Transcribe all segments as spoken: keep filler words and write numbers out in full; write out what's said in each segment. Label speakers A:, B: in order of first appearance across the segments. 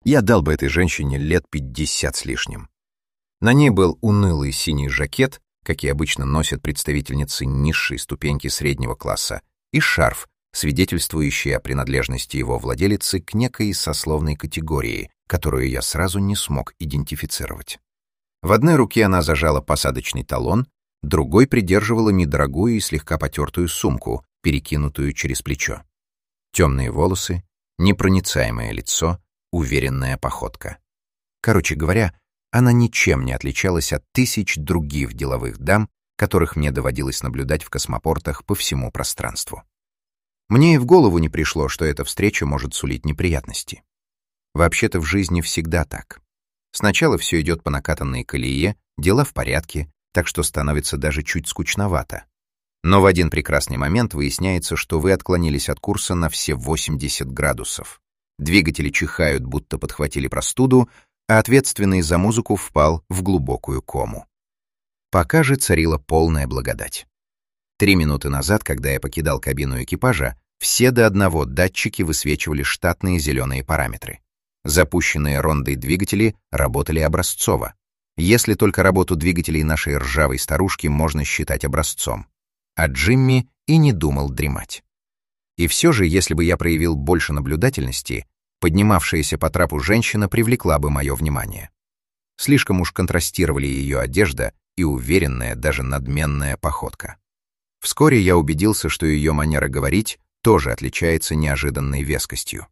A: Я дал бы этой женщине лет пятьдесят с лишним. На ней был унылый синий жакет, какие обычно носят представительницы низшей ступеньки среднего класса, и шарф, свидетельствующий о принадлежности его владелицы к некой сословной категории, которую я сразу не смог идентифицировать. В одной руке она зажала посадочный талон, другой придерживала недорогую и слегка потертую сумку, перекинутую через плечо. Темные волосы, непроницаемое лицо, уверенная походка. Короче говоря, она ничем не отличалась от тысяч других деловых дам, которых мне доводилось наблюдать в космопортах по всему пространству. Мне и в голову не пришло, что эта встреча может сулить неприятности. Вообще-то в жизни всегда так. Сначала все идет по накатанной колее, дела в порядке, так что становится даже чуть скучновато. Но в один прекрасный момент выясняется, что вы отклонились от курса на все восемьдесят градусов. Двигатели чихают, будто подхватили простуду, а ответственный за музыку впал в глубокую кому. Пока же царила полная благодать. Три минуты назад, когда я покидал кабину экипажа, все до одного датчики высвечивали штатные зеленые параметры. Запущенные рондой двигатели работали образцово. Если только работу двигателей нашей ржавой старушки можно считать образцом. А Джимми и не думал дремать. И все же, если бы я проявил больше наблюдательности, поднимавшаяся по трапу женщина привлекла бы мое внимание. Слишком уж контрастировали ее одежда и уверенная, даже надменная походка. Вскоре я убедился, что ее манера говорить тоже отличается неожиданной вескостью.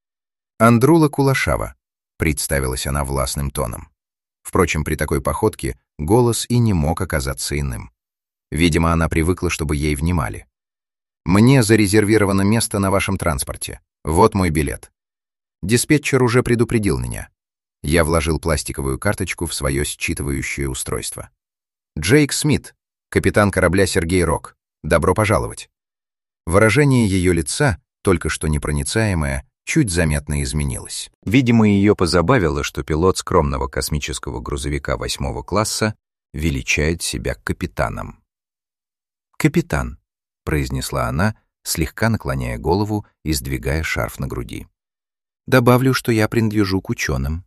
A: «Андрула Кулашава», — представилась она властным тоном. Впрочем, при такой походке голос и не мог оказаться иным. Видимо, она привыкла, чтобы ей внимали. «Мне зарезервировано место на вашем транспорте. Вот мой билет. Диспетчер уже предупредил меня». Я вложил пластиковую карточку в свое считывающее устройство. «Джейк Смит, капитан корабля Сергей Рок. Добро пожаловать». Выражение ее лица, только что непроницаемое, чуть заметно изменилось. Видимо, ее позабавило, что пилот скромного космического грузовика восьмого класса величает себя капитаном. «Капитан», — произнесла она, слегка наклоняя голову и сдвигая шарф на груди. «Добавлю, что я принадлежу к ученым».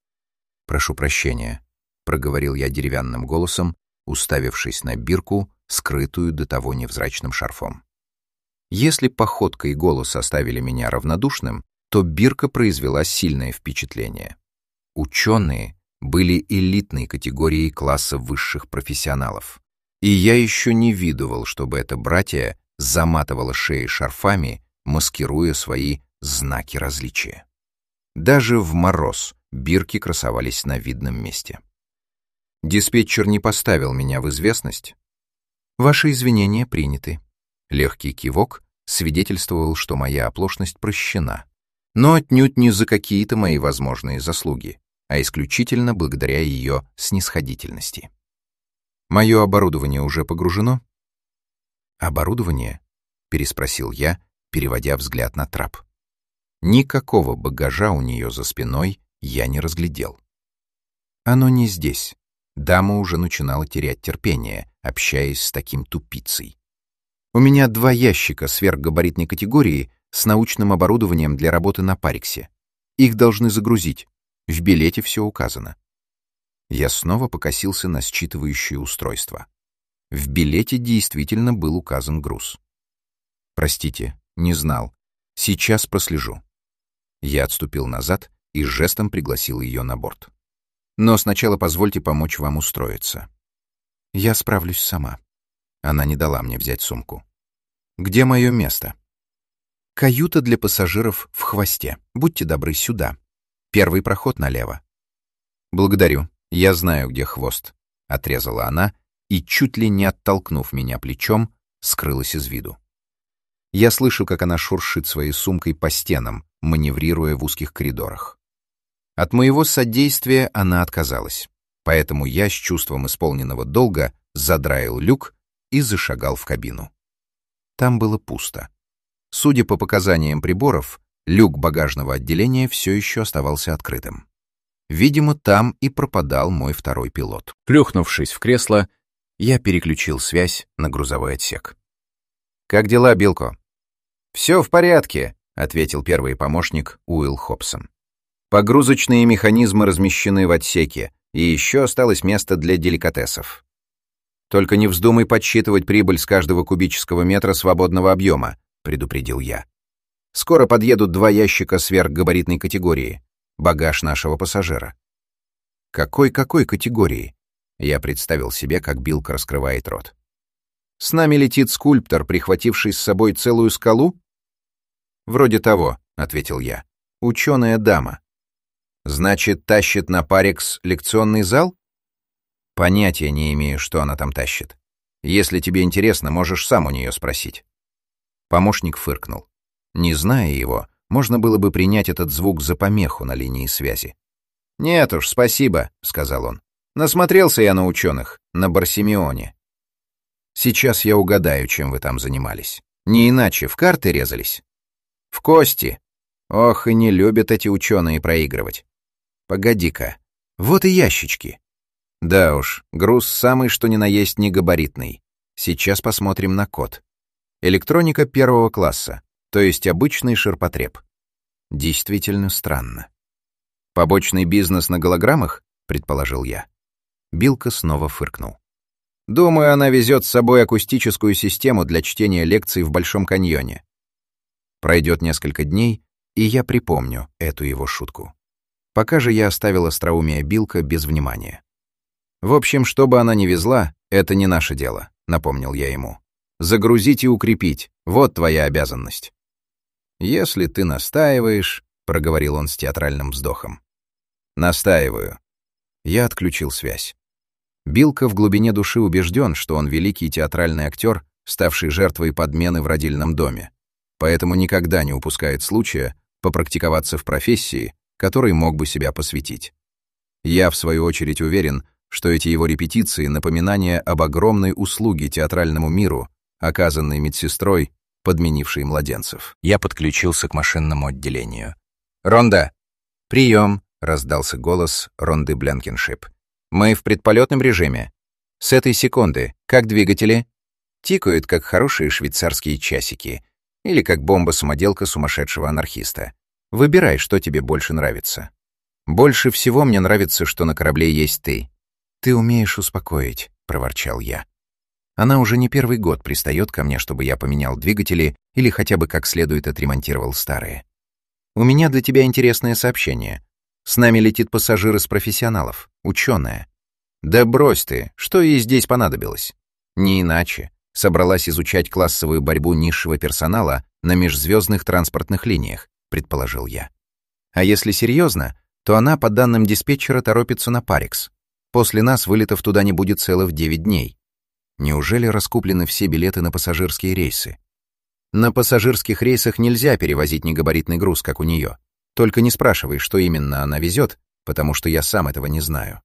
A: «Прошу прощения», — проговорил я деревянным голосом, уставившись на бирку, скрытую до того невзрачным шарфом. Если походка и голос оставили меня равнодушным, то бирка произвела сильное впечатление. Ученые были элитной категорией класса высших профессионалов. И я еще не видывал, чтобы это братья заматывало шеи шарфами, маскируя свои знаки различия. Даже в мороз бирки красовались на видном месте. Диспетчер не поставил меня в известность. «Ваши извинения приняты». Легкий кивок свидетельствовал, что моя оплошность прощена, но отнюдь не за какие-то мои возможные заслуги, а исключительно благодаря ее снисходительности. «Мое оборудование уже погружено?» «Оборудование?» — переспросил я, переводя взгляд на трап. Никакого багажа у нее за спиной я не разглядел. «Оно не здесь». Дама уже начинала терять терпение, общаясь с таким тупицей. «У меня два ящика сверхгабаритной категории с научным оборудованием для работы на Париксе. Их должны загрузить. В билете все указано». Я снова покосился на считывающее устройство. В билете действительно был указан груз. «Простите, не знал. Сейчас прослежу». Я отступил назад и жестом пригласил ее на борт. «Но сначала позвольте помочь вам устроиться». «Я справлюсь сама». Она не дала мне взять сумку. «Где мое место?» «Каюта для пассажиров в хвосте. Будьте добры, сюда. Первый проход налево». «Благодарю. Я знаю, где хвост», — отрезала она и, чуть ли не оттолкнув меня плечом, скрылась из виду. Я слышу, как она шуршит своей сумкой по стенам, маневрируя в узких коридорах. От моего содействия она отказалась, поэтому я с чувством исполненного долга задраил люк и зашагал в кабину. Там было пусто. Судя по показаниям приборов, люк багажного отделения все еще оставался открытым. Видимо, там и пропадал мой второй пилот. Плюхнувшись в кресло, я переключил связь на грузовой отсек. «Как дела, Билко?» «Все в порядке», — ответил первый помощник Уилл Хобсон. Погрузочные механизмы размещены в отсеке, и еще осталось место для деликатесов. «Только не вздумай подсчитывать прибыль с каждого кубического метра свободного объема», — предупредил я. «Скоро подъедут два ящика сверхгабаритной категории, багаж нашего пассажира». «Какой-какой категории?» Я представил себе, как Билка раскрывает рот. «С нами летит скульптор, прихвативший с собой целую скалу?» «Вроде того», — ответил я. «Ученая дама». «Значит, тащит на Парекс лекционный зал?» «Понятия не имею, что она там тащит. Если тебе интересно, можешь сам у нее спросить». Помощник фыркнул. Не зная его, можно было бы принять этот звук за помеху на линии связи. «Нет уж, спасибо», — сказал он. «Насмотрелся я на ученых, на Барсимеоне». «Сейчас я угадаю, чем вы там занимались. Не иначе, в карты резались?» «В кости. Ох, и не любят эти ученые проигрывать. Погоди-ка, вот и ящички». Да уж, груз самый что ни на есть негабаритный. Сейчас посмотрим на код. Электроника первого класса, то есть обычный ширпотреб. Действительно странно. Побочный бизнес на голограммах, предположил я. Билка снова фыркнул. Думаю, она везет с собой акустическую систему для чтения лекций в Большом каньоне. Пройдет несколько дней, и я припомню эту его шутку. Пока же я оставил остроумие Билка без внимания. В общем, что бы она ни везла, это не наше дело, напомнил я ему. Загрузить и укрепить — вот твоя обязанность. Если ты настаиваешь, — проговорил он с театральным вздохом. Настаиваю. Я отключил связь. Билка в глубине души убежден, что он великий театральный актер, ставший жертвой подмены в родильном доме, поэтому никогда не упускает случая попрактиковаться в профессии, которой мог бы себя посвятить. Я, в свою очередь, уверен, что эти его репетиции — напоминание об огромной услуге театральному миру, оказанной медсестрой, подменившей младенцев. Я подключился к машинному отделению. «Ронда!» «Прием!» — раздался голос Ронды Бленкиншип. «Мы в предполетном режиме. С этой секунды. Как двигатели?» Тикают, как хорошие швейцарские часики. Или как бомба-самоделка сумасшедшего анархиста. Выбирай, что тебе больше нравится. «Больше всего мне нравится, что на корабле есть ты». «Ты умеешь успокоить», — проворчал я. Она уже не первый год пристает ко мне, чтобы я поменял двигатели или хотя бы как следует отремонтировал старые. «У меня для тебя интересное сообщение. С нами летит пассажир из профессионалов, ученая». «Да брось ты, что ей здесь понадобилось?» «Не иначе. Собралась изучать классовую борьбу низшего персонала на межзвездных транспортных линиях», — предположил я. «А если серьезно, то она, по данным диспетчера, торопится на Парекс. После нас вылетов туда не будет целых девять дней. Неужели раскуплены все билеты на пассажирские рейсы? На пассажирских рейсах нельзя перевозить негабаритный груз, как у нее. Только не спрашивай, что именно она везет, потому что я сам этого не знаю.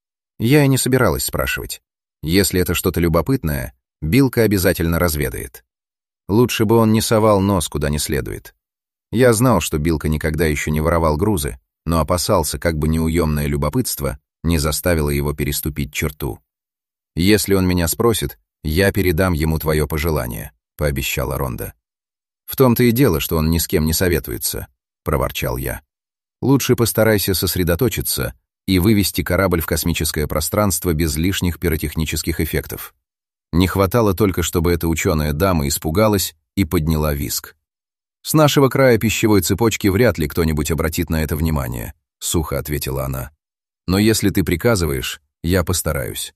A: Я и не собиралась спрашивать. Если это что-то любопытное, Билка обязательно разведает. Лучше бы он не совал нос куда не следует. Я знал, что Билка никогда еще не воровал грузы, но опасался, как бы неуемное любопытство не заставило его переступить черту. «Если он меня спросит, я передам ему твое пожелание», — пообещала Ронда. «В том-то и дело, что он ни с кем не советуется», — проворчал я. «Лучше постарайся сосредоточиться и вывести корабль в космическое пространство без лишних пиротехнических эффектов. Не хватало только, чтобы эта ученая дама испугалась и подняла визг. С нашего края пищевой цепочки вряд ли кто-нибудь обратит на это внимание», — сухо ответила она. «Но если ты приказываешь, я постараюсь».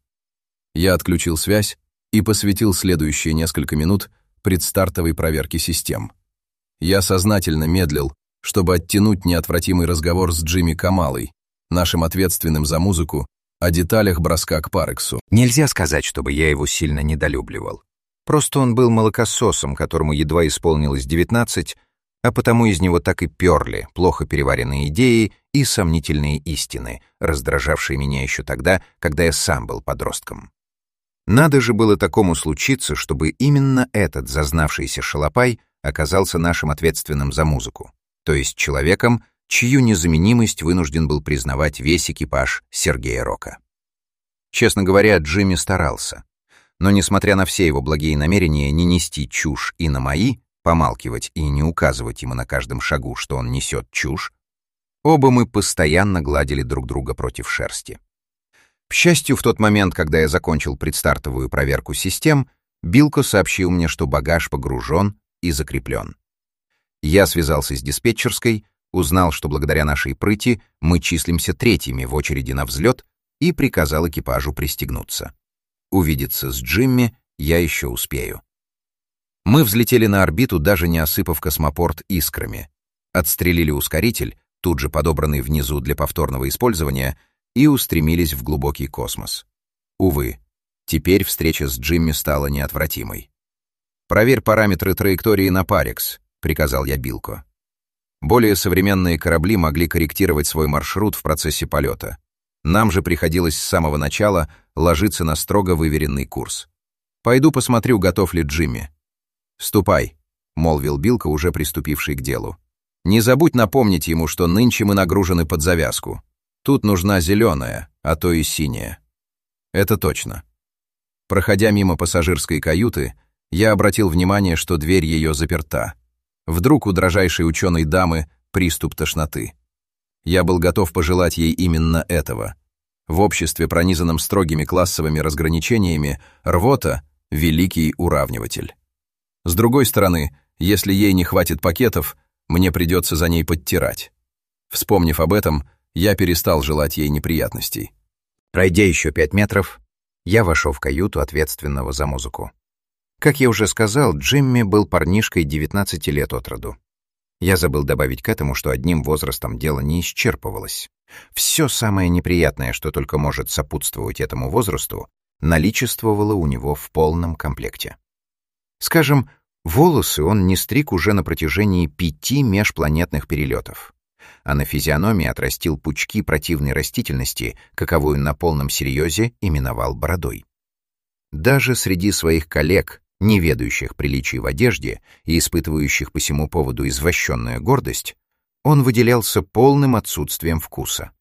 A: Я отключил связь и посвятил следующие несколько минут предстартовой проверке систем. Я сознательно медлил, чтобы оттянуть неотвратимый разговор с Джимми Камалой, нашим ответственным за музыку, о деталях броска к Парексу. Нельзя сказать, чтобы я его сильно недолюбливал. Просто он был молокососом, которому едва исполнилось девятнадцать, а потому из него так и перли плохо переваренные идеи и сомнительные истины, раздражавшие меня еще тогда, когда я сам был подростком. Надо же было такому случиться, чтобы именно этот зазнавшийся шалопай оказался нашим ответственным за музыку, то есть человеком, чью незаменимость вынужден был признавать весь экипаж Сергея Рока. Честно говоря, Джимми старался, но, несмотря на все его благие намерения не нести чушь и на мои, помалкивать и не указывать ему на каждом шагу, что он несет чушь, Оба мы постоянно гладили друг друга против шерсти. К счастью, в тот момент, когда я закончил предстартовую проверку систем, Билко сообщил мне, что багаж погружен и закреплен. Я связался с диспетчерской, узнал, что благодаря нашей прыти мы числимся третьими в очереди на взлет, и приказал экипажу пристегнуться. Увидеться с Джимми я еще успею. Мы взлетели на орбиту, даже не осыпав космопорт искрами. Отстрелили ускоритель, тут же подобранный внизу для повторного использования, и устремились в глубокий космос. Увы, теперь встреча с Джимми стала неотвратимой. «Проверь параметры траектории на Парекс», — приказал я Билко. Более современные корабли могли корректировать свой маршрут в процессе полета. Нам же приходилось с самого начала ложиться на строго выверенный курс. «Пойду посмотрю, готов ли Джимми». «Ступай», — молвил Билко, уже приступивший к делу. «Не забудь напомнить ему, что нынче мы нагружены под завязку. Тут нужна зеленая, а то и синяя». «Это точно». Проходя мимо пассажирской каюты, я обратил внимание, что дверь ее заперта. Вдруг у дрожайшей ученой дамы приступ тошноты. Я был готов пожелать ей именно этого. В обществе, пронизанном строгими классовыми разграничениями, рвота — великий уравниватель. С другой стороны, если ей не хватит пакетов, мне придется за ней подтирать. Вспомнив об этом, я перестал желать ей неприятностей. Пройдя еще пять метров, я вошел в каюту ответственного за музыку. Как я уже сказал, Джимми был парнишкой девятнадцати лет от роду. Я забыл добавить к этому, что одним возрастом дело не исчерпывалось. Все самое неприятное, что только может сопутствовать этому возрасту, наличествовало у него в полном комплекте. Скажем, волосы он не стриг уже на протяжении пяти межпланетных перелетов, а на физиономии отрастил пучки противной растительности, каковую на полном серьезе именовал бородой. Даже среди своих коллег, не ведающих приличий в одежде и испытывающих по сему поводу извращенную гордость, он выделялся полным отсутствием вкуса.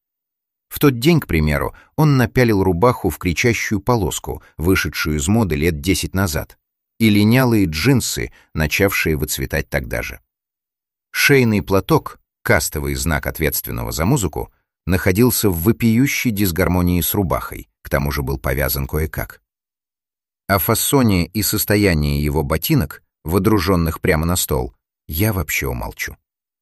A: В тот день, к примеру, он напялил рубаху в кричащую полоску, вышедшую из моды лет десять назад, и линялые джинсы, начавшие выцветать тогда же. Шейный платок, кастовый знак ответственного за музыку, находился в вопиющей дисгармонии с рубахой, к тому же был повязан кое-как. О фасоне и состоянии его ботинок, водруженных прямо на стол, я вообще умолчу.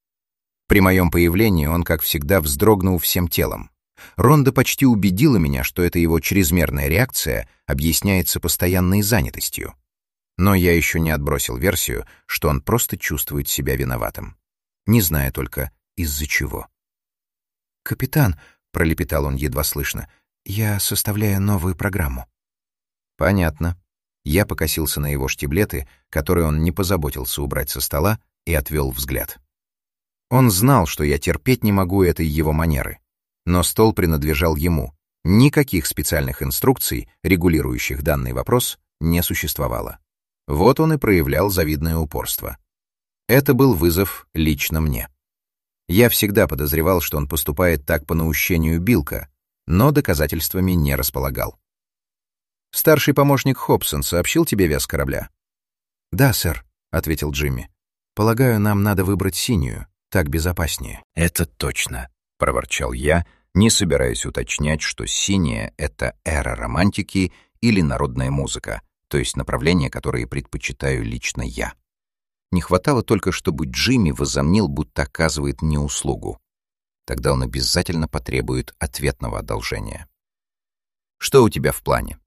A: При моем появлении он, как всегда, вздрогнул всем телом. Ронда почти убедила меня, что эта его чрезмерная реакция объясняется постоянной занятостью. Но я еще не отбросил версию, что он просто чувствует себя виноватым. Не зная только, из-за чего. «Капитан», — пролепетал он едва слышно, — «я составляю новую программу». «Понятно». Я покосился на его штиблеты, которые он не позаботился убрать со стола, и отвел взгляд. Он знал, что я терпеть не могу этой его манеры, но стол принадлежал ему. Никаких специальных инструкций, регулирующих данный вопрос, не существовало. Вот он и проявлял завидное упорство. Это был вызов лично мне. Я всегда подозревал, что он поступает так по наущению Билка, но доказательствами не располагал. «Старший помощник Хобсон сообщил тебе вес корабля?» «Да, сэр», — ответил Джимми. «Полагаю, нам надо выбрать синюю, так безопаснее». «Это точно», — проворчал я, не собираясь уточнять, что синяя — это эра романтики или народная музыка, то есть направление, которое предпочитаю лично я. Не хватало только, чтобы Джимми возомнил, будто оказывает мне услугу. Тогда он обязательно потребует ответного одолжения. «Что у тебя в плане?»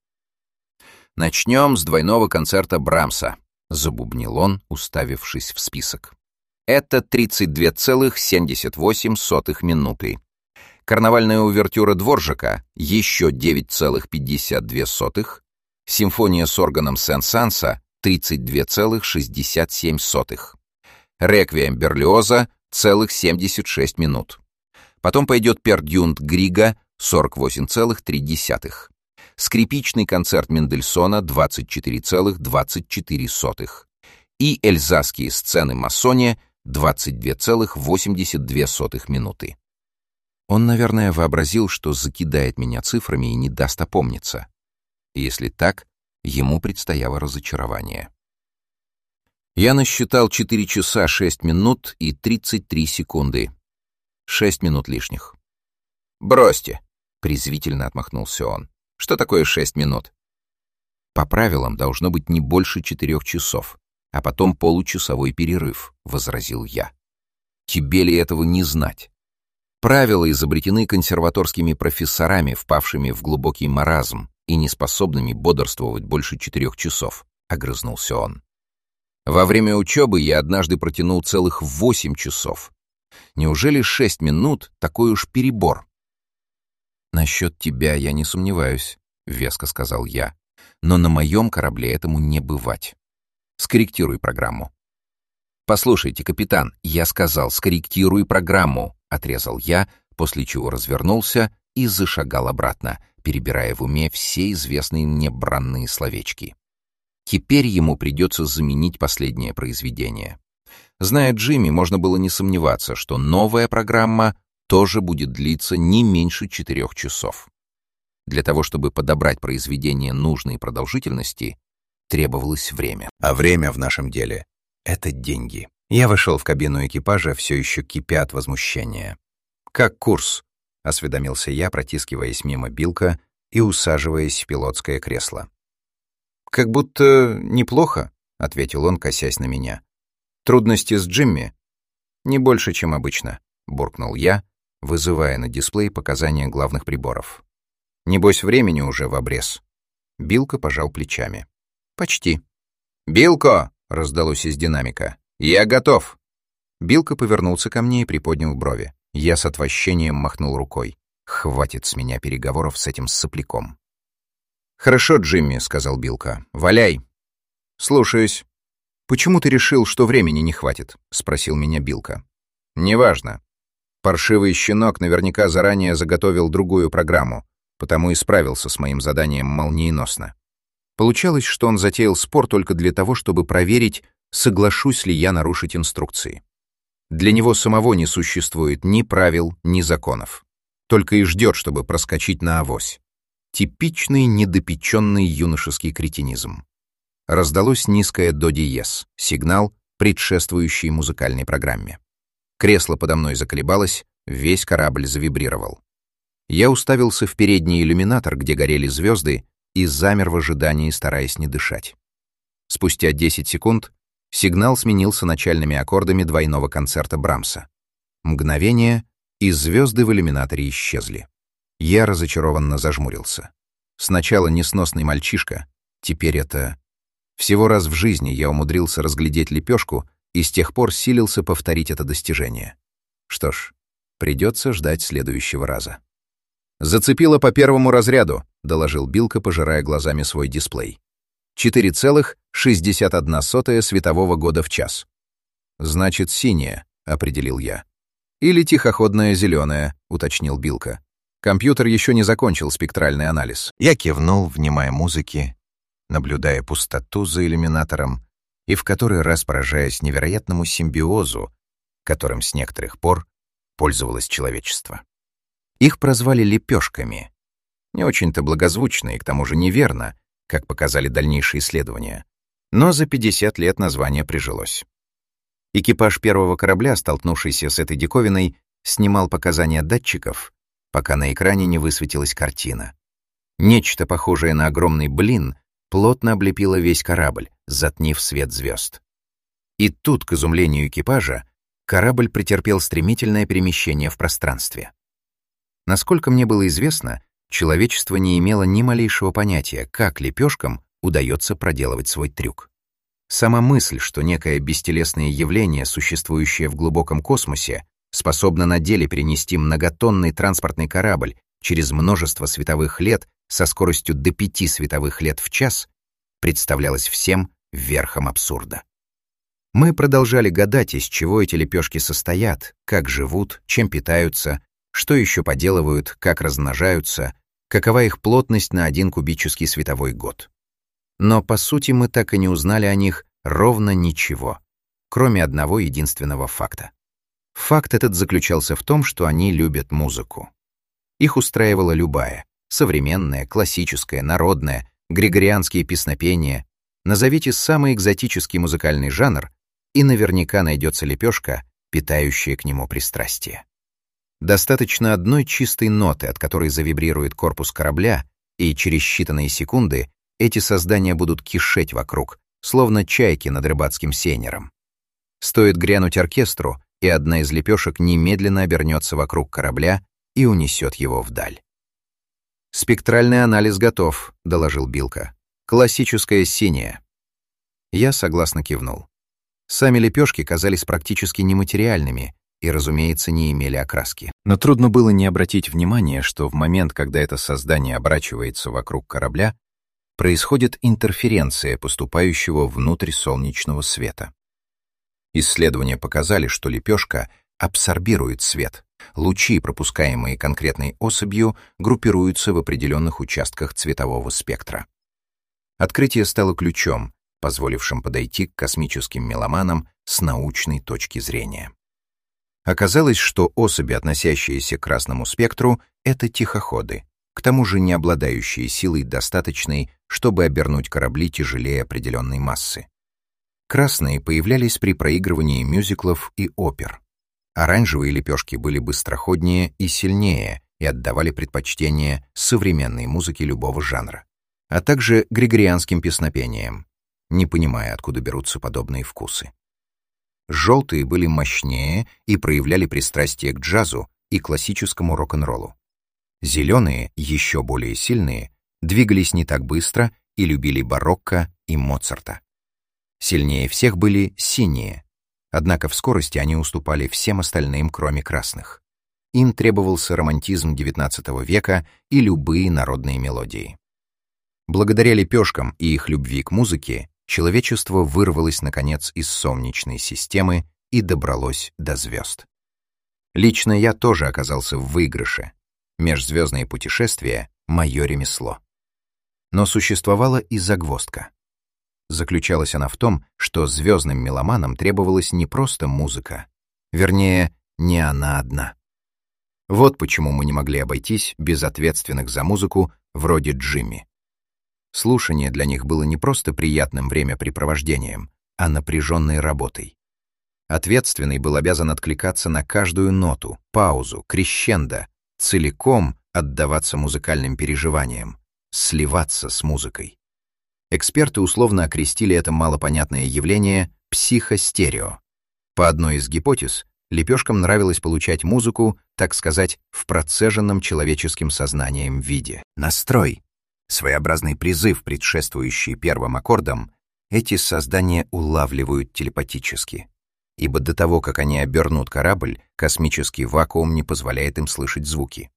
A: «Начнем с двойного концерта Брамса», — забубнил он, уставившись в список. «Это тридцать две целых семьдесят восемь сотых минуты. Карнавальная увертюра Дворжака — еще девять целых пятьдесят две сотых. Симфония с органом Сен-Санса — тридцать две целых шестьдесят семь сотых. Реквием Берлиоза — целых семьдесят шесть минут. Потом пойдет Пердюнт Грига — сорок восемь целых три десятых. Скрипичный концерт Мендельсона — двадцать четыре целых двадцать четыре сотых. И эльзасские сцены Массония — двадцать две целых восемьдесят две сотых минуты. Он, наверное, вообразил, что закидает меня цифрами и не даст опомниться. И если так, ему предстояло разочарование. Я насчитал четыре часа шесть минут и тридцать три секунды. Шесть минут лишних. «Бросьте!» — презвительно отмахнулся он. «Что такое шесть минут?» «По правилам должно быть не больше четырех часов, а потом получасовой перерыв», — возразил я. «Тебе ли этого не знать? Правила изобретены консерваторскими профессорами, впавшими в глубокий маразм и неспособными бодрствовать больше четырех часов», — огрызнулся он. «Во время учебы я однажды протянул целых восемь часов. Неужели шесть минут — такой уж перебор?» «Насчет тебя я не сомневаюсь», — веско сказал я. «Но на моем корабле этому не бывать. Скорректируй программу». «Послушайте, капитан, я сказал, скорректируй программу», — отрезал я, после чего развернулся и зашагал обратно, перебирая в уме все известные мне бранные словечки. Теперь ему придется заменить последнее произведение. Зная Джимми, можно было не сомневаться, что новая программа тоже будет длиться не меньше четырех часов. Для того, чтобы подобрать произведение нужной продолжительности, требовалось время. А время в нашем деле — это деньги. Я вошел в кабину экипажа, все еще кипя от возмущения. «Как курс?» — осведомился я, протискиваясь мимо Билка и усаживаясь в пилотское кресло. «Как будто неплохо», — ответил он, косясь на меня. «Трудности с Джимми?» «Не больше, чем обычно», — буркнул я, вызывая на дисплей показания главных приборов. «Небось, времени уже в обрез». Билко пожал плечами. «Почти». «Билко!» — раздалось из динамика. «Я готов!» Билко повернулся ко мне и приподнял брови. Я с отвращением махнул рукой. «Хватит с меня переговоров с этим сопляком». «Хорошо, Джимми», — сказал Билко. «Валяй». «Слушаюсь». «Почему ты решил, что времени не хватит?» — спросил меня Билко. «Неважно. Паршивый щенок наверняка заранее заготовил другую программу, потому и справился с моим заданием молниеносно». Получалось, что он затеял спор только для того, чтобы проверить, соглашусь ли я нарушить инструкции. Для него самого не существует ни правил, ни законов. Только и ждет, чтобы проскочить на авось. Типичный недопеченный юношеский кретинизм. Раздалось низкое до диез, сигнал, предшествующий музыкальной программе. Кресло подо мной заколебалось, весь корабль завибрировал. Я уставился в передний иллюминатор, где горели звезды, и замер в ожидании, стараясь не дышать. Спустя десять секунд сигнал сменился начальными аккордами двойного концерта Брамса. Мгновение, и звезды в иллюминаторе исчезли. Я разочарованно зажмурился. Сначала несносный мальчишка, теперь это... Всего раз в жизни я умудрился разглядеть лепешку и с тех пор силился повторить это достижение. Что ж, придется ждать следующего раза. «Зацепило по первому разряду», — доложил Билко, пожирая глазами свой дисплей. четыре целых шестьдесят одна сотая светового года в час. «Значит, синяя», — определил я. «Или тихоходная зеленая», — уточнил Билко. «Компьютер еще не закончил спектральный анализ». Я кивнул, внимая музыке, наблюдая пустоту за иллюминатором и в который раз поражаясь невероятному симбиозу, которым с некоторых пор пользовалось человечество. Их прозвали лепешками. Не очень-то благозвучно и к тому же неверно, как показали дальнейшие исследования. Но за пятьдесят лет название прижилось. Экипаж первого корабля, столкнувшийся с этой диковиной, снимал показания датчиков, пока на экране не высветилась картина. Нечто похожее на огромный блин плотно облепило весь корабль, затмив свет звезд. И тут, к изумлению экипажа, корабль претерпел стремительное перемещение в пространстве. Насколько мне было известно, человечество не имело ни малейшего понятия, как лепешкам удается проделывать свой трюк. Сама мысль, что некое бестелесное явление, существующее в глубоком космосе, способно на деле перенести многотонный транспортный корабль через множество световых лет со скоростью до пяти световых лет в час, представлялась всем верхом абсурда. Мы продолжали гадать, из чего эти лепешки состоят, как живут, чем питаются, что еще поделывают, как размножаются, какова их плотность на один кубический световой год. Но, по сути, мы так и не узнали о них ровно ничего, кроме одного единственного факта. Факт этот заключался в том, что они любят музыку. Их устраивала любая, современная, классическая, народная, григорианские песнопения. Назовите самый экзотический музыкальный жанр, и наверняка найдется лепешка, питающая к нему пристрастие. Достаточно одной чистой ноты, от которой завибрирует корпус корабля, и через считанные секунды эти создания будут кишеть вокруг, словно чайки над рыбацким сейнером. Стоит грянуть оркестру, и одна из лепешек немедленно обернется вокруг корабля и унесет его вдаль. «Спектральный анализ готов», — доложил Билка. «Классическая синяя». Я согласно кивнул. Сами лепешки казались практически нематериальными и, разумеется, не имели окраски. Но трудно было не обратить внимания, что в момент, когда это создание оборачивается вокруг корабля, происходит интерференция поступающего внутрь солнечного света. Исследования показали, что лепешка абсорбирует свет. Лучи, пропускаемые конкретной особью, группируются в определенных участках цветового спектра. Открытие стало ключом, позволившим подойти к космическим меломанам с научной точки зрения. Оказалось, что особи, относящиеся к красному спектру, — это тихоходы, к тому же не обладающие силой достаточной, чтобы обернуть корабли тяжелее определенной массы. Красные появлялись при проигрывании мюзиклов и опер. Оранжевые лепешки были быстроходнее и сильнее и отдавали предпочтение современной музыке любого жанра, а также григорианским песнопениям, не понимая, откуда берутся подобные вкусы. Желтые были мощнее и проявляли пристрастие к джазу и классическому рок-н-роллу. Зеленые, еще более сильные, двигались не так быстро и любили барокко и Моцарта. Сильнее всех были синие, однако в скорости они уступали всем остальным, кроме красных. Им требовался романтизм девятнадцатого века и любые народные мелодии. Благодаря лепешкам и их любви к музыке человечество вырвалось, наконец, из солнечной системы и добралось до звезд. Лично я тоже оказался в выигрыше. Межзвездные путешествия — мое ремесло. Но существовала и загвоздка. Заключалась она в том, что звездным меломанам требовалась не просто музыка, вернее, не она одна. Вот почему мы не могли обойтись без ответственных за музыку вроде Джимми. Слушание для них было не просто приятным времяпрепровождением, а напряженной работой. Ответственный был обязан откликаться на каждую ноту, паузу, крещендо, целиком отдаваться музыкальным переживаниям, сливаться с музыкой. Эксперты условно окрестили это малопонятное явление психостерео. По одной из гипотез, лепешкам нравилось получать музыку, так сказать, в процеженном человеческим сознанием виде. Настрой, своеобразный призыв, предшествующий первым аккордам, эти создания улавливают телепатически, ибо до того, как они обернут корабль, космический вакуум не позволяет им слышать звуки.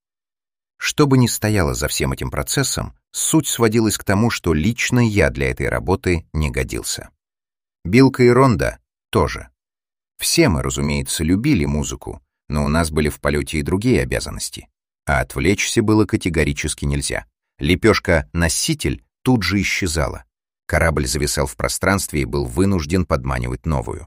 A: Что бы ни стояло за всем этим процессом, суть сводилась к тому, что лично я для этой работы не годился. Билка и Ронда тоже. Все мы, разумеется, любили музыку, но у нас были в полете и другие обязанности. А отвлечься было категорически нельзя. Лепешка-носитель тут же исчезала. Корабль зависал в пространстве и был вынужден подманивать новую.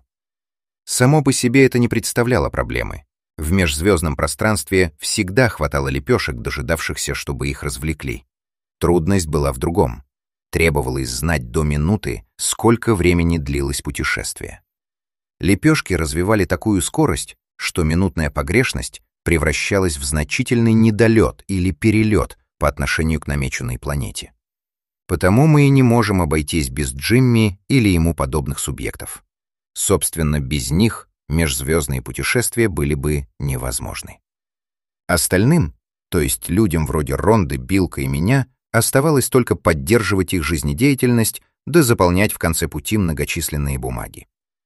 A: Само по себе это не представляло проблемы. В межзвездном пространстве всегда хватало лепешек, дожидавшихся, чтобы их развлекли. Трудность была в другом. Требовалось знать до минуты, сколько времени длилось путешествие. Лепешки развивали такую скорость, что минутная погрешность превращалась в значительный недолет или перелет по отношению к намеченной планете. Потому мы и не можем обойтись без Джимми или ему подобных субъектов. Собственно, без них межзвездные путешествия были бы невозможны. Остальным, то есть людям вроде Ронды, Билка и меня, оставалось только поддерживать их жизнедеятельность да заполнять в конце пути многочисленные бумаги.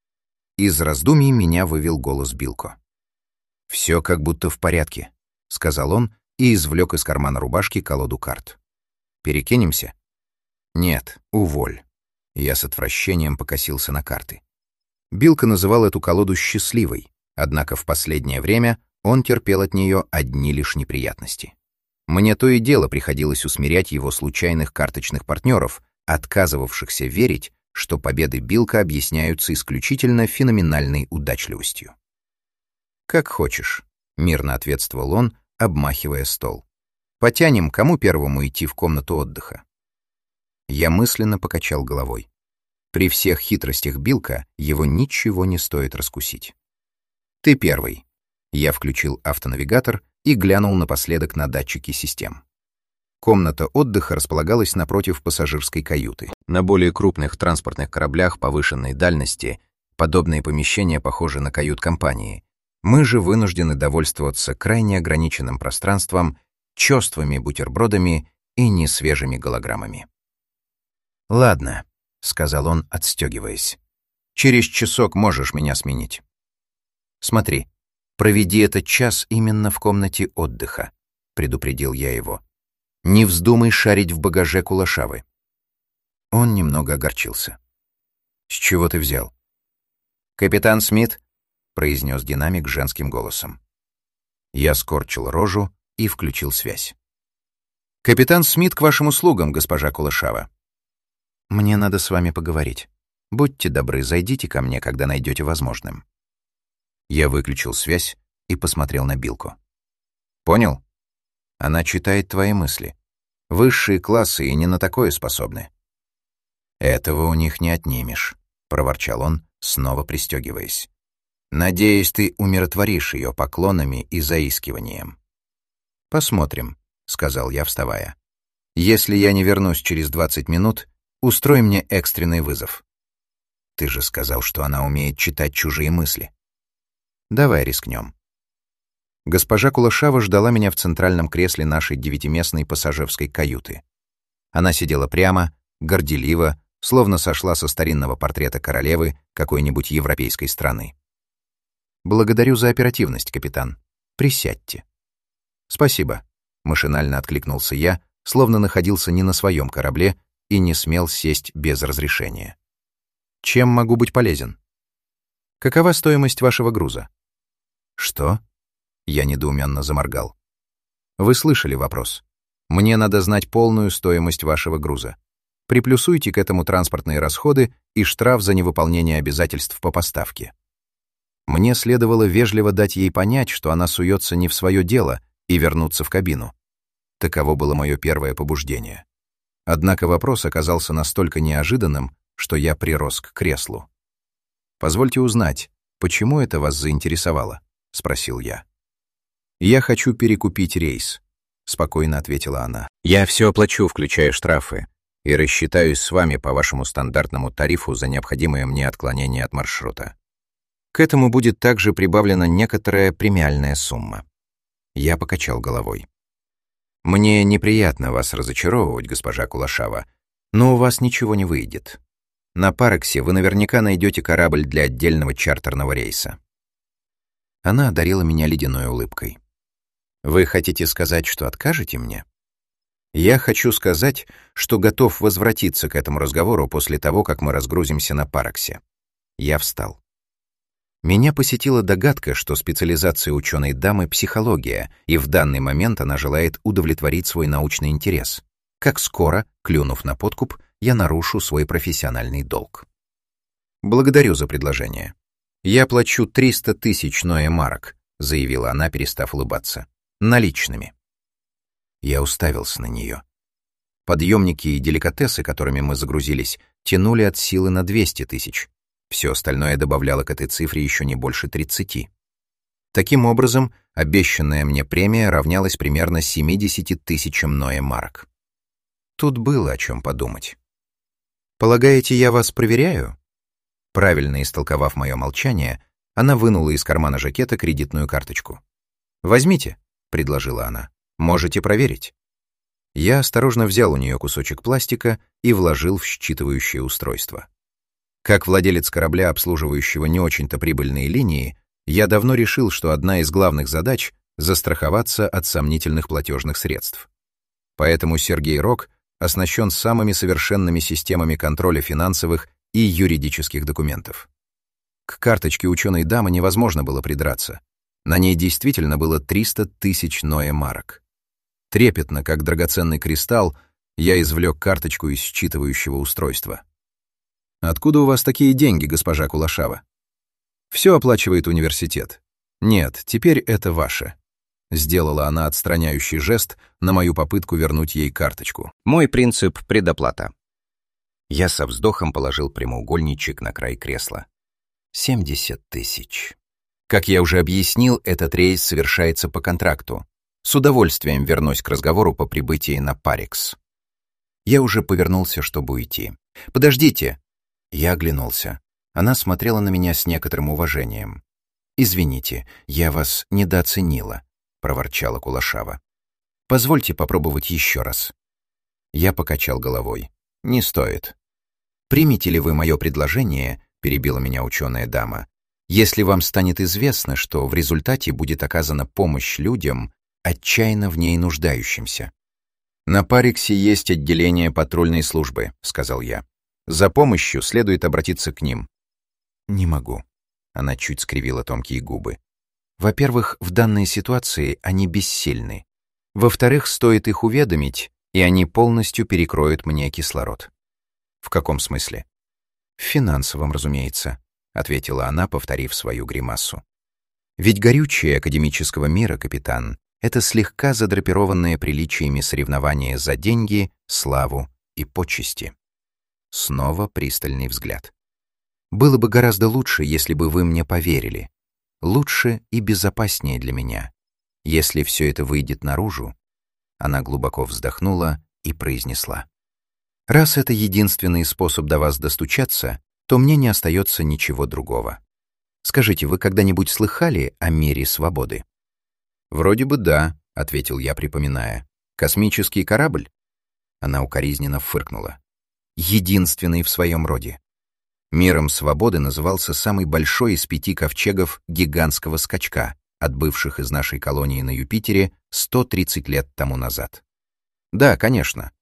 A: Из раздумий меня вывел голос Билко. «Все как будто в порядке», — сказал он и извлек из кармана рубашки колоду карт. «Перекинемся?» «Нет, уволь». Я с отвращением покосился на карты. Билка называл эту колоду счастливой, однако в последнее время он терпел от нее одни лишь неприятности. Мне то и дело приходилось усмирять его случайных карточных партнеров, отказывавшихся верить, что победы Билка объясняются исключительно феноменальной удачливостью. «Как хочешь», — мирно ответствовал он, обмахивая стол. «Потянем, кому первому идти в комнату отдыха?» Я мысленно покачал головой. При всех хитростях Билка его ничего не стоит раскусить. «Ты первый. Я включил автонавигатор и глянул напоследок на датчики систем. Комната отдыха располагалась напротив пассажирской каюты. На более крупных транспортных кораблях повышенной дальности подобные помещения похожи на кают-компании. Мы же вынуждены довольствоваться крайне ограниченным пространством, чёрствыми бутербродами и несвежими голограммами. «Ладно», — сказал он, отстегиваясь. «Через часок можешь меня сменить. Смотри, проведи этот час именно в комнате отдыха», — предупредил я его. «Не вздумай шарить в багаже Кулашавы». Он немного огорчился. «С чего ты взял?» «Капитан Смит», — произнес динамик женским голосом. Я скорчил рожу и включил связь. «Капитан Смит к вашим услугам, госпожа Кулашава». «Мне надо с вами поговорить. Будьте добры, зайдите ко мне, когда найдете возможным». Я выключил связь и посмотрел на Билку. «Понял? Она читает твои мысли. Высшие классы и не на такое способны». «Этого у них не отнимешь», — проворчал он, снова пристегиваясь. «Надеюсь, ты умиротворишь ее поклонами и заискиванием». «Посмотрим», — сказал я, вставая. «Если я не вернусь через двадцать минут, устрой мне экстренный вызов». «Ты же сказал, что она умеет читать чужие мысли». «Давай рискнем». Госпожа Кулашава ждала меня в центральном кресле нашей девятиместной пассажирской каюты. Она сидела прямо, горделиво, словно сошла со старинного портрета королевы какой-нибудь европейской страны. «Благодарю за оперативность, капитан. Присядьте». «Спасибо», — машинально откликнулся я, словно находился не на своем корабле и не смел сесть без разрешения. «Чем могу быть полезен?» «Какова стоимость вашего груза?» «Что?» — я недоуменно заморгал. «Вы слышали вопрос. Мне надо знать полную стоимость вашего груза. Приплюсуйте к этому транспортные расходы и штраф за невыполнение обязательств по поставке». Мне следовало вежливо дать ей понять, что она суется не в свое дело, и вернуться в кабину. Таково было мое первое побуждение. Однако вопрос оказался настолько неожиданным, что я прирос к креслу. «Позвольте узнать, почему это вас заинтересовало?» — спросил я. «Я хочу перекупить рейс», — спокойно ответила она. «Я все оплачу, включая штрафы, и рассчитаюсь с вами по вашему стандартному тарифу за необходимое мне отклонение от маршрута. К этому будет также прибавлена некоторая премиальная сумма». Я покачал головой. «Мне неприятно вас разочаровывать, госпожа Кулашава, но у вас ничего не выйдет. На Парексе вы наверняка найдете корабль для отдельного чартерного рейса». Она одарила меня ледяной улыбкой. «Вы хотите сказать, что откажете мне?» «Я хочу сказать, что готов возвратиться к этому разговору после того, как мы разгрузимся на Парексе». Я встал. Меня посетила догадка, что специализация ученой дамы — психология, и в данный момент она желает удовлетворить свой научный интерес. Как скоро, клюнув на подкуп, я нарушу свой профессиональный долг. «Благодарю за предложение. Я плачу триста тысяч ное марок», — заявила она, перестав улыбаться. «Наличными». Я уставился на нее. Подъемники и деликатесы, которыми мы загрузились, тянули от силы на двести тысяч. Все остальное добавляло к этой цифре еще не больше тридцати. Таким образом, обещанная мне премия равнялась примерно семидесяти тысячам ное марок. Тут было о чем подумать. «Полагаете, я вас проверяю?» Правильно истолковав мое молчание, она вынула из кармана жакета кредитную карточку. «Возьмите», — предложила она, — «можете проверить». Я осторожно взял у нее кусочек пластика и вложил в считывающее устройство. Как владелец корабля, обслуживающего не очень-то прибыльные линии, я давно решил, что одна из главных задач — застраховаться от сомнительных платежных средств. Поэтому Сергей Рок оснащен самыми совершенными системами контроля финансовых и юридических документов. К карточке ученой дамы невозможно было придраться. На ней действительно было триста тысяч ное марок. Трепетно, как драгоценный кристалл, я извлек карточку из считывающего устройства. «Откуда у вас такие деньги, госпожа Кулашава?» «Все оплачивает университет». «Нет, теперь это ваше». Сделала она отстраняющий жест на мою попытку вернуть ей карточку. «Мой принцип — предоплата». Я со вздохом положил прямоугольничек на край кресла. «Семьдесят тысяч. Как я уже объяснил, этот рейс совершается по контракту. С удовольствием вернусь к разговору по прибытии на Парикс. Я уже повернулся, чтобы уйти. «Подождите!» Я оглянулся. Она смотрела на меня с некоторым уважением. «Извините, я вас недооценила», — проворчала Кулашава. «Позвольте попробовать еще раз». Я покачал головой. «Не стоит». «Примете ли вы мое предложение?» — перебила меня ученая дама. «Если вам станет известно, что в результате будет оказана помощь людям, отчаянно в ней нуждающимся». «На Париксе есть отделение патрульной службы», — сказал я. «За помощью следует обратиться к ним». «Не могу», — она чуть скривила тонкие губы. «Во-первых, в данной ситуации они бессильны. Во-вторых, стоит их уведомить, и они полностью перекроют мне кислород». «В каком смысле?» «В финансовом, разумеется», — ответила она, повторив свою гримасу. «Ведь горючее академического мира, капитан, это слегка задрапированное приличиями соревнование за деньги, славу и почести». Снова пристальный взгляд. «Было бы гораздо лучше, если бы вы мне поверили. Лучше и безопаснее для меня. Если все это выйдет наружу...» Она глубоко вздохнула и произнесла. «Раз это единственный способ до вас достучаться, то мне не остается ничего другого. Скажите, вы когда-нибудь слыхали о мире свободы?» «Вроде бы да», — ответил я, припоминая. «Космический корабль?» Она укоризненно фыркнула. «Единственный в своем роде. Миром свободы назывался самый большой из пяти ковчегов гигантского скачка, отбывших из нашей колонии на Юпитере сто тридцать лет тому назад. Да, конечно.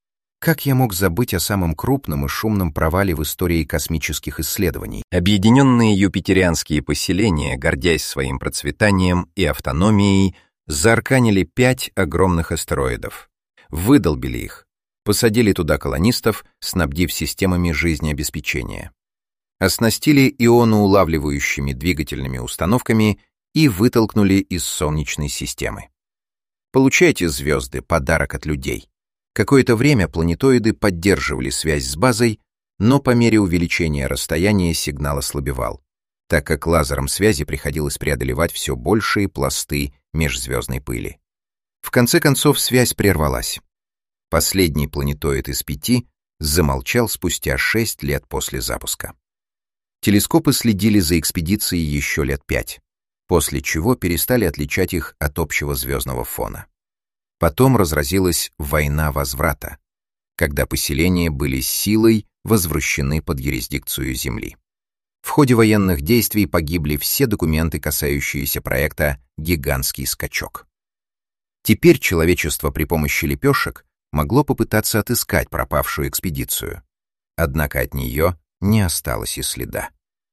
A: Как я мог забыть о самом крупном и шумном провале в истории космических исследований? Объединенные юпитерианские поселения, гордясь своим процветанием и автономией, заарканили пять огромных астероидов, выдолбили их, посадили туда колонистов, снабдив системами жизнеобеспечения, оснастили ионоулавливающими двигательными установками и вытолкнули из Солнечной системы. Получайте, звезды, подарок от людей. Какое-то время планетоиды поддерживали связь с базой, но по мере увеличения расстояния сигнал ослабевал, так как лазером связи приходилось преодолевать все большие пласты межзвездной пыли. В конце концов связь прервалась. Последний планетоид из пяти замолчал спустя шесть лет после запуска. Телескопы следили за экспедицией еще лет пять, после чего перестали отличать их от общего звездного фона. Потом разразилась война возврата, когда поселения были силой возвращены под юрисдикцию Земли. В ходе военных действий погибли все документы, касающиеся проекта «Гигантский скачок». Теперь человечество при помощи лепешек могло попытаться отыскать пропавшую экспедицию, однако от нее не осталось и следа.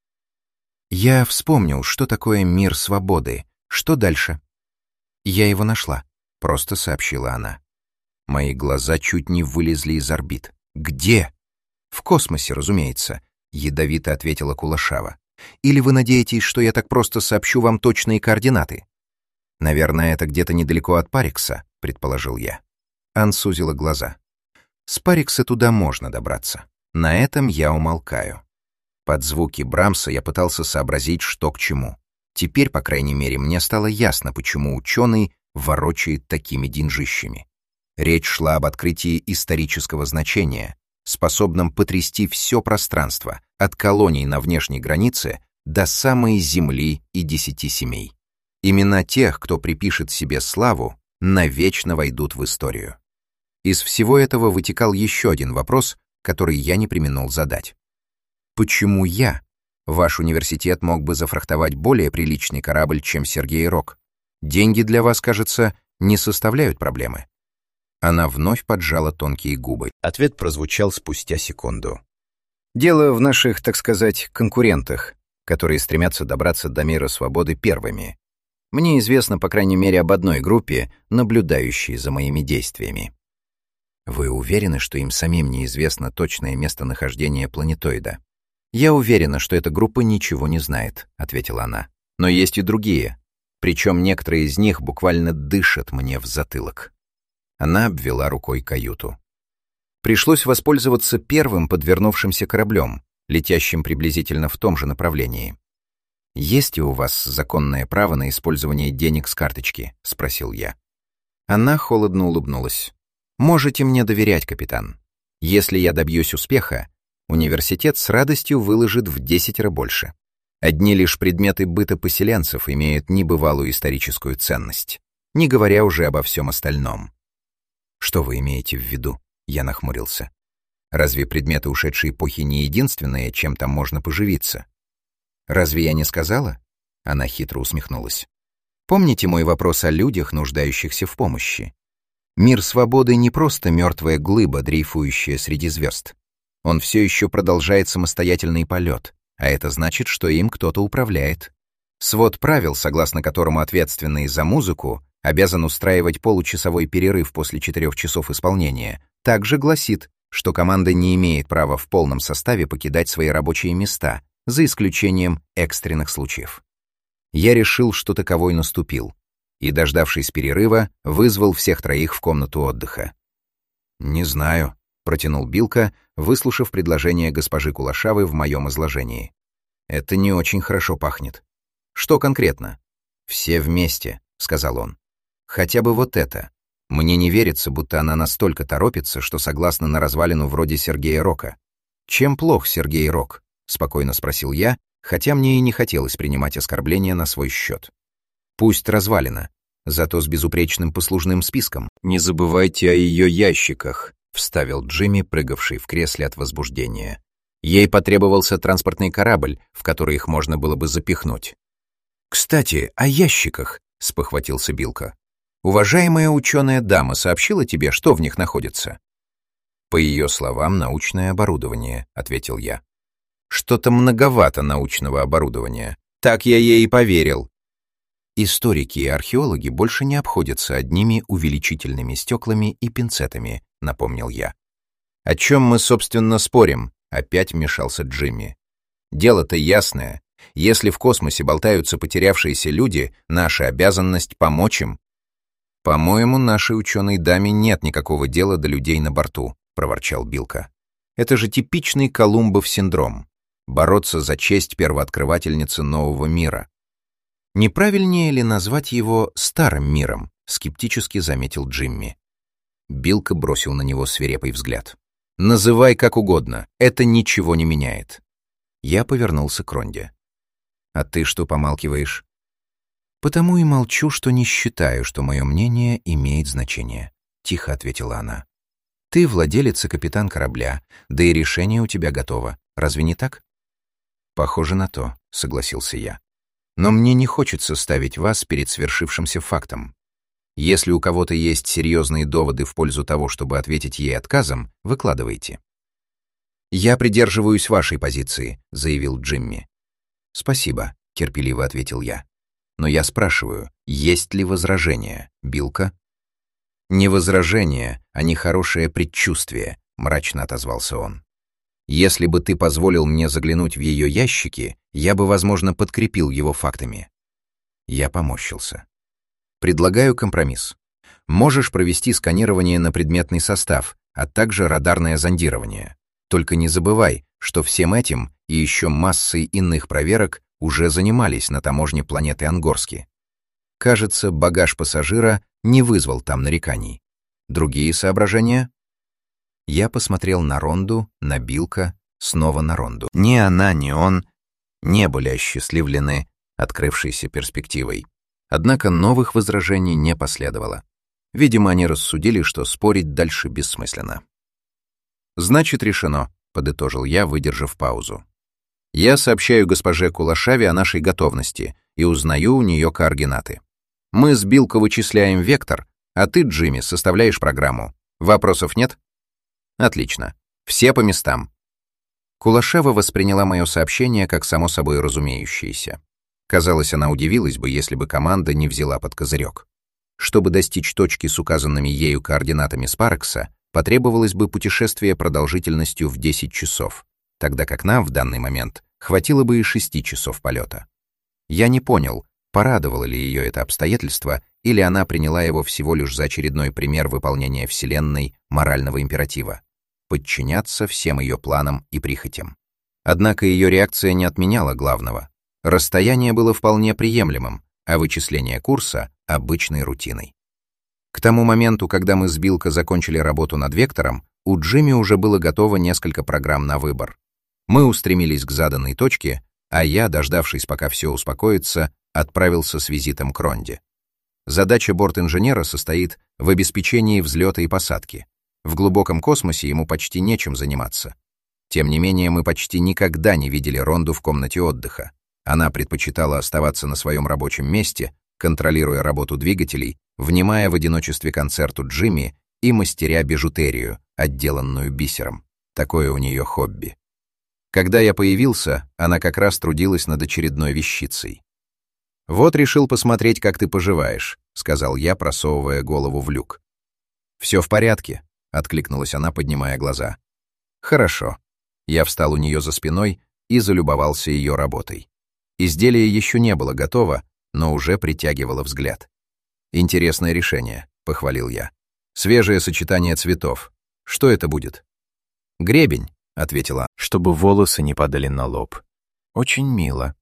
A: Я вспомнил, что такое мир свободы. Что дальше? Я его нашла. Просто сообщила она. Мои глаза чуть не вылезли из орбит. «Где?» «В космосе, разумеется», — ядовито ответила Кулашава. «Или вы надеетесь, что я так просто сообщу вам точные координаты?» «Наверное, это где-то недалеко от Парикса», — предположил я. Ан сузила глаза. «С Парикса туда можно добраться. На этом я умолкаю». Под звуки Брамса я пытался сообразить, что к чему. Теперь, по крайней мере, мне стало ясно, почему ученый ворочает такими деньжищами. Речь шла об открытии исторического значения, способном потрясти все пространство, от колоний на внешней границе до самой Земли и десяти семей. Имена тех, кто припишет себе славу, навечно войдут в историю. Из всего этого вытекал еще один вопрос, который я не преминул задать. Почему я? Ваш университет мог бы зафрахтовать более приличный корабль, чем Сергей Рок. Деньги для вас, кажется, не составляют проблемы. Она вновь поджала тонкие губы. Ответ прозвучал спустя секунду. Дело в наших, так сказать, конкурентах, которые стремятся добраться до мира свободы первыми. Мне известно, по крайней мере, об одной группе, наблюдающей за моими действиями. Вы уверены, что им самим неизвестно точное местонахождение планетоида? Я уверена, что эта группа ничего не знает, ответила она. Но есть и другие. Причем некоторые из них буквально дышат мне в затылок. Она обвела рукой каюту. Пришлось воспользоваться первым подвернувшимся кораблем, летящим приблизительно в том же направлении. «Есть ли у вас законное право на использование денег с карточки?» — спросил я. Она холодно улыбнулась. «Можете мне доверять, капитан. Если я добьюсь успеха, университет с радостью выложит в десятеро больше. Одни лишь предметы быта поселенцев имеют небывалую историческую ценность, не говоря уже обо всем остальном». «Что вы имеете в виду?» — я нахмурился. «Разве предметы ушедшей эпохи не единственное, чем там можно поживиться?» «Разве я не сказала?» — она хитро усмехнулась. «Помните мой вопрос о людях, нуждающихся в помощи? Мир свободы не просто мертвая глыба, дрейфующая среди звезд. Он все еще продолжает самостоятельный полет, а это значит, что им кто-то управляет. Свод правил, согласно которому ответственный за музыку обязан устраивать получасовой перерыв после четырех часов исполнения, также гласит, что команда не имеет права в полном составе покидать свои рабочие места, за исключением экстренных случаев. Я решил, что таковой наступил, и, дождавшись перерыва, вызвал всех троих в комнату отдыха. «Не знаю», — протянул Билка, выслушав предложение госпожи Кулашавы в моем изложении. «Это не очень хорошо пахнет». «Что конкретно?» «Все вместе», — сказал он. «Хотя бы вот это. Мне не верится, будто она настолько торопится, что согласна на развалину вроде Сергея Рока». «Чем плох Сергей Рок?» — спокойно спросил я, хотя мне и не хотелось принимать оскорбления на свой счет. «Пусть развалина, зато с безупречным послужным списком. Не забывайте о ее ящиках», — вставил Джимми, прыгавший в кресле от возбуждения. «Ей потребовался транспортный корабль, в который их можно было бы запихнуть». «Кстати, о ящиках», — спохватился Билка. «Уважаемая ученая дама сообщила тебе, что в них находится?» «По ее словам, научное оборудование», — ответил я. «Что-то многовато научного оборудования. Так я ей и поверил». «Историки и археологи больше не обходятся одними увеличительными стеклами и пинцетами», — напомнил я. «О чем мы, собственно, спорим?» — опять вмешался Джимми. «Дело-то ясное. Если в космосе болтаются потерявшиеся люди, наша обязанность — помочь им». «По-моему, нашей ученой даме нет никакого дела до людей на борту», — проворчал Билка. «Это же типичный Колумбов синдром. Бороться за честь первооткрывательницы нового мира». «Неправильнее ли назвать его старым миром?» — скептически заметил Джимми. Билка бросил на него свирепый взгляд. «Называй как угодно, это ничего не меняет». Я повернулся к Ронде. «А ты что помалкиваешь?» «Потому и молчу, что не считаю, что мое мнение имеет значение», — тихо ответила она. «Ты владелец и капитан корабля, да и решение у тебя готово. Разве не так?» «Похоже на то», — согласился я. «Но мне не хочется ставить вас перед свершившимся фактом. Если у кого-то есть серьезные доводы в пользу того, чтобы ответить ей отказом, выкладывайте». «Я придерживаюсь вашей позиции», — заявил Джимми. «Спасибо», — терпеливо ответил я. «Но я спрашиваю, есть ли возражения, Билка?» «Не возражение, а нехорошее предчувствие», — мрачно отозвался он. «Если бы ты позволил мне заглянуть в ее ящики, я бы, возможно, подкрепил его фактами». Я поморщился. «Предлагаю компромисс. Можешь провести сканирование на предметный состав, а также радарное зондирование. Только не забывай, что всем этим и еще массой иных проверок уже занимались на таможне планеты Ангорски. Кажется, багаж пассажира не вызвал там нареканий. Другие соображения?» Я посмотрел на Ронду, на Билка, снова на Ронду. Ни она, ни он не были осчастливлены открывшейся перспективой. Однако новых возражений не последовало. Видимо, они рассудили, что спорить дальше бессмысленно. «Значит, решено», — подытожил я, выдержав паузу. «Я сообщаю госпоже Кулашаве о нашей готовности и узнаю у нее координаты. Мы с Билко вычисляем вектор, а ты, Джимми, составляешь программу. Вопросов нет?» «Отлично. Все по местам». Кулашева восприняла мое сообщение как само собой разумеющееся. Казалось, она удивилась бы, если бы команда не взяла под козырек. Чтобы достичь точки с указанными ею координатами Спарекса, потребовалось бы путешествие продолжительностью в десять часов, тогда как нам в данный момент хватило бы и шести часов полета. Я не понял, порадовало ли ее это обстоятельство, или она приняла его всего лишь за очередной пример выполнения Вселенной морального императива — подчиняться всем ее планам и прихотям. Однако ее реакция не отменяла главного. Расстояние было вполне приемлемым, а вычисление курса — обычной рутиной. К тому моменту, когда мы с Билко закончили работу над вектором, у Джимми уже было готово несколько программ на выбор. Мы устремились к заданной точке, а я, дождавшись, пока все успокоится, отправился с визитом к Ронде. Задача борт-инженера состоит в обеспечении взлета и посадки. В глубоком космосе ему почти нечем заниматься. Тем не менее, мы почти никогда не видели Ронду в комнате отдыха. Она предпочитала оставаться на своем рабочем месте, контролируя работу двигателей, внимая в одиночестве концерту Джимми и мастеря бижутерию, отделанную бисером. Такое у нее хобби. Когда я появился, она как раз трудилась над очередной вещицей. «Вот решил посмотреть, как ты поживаешь», — сказал я, просовывая голову в люк. «Все в порядке», — откликнулась она, поднимая глаза. «Хорошо». Я встал у нее за спиной и залюбовался ее работой. Изделие еще не было готово, но уже притягивало взгляд. «Интересное решение», — похвалил я. «Свежее сочетание цветов. Что это будет?» «Гребень», — ответила,
B: чтобы волосы не падали на лоб.
A: «Очень мило».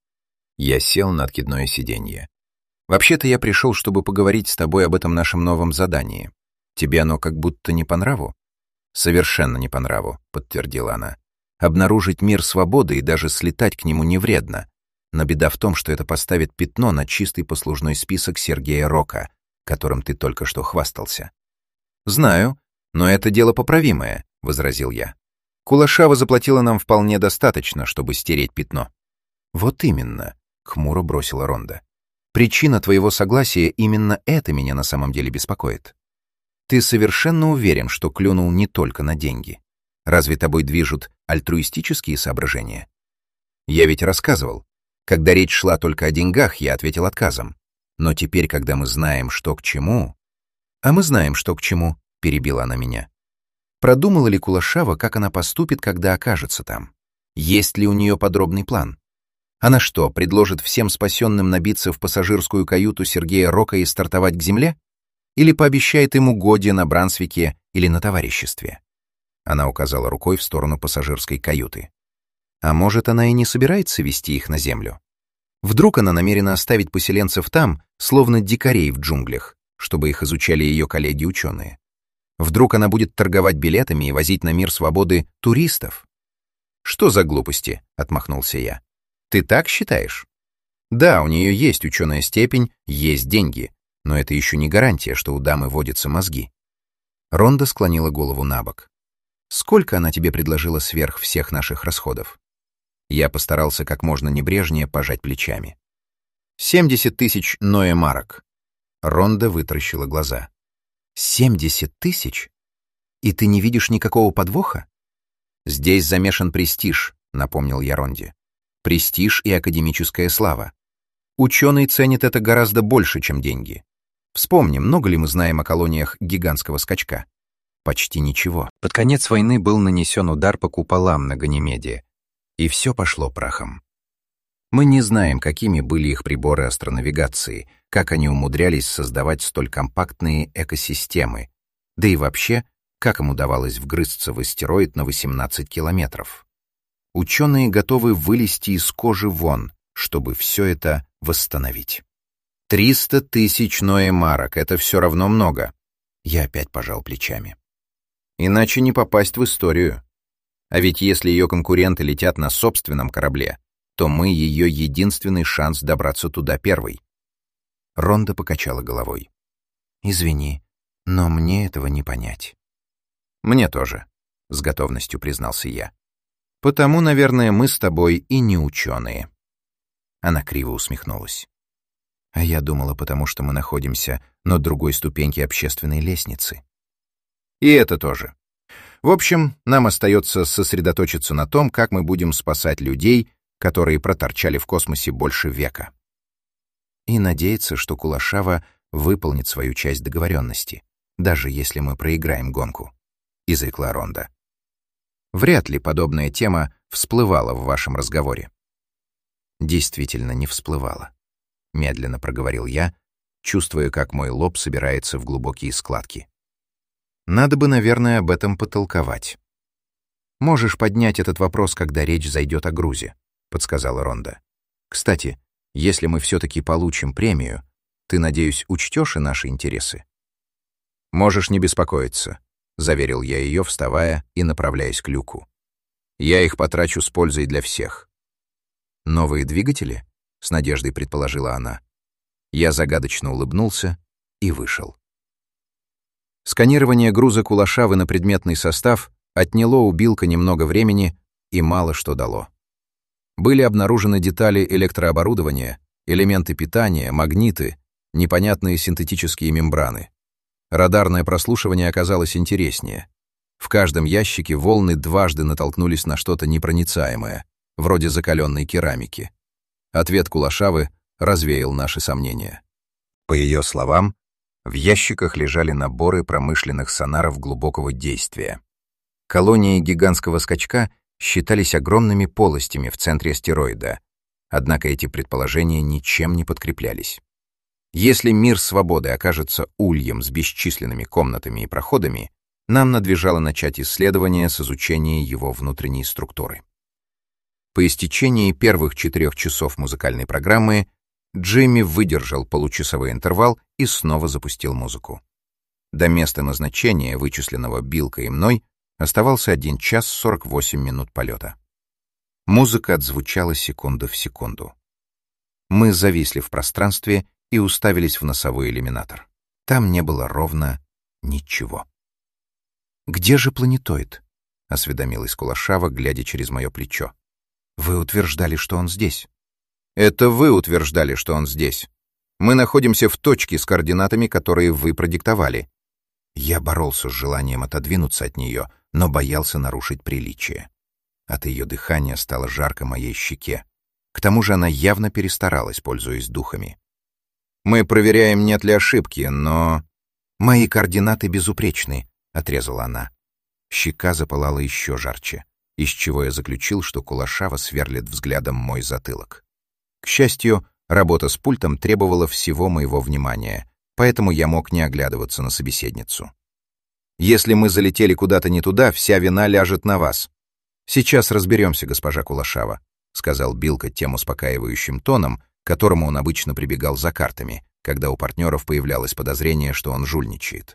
A: Я сел на откидное сиденье. «Вообще-то я пришел, чтобы поговорить с тобой об этом нашем новом задании. Тебе оно как будто не по нраву?» «Совершенно не по нраву», — подтвердила она. «Обнаружить мир свободы и даже слетать к нему не вредно. Но беда в том, что это поставит пятно на чистый послужной список Сергея Рока, которым ты только что хвастался». «Знаю, но это дело поправимое», — возразил я. «Кулашава заплатила нам вполне достаточно, чтобы стереть пятно». «Вот именно», — хмуро бросила Ронда. «Причина твоего согласия, именно это меня на самом деле беспокоит. Ты совершенно уверен, что клюнул не только на деньги. Разве тобой движут альтруистические соображения? Я ведь рассказывал. Когда речь шла только о деньгах, я ответил отказом. Но теперь, когда мы знаем, что к чему...» «А мы знаем, что к чему», — перебила она меня. «Продумала ли Кулашава, как она поступит, когда окажется там? Есть ли у нее подробный план? Она что, предложит всем спасенным набиться в пассажирскую каюту Сергея Рока и стартовать к земле? Или пообещает им угодья на Брансвике или на товариществе?» Она указала рукой в сторону пассажирской каюты. «А может, она и не собирается вести их на землю? Вдруг она намерена оставить поселенцев там, словно дикарей в джунглях, чтобы их изучали ее коллеги-ученые? Вдруг она будет торговать билетами и возить на мир свободы туристов?» «Что за глупости?» — отмахнулся я. «Ты так считаешь? Да, у нее есть ученая степень, есть деньги, но это еще не гарантия, что у дамы водятся мозги». Ронда склонила голову на бок. «Сколько она тебе предложила сверх всех наших расходов?» Я постарался как можно небрежнее пожать плечами. «Семьдесят тысяч ноэ-марок». Ронда вытаращила глаза. «Семьдесят тысяч? И ты не видишь никакого подвоха?» «Здесь замешан престиж», — напомнил я Ронде. «Престиж и академическая слава. Ученый ценит это гораздо больше, чем деньги. Вспомни, много ли мы знаем о колониях гигантского скачка? Почти ничего».
B: Под конец войны был нанесен удар по куполам на Ганимеде, и все пошло прахом. Мы не знаем, какими были их приборы астронавигации, как они умудрялись создавать столь компактные экосистемы, да и вообще, как им удавалось вгрызться в астероид на восемнадцать километров. Ученые готовы вылезти из кожи вон, чтобы все это восстановить. «Триста тысяч ноэ-марок — это все равно много». Я опять пожал плечами. «Иначе не попасть в историю. А ведь если ее конкуренты летят на собственном корабле, то мы ее единственный шанс добраться туда первой». Ронда покачала головой. «Извини, но мне этого не понять». «Мне тоже», — с готовностью признался я. «Потому, наверное, мы с тобой и не ученые». Она криво усмехнулась. «А я думала, потому что мы находимся на другой ступеньке общественной лестницы». «И это тоже. В общем, нам остается сосредоточиться на том, как мы будем спасать людей, которые проторчали в космосе больше века. И надеяться, что Кулашава выполнит свою часть договоренности, даже если мы проиграем гонку», — изрекла Ронда. «Вряд ли подобная тема всплывала в вашем разговоре». «Действительно не всплывала», — медленно проговорил я, чувствуя, как мой лоб собирается в глубокие складки. «Надо бы, наверное, об этом потолковать». «Можешь поднять этот вопрос, когда речь зайдет о грузе», — подсказала Ронда. Кстати, если мы все-таки получим премию, ты, надеюсь, учтешь и наши интересы?» «Можешь не беспокоиться», — заверил я ее, вставая и направляясь к люку. «Я их потрачу с пользой для всех». «Новые двигатели?» — с надеждой предположила она. Я загадочно улыбнулся и вышел. Сканирование груза Кулашавы на предметный состав отняло у Билка немного времени и мало что дало. Были обнаружены детали электрооборудования, элементы питания, магниты, непонятные синтетические мембраны. Радарное прослушивание оказалось интереснее. В каждом ящике волны дважды натолкнулись на что-то непроницаемое, вроде закаленной керамики. Ответ Кулашавы развеял наши сомнения. По ее словам, в ящиках лежали наборы промышленных сонаров глубокого действия. Колонии гигантского скачка считались огромными полостями в центре астероида, однако эти предположения ничем не подкреплялись. Если мир свободы окажется ульем с бесчисленными комнатами и проходами, нам надлежало начать исследование с изучения его внутренней структуры. По истечении первых четырех часов музыкальной программы Джимми выдержал получасовой интервал и снова запустил музыку. До места назначения, вычисленного Билка и мной, оставался один час сорок восемь минут полета. Музыка отзвучала секунду в секунду. Мы зависли в пространстве и уставились в носовой иллюминатор. Там не было ровно ничего. «Где же планетоид?» — осведомилась Кулашава, глядя через мое плечо. «Вы утверждали, что он здесь». «Это вы утверждали, что он здесь. Мы находимся в точке с координатами, которые вы продиктовали». Я боролся с желанием отодвинуться от нее, но боялся нарушить приличие. От ее дыхания стало жарко моей щеке. К тому же она явно перестаралась, пользуясь духами. «Мы проверяем, нет ли ошибки, но...» «Мои координаты безупречны», — отрезала она. Щека запылала еще жарче, из чего я заключил, что Кулашава сверлит взглядом мой затылок. К счастью, работа с пультом требовала всего моего внимания, поэтому я мог не оглядываться на собеседницу. «Если мы залетели куда-то не туда, вся вина ляжет на вас». «Сейчас разберемся, госпожа Кулашава», — сказал Билка тем успокаивающим тоном, к которому он обычно прибегал за картами, когда у партнеров появлялось подозрение, что он жульничает.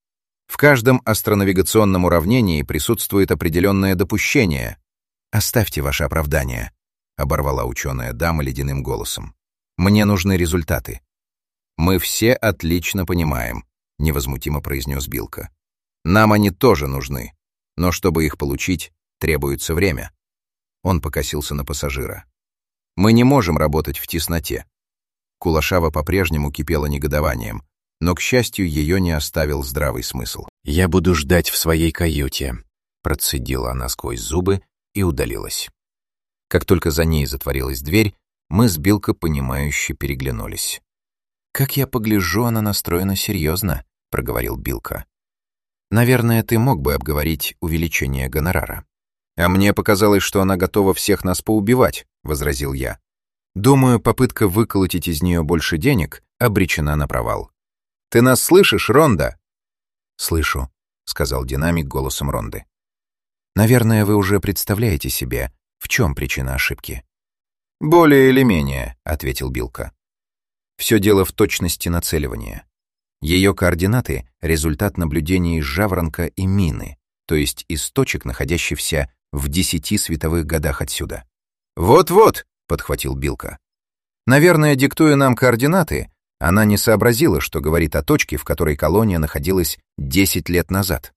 B: В каждом астронавигационном уравнении присутствует определенное допущение. «Оставьте ваше оправдание», — оборвала ученая дама ледяным голосом. «Мне нужны результаты». «Мы все отлично понимаем», — невозмутимо произнес Билка. «Нам они тоже нужны, но чтобы их получить, требуется время». Он покосился на пассажира. «Мы не можем работать в тесноте». Кулашава по-прежнему кипела негодованием, но, к счастью, ее не оставил здравый смысл. «Я буду ждать в своей каюте», — процедила она сквозь зубы и удалилась. Как только за ней затворилась дверь, мы с Билко понимающе переглянулись. «Как я погляжу, она настроена серьезно», — проговорил Билко. «Наверное, ты мог бы обговорить увеличение гонорара». «А мне показалось, что она готова всех нас поубивать», — возразил я. «Думаю, попытка выколотить из нее больше денег обречена на провал». «Ты нас слышишь, Ронда?» «Слышу», — сказал динамик голосом Ронды. «Наверное, вы уже представляете себе, в чем причина ошибки». «Более или менее», — ответил Билка. «Все дело в точности нацеливания. Ее координаты — результат наблюдений жаворонка и мины, то есть из точек, находящихся в десяти световых годах отсюда». «Вот-вот», — подхватил Билка. «Наверное, диктуя нам координаты, она не сообразила, что говорит о точке, в которой колония находилась десять лет назад».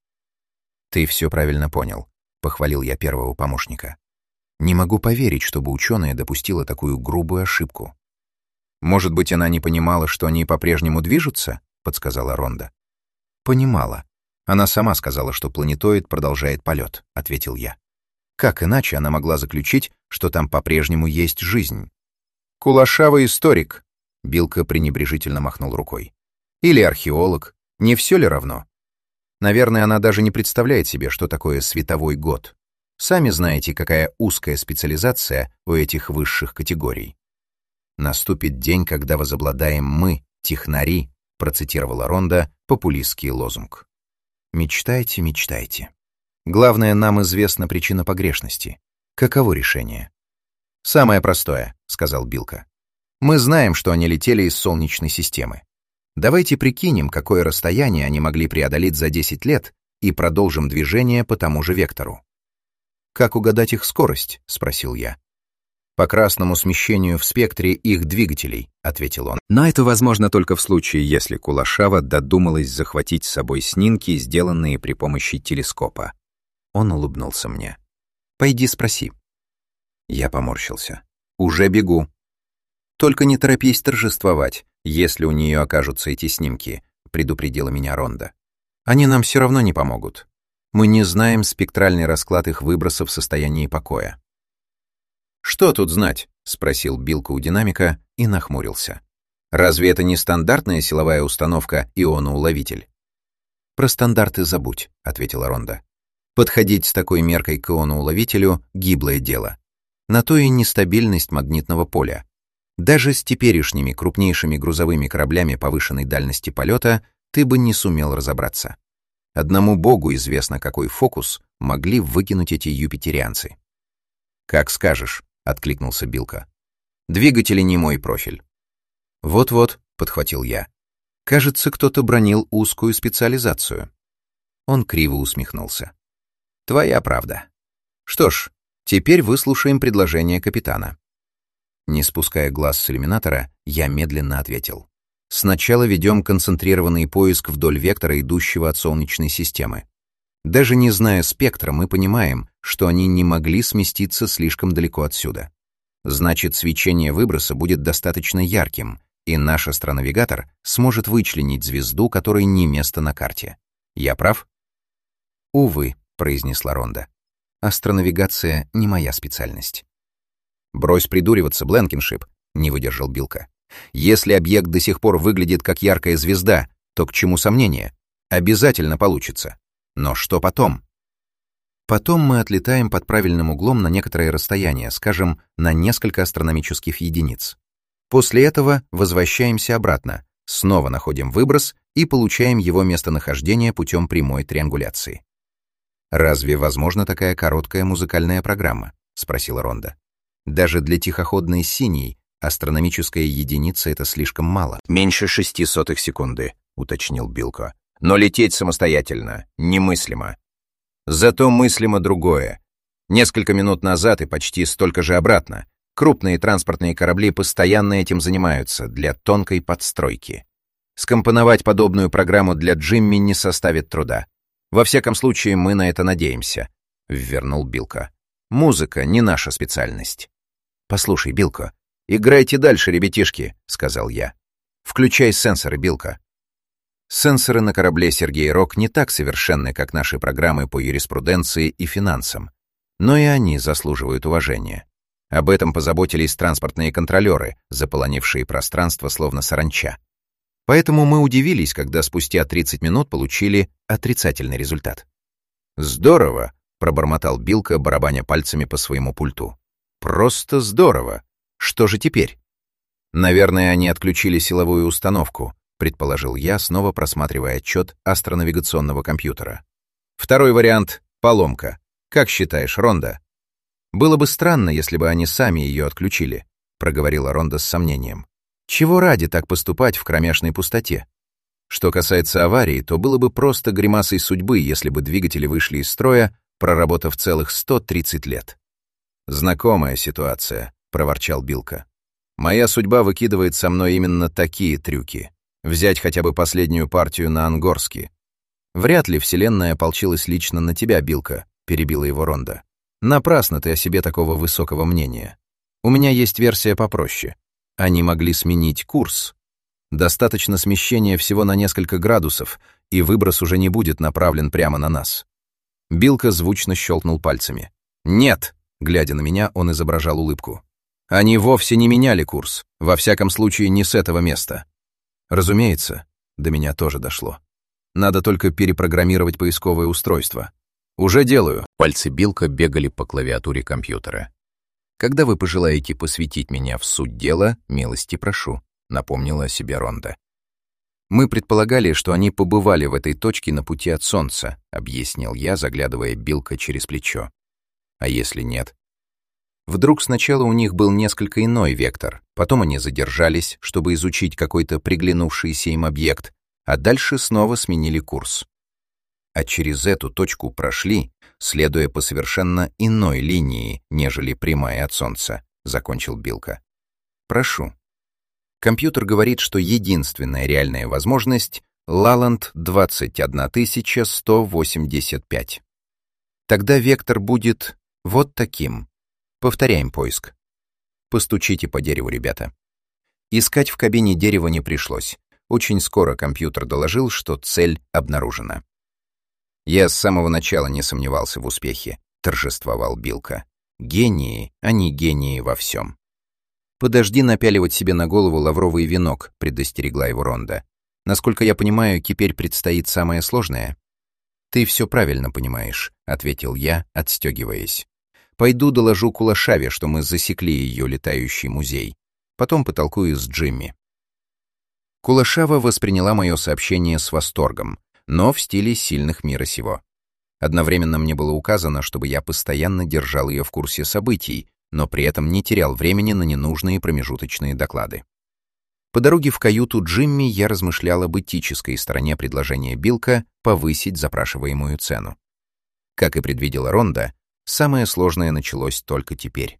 B: «Ты все правильно понял», — похвалил я первого помощника. «Не могу поверить, чтобы ученая допустила такую грубую ошибку». «Может быть, она не понимала, что они по-прежнему движутся?» — подсказала Ронда. «Понимала. Она сама сказала, что планетоид продолжает полет», — ответил я. «Как иначе она могла заключить, что там по-прежнему есть жизнь?» «Кулашава историк», — Билка пренебрежительно махнул рукой. «Или археолог. Не все ли равно? Наверное, она даже не представляет себе, что такое световой год. Сами знаете, какая узкая специализация у этих высших категорий». «Наступит день, когда возобладаем мы, технари», — процитировала Ронда популистский лозунг. «Мечтайте, мечтайте. Главное, нам известна причина погрешности. Каково решение?»
A: «Самое простое», — сказал Билка. «Мы знаем, что они летели из Солнечной системы. Давайте прикинем, какое расстояние они могли преодолеть за десять лет, и продолжим движение по тому же вектору». «Как угадать их скорость?» — спросил я. «По красному смещению в спектре их двигателей», — ответил он.
B: Но это возможно только в случае, если Кулашава додумалась захватить с собой снимки, сделанные при помощи телескопа. Он улыбнулся мне. «Пойди спроси». Я поморщился. «Уже бегу». «Только не торопись торжествовать, если у нее окажутся эти снимки», — предупредила меня Ронда. «Они нам все равно не помогут. Мы не знаем спектральный расклад их выброса в состоянии покоя». «Что тут знать?» — спросил Билка у динамика и нахмурился. «Разве это не стандартная силовая установка ионоуловитель?» «Про стандарты забудь», — ответила Ронда. «Подходить с такой меркой к ионоуловителю — гиблое дело. На то и нестабильность магнитного поля. Даже с теперешними крупнейшими грузовыми кораблями повышенной дальности полета ты бы не сумел разобраться. Одному богу известно, какой фокус могли выкинуть эти юпитерианцы». «Как скажешь», — откликнулся Билка. «Двигатели не мой профиль». «Вот-вот», — подхватил я. «Кажется, кто-то бронил узкую специализацию». Он криво усмехнулся. «Твоя правда. Что ж, теперь выслушаем предложение капитана». Не спуская глаз с иллюминатора, я медленно ответил. «Сначала ведем концентрированный поиск вдоль вектора, идущего от Солнечной системы. Даже не зная спектра, мы понимаем, что они не могли сместиться слишком далеко отсюда. Значит, свечение выброса будет достаточно ярким, и наш астронавигатор сможет вычленить звезду, которой не место на карте. Я прав?» «Увы», — произнесла Ронда. «Астронавигация не моя специальность». «Брось придуриваться, Бленкиншип», — не выдержал Билка. «Если объект до сих пор выглядит как яркая звезда, то к чему сомнения? Обязательно получится. Но что потом?» «Потом мы отлетаем под правильным углом на некоторое расстояние, скажем, на несколько астрономических единиц. После этого возвращаемся обратно, снова находим выброс и получаем его местонахождение путем прямой триангуляции». «Разве возможна такая короткая музыкальная программа?» — спросила Ронда. «Даже для тихоходной синей астрономическая единица — это слишком мало».
A: «Меньше шести сотых секунды», — уточнил Билко. «Но лететь самостоятельно немыслимо. Зато мыслимо другое. Несколько минут назад и почти столько же обратно. Крупные транспортные корабли постоянно этим занимаются для тонкой подстройки. Скомпоновать подобную программу для Джимми не составит труда. Во всяком случае, мы на это надеемся», — ввернул Билко. «Музыка не наша специальность». «Послушай, Билко, играйте дальше, ребятишки», — сказал я. «Включай сенсоры, Билко». Сенсоры на корабле «Сергей Рок» не так совершенны, как наши программы по юриспруденции и финансам, но и они заслуживают уважения. Об этом позаботились транспортные контролеры, заполонившие пространство словно саранча. Поэтому мы удивились, когда спустя тридцать минут получили отрицательный результат. «Здорово», — пробормотал Билка, барабаня пальцами по своему пульту. «Просто здорово. Что же теперь?» «Наверное, они отключили силовую установку», — предположил я, снова просматривая отчет астронавигационного компьютера. «Второй вариант — поломка. Как считаешь, Ронда?» «Было бы странно, если бы они сами ее отключили», — проговорила Ронда с сомнением. «Чего ради так поступать в кромешной пустоте? Что касается аварии, то было бы просто гримасой судьбы, если бы двигатели вышли из строя, проработав целых сто тридцать лет». «Знакомая ситуация», — проворчал Билка. «Моя судьба выкидывает со мной именно такие трюки. Взять хотя бы последнюю партию на Ангорске». «Вряд ли Вселенная ополчилась лично на тебя, Билка», — перебила его Ронда. «Напрасно ты о себе такого высокого мнения. У меня есть версия попроще. Они могли сменить курс. Достаточно смещения всего на несколько градусов, и выброс уже не будет направлен прямо на нас». Билка звучно щелкнул пальцами. «Нет!» — глядя на меня, он изображал улыбку. «Они вовсе не меняли курс, во всяком случае не с этого места». Разумеется, до меня тоже дошло. Надо только перепрограммировать поисковое устройство. Уже делаю. Пальцы Билка бегали по клавиатуре компьютера. «Когда вы пожелаете посвятить меня в суть дела, милости прошу», — напомнила о себе Ронда. «Мы предполагали, что они побывали в этой точке на пути от Солнца», — объяснил я, заглядывая Билка через плечо. «А если нет?»
B: Вдруг сначала у них был несколько иной вектор, потом они задержались, чтобы изучить какой-то приглянувшийся им объект, а дальше снова сменили курс. А через эту точку прошли, следуя по совершенно иной линии, нежели прямая от Солнца, закончил Билка. Прошу. Компьютер говорит, что единственная реальная возможность — Лаланд двадцать одна тысяча сто восемьдесят пять. Тогда вектор будет вот таким. Повторяем поиск. Постучите по дереву, ребята. Искать в кабине дерева не пришлось. Очень скоро компьютер доложил, что цель обнаружена. Я с самого начала не сомневался в успехе, торжествовал Билка. Гении, они гении во всем. Подожди напяливать себе на голову лавровый венок, предостерегла его Ронда. Насколько я понимаю, теперь предстоит самое сложное. Ты все правильно понимаешь, ответил я, отстегиваясь. Пойду доложу Кулашаве, что мы засекли ее летающий музей. Потом потолкую с Джимми. Кулашава восприняла мое сообщение с восторгом, но в стиле сильных мира сего. Одновременно мне было указано, чтобы я постоянно держал ее в курсе событий, но при этом не терял времени на ненужные промежуточные доклады. По дороге в каюту Джимми я размышлял об этической стороне предложения Билка повысить запрашиваемую цену. Как и предвидела Ронда, самое сложное началось только теперь.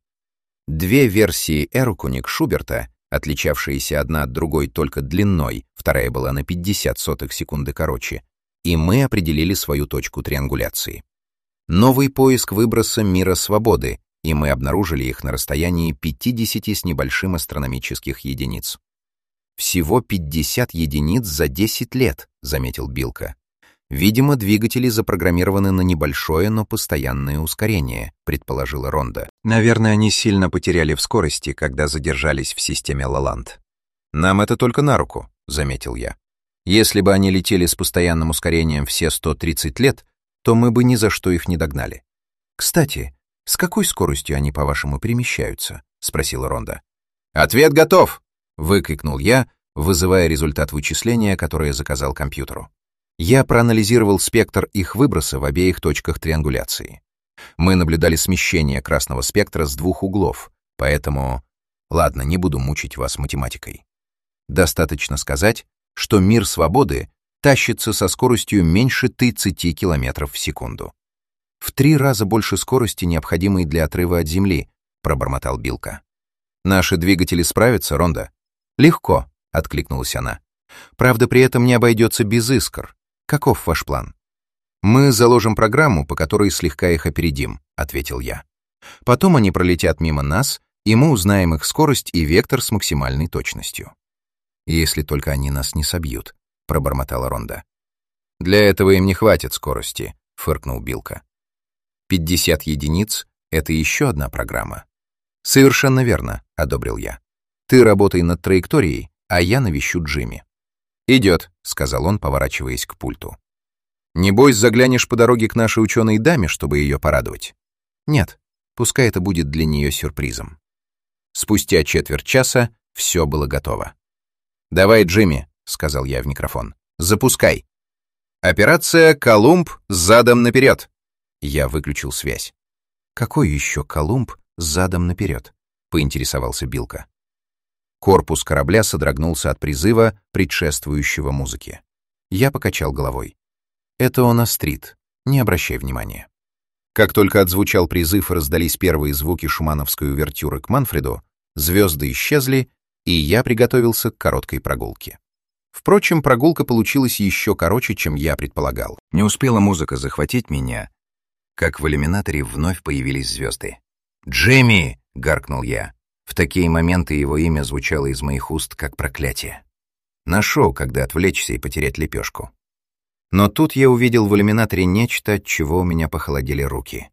B: Две версии Эрукуник Шуберта, отличавшиеся одна от другой только длиной, вторая была на пятьдесят сотых секунды короче, и мы определили свою точку триангуляции. Новый поиск выброса мира свободы, и мы обнаружили их на расстоянии пятидесяти с небольшим астрономических единиц. «Всего пятьдесят единиц за десять лет», — заметил Билка. «Видимо, двигатели запрограммированы на небольшое, но постоянное ускорение», — предположила Ронда. «Наверное, они сильно потеряли в скорости, когда задержались в системе Лаланд». «Нам это только на руку», — заметил я. «Если бы они летели с постоянным ускорением все сто тридцать лет, то мы бы ни за что их не догнали». «Кстати, с какой скоростью они, по-вашему, перемещаются?» — спросила Ронда. «Ответ готов!» — выкрикнул я, вызывая результат вычисления, которое заказал компьютеру. Я проанализировал спектр их выброса в обеих точках триангуляции. Мы наблюдали смещение красного спектра с двух углов, поэтому... Ладно, не буду мучить вас математикой. Достаточно сказать, что мир свободы тащится со скоростью меньше тридцати километров в секунду. В три раза больше скорости, необходимой для отрыва от Земли, пробормотал Билка. Наши двигатели справятся, Ронда? Легко, откликнулась она. Правда, при этом не обойдется без искр. Каков ваш план? Мы заложим программу, по которой слегка их опередим, ответил я. Потом они пролетят мимо нас, и мы узнаем их скорость и вектор с максимальной точностью. Если только они нас не собьют, пробормотала Ронда. Для этого им не хватит скорости, фыркнул Билка. пятьдесят единиц — это еще одна программа. Совершенно верно, одобрил я. Ты работай над траекторией, а я навещу Джимми. «Идет», — сказал он, поворачиваясь к пульту. «Небось, заглянешь по дороге к нашей ученой даме, чтобы ее порадовать?» «Нет, пускай это будет для нее сюрпризом». Спустя четверть часа все было готово. «Давай, Джимми», — сказал я в микрофон, — «запускай». «Операция «Колумб» задом наперед». Я выключил связь. «Какой еще Колумб задом наперед?» — поинтересовался Билка. Корпус корабля содрогнулся от призыва, предшествующего музыке. Я покачал головой. «Это он острит, не обращай внимания». Как только отзвучал призыв и раздались первые звуки шумановской увертюры к Манфреду, звезды исчезли, и я приготовился к короткой прогулке. Впрочем, прогулка получилась еще короче, чем я предполагал. Не успела музыка захватить меня, как в иллюминаторе вновь появились звезды. «Джимми!» — гаркнул я. В такие моменты его имя звучало из моих уст как проклятие. Нашел, когда отвлечься и потерять лепешку. Но тут я увидел в иллюминаторе нечто, от чего у меня похолодели руки.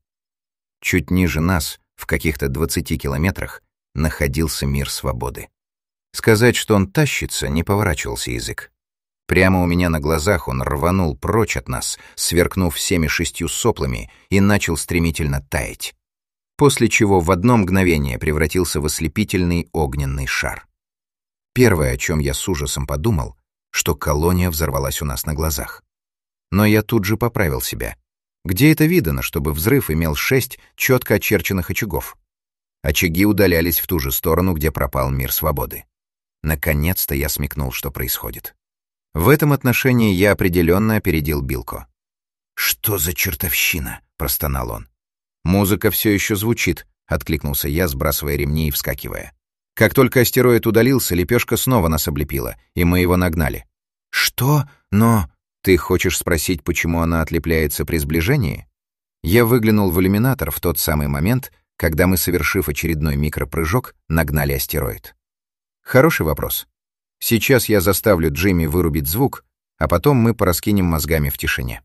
B: Чуть ниже нас, в каких-то двадцати километрах, находился мир свободы. Сказать, что он тащится, не поворачивался язык. Прямо у меня на глазах он рванул прочь от нас, сверкнув всеми шестью соплами, и начал стремительно таять. После чего в одно мгновение превратился в ослепительный огненный шар. Первое, о чем я с ужасом подумал, что колония взорвалась у нас на глазах. Но я тут же поправил себя. Где это видано, чтобы взрыв имел шесть четко очерченных очагов? Очаги удалялись в ту же сторону, где пропал мир свободы. Наконец-то я смекнул, что происходит. В этом отношении я определенно опередил Билко. «Что за чертовщина?» — простонал он. «Музыка все еще звучит», — откликнулся я, сбрасывая ремни и вскакивая. Как только астероид удалился, лепешка снова нас облепила, и мы его нагнали. «Что? Но...» «Ты хочешь спросить, почему она отлепляется при сближении?» Я выглянул в иллюминатор в тот самый момент, когда мы, совершив очередной микропрыжок, нагнали астероид. Хороший вопрос. Сейчас я заставлю Джимми вырубить звук, а потом мы пораскинем мозгами в тишине.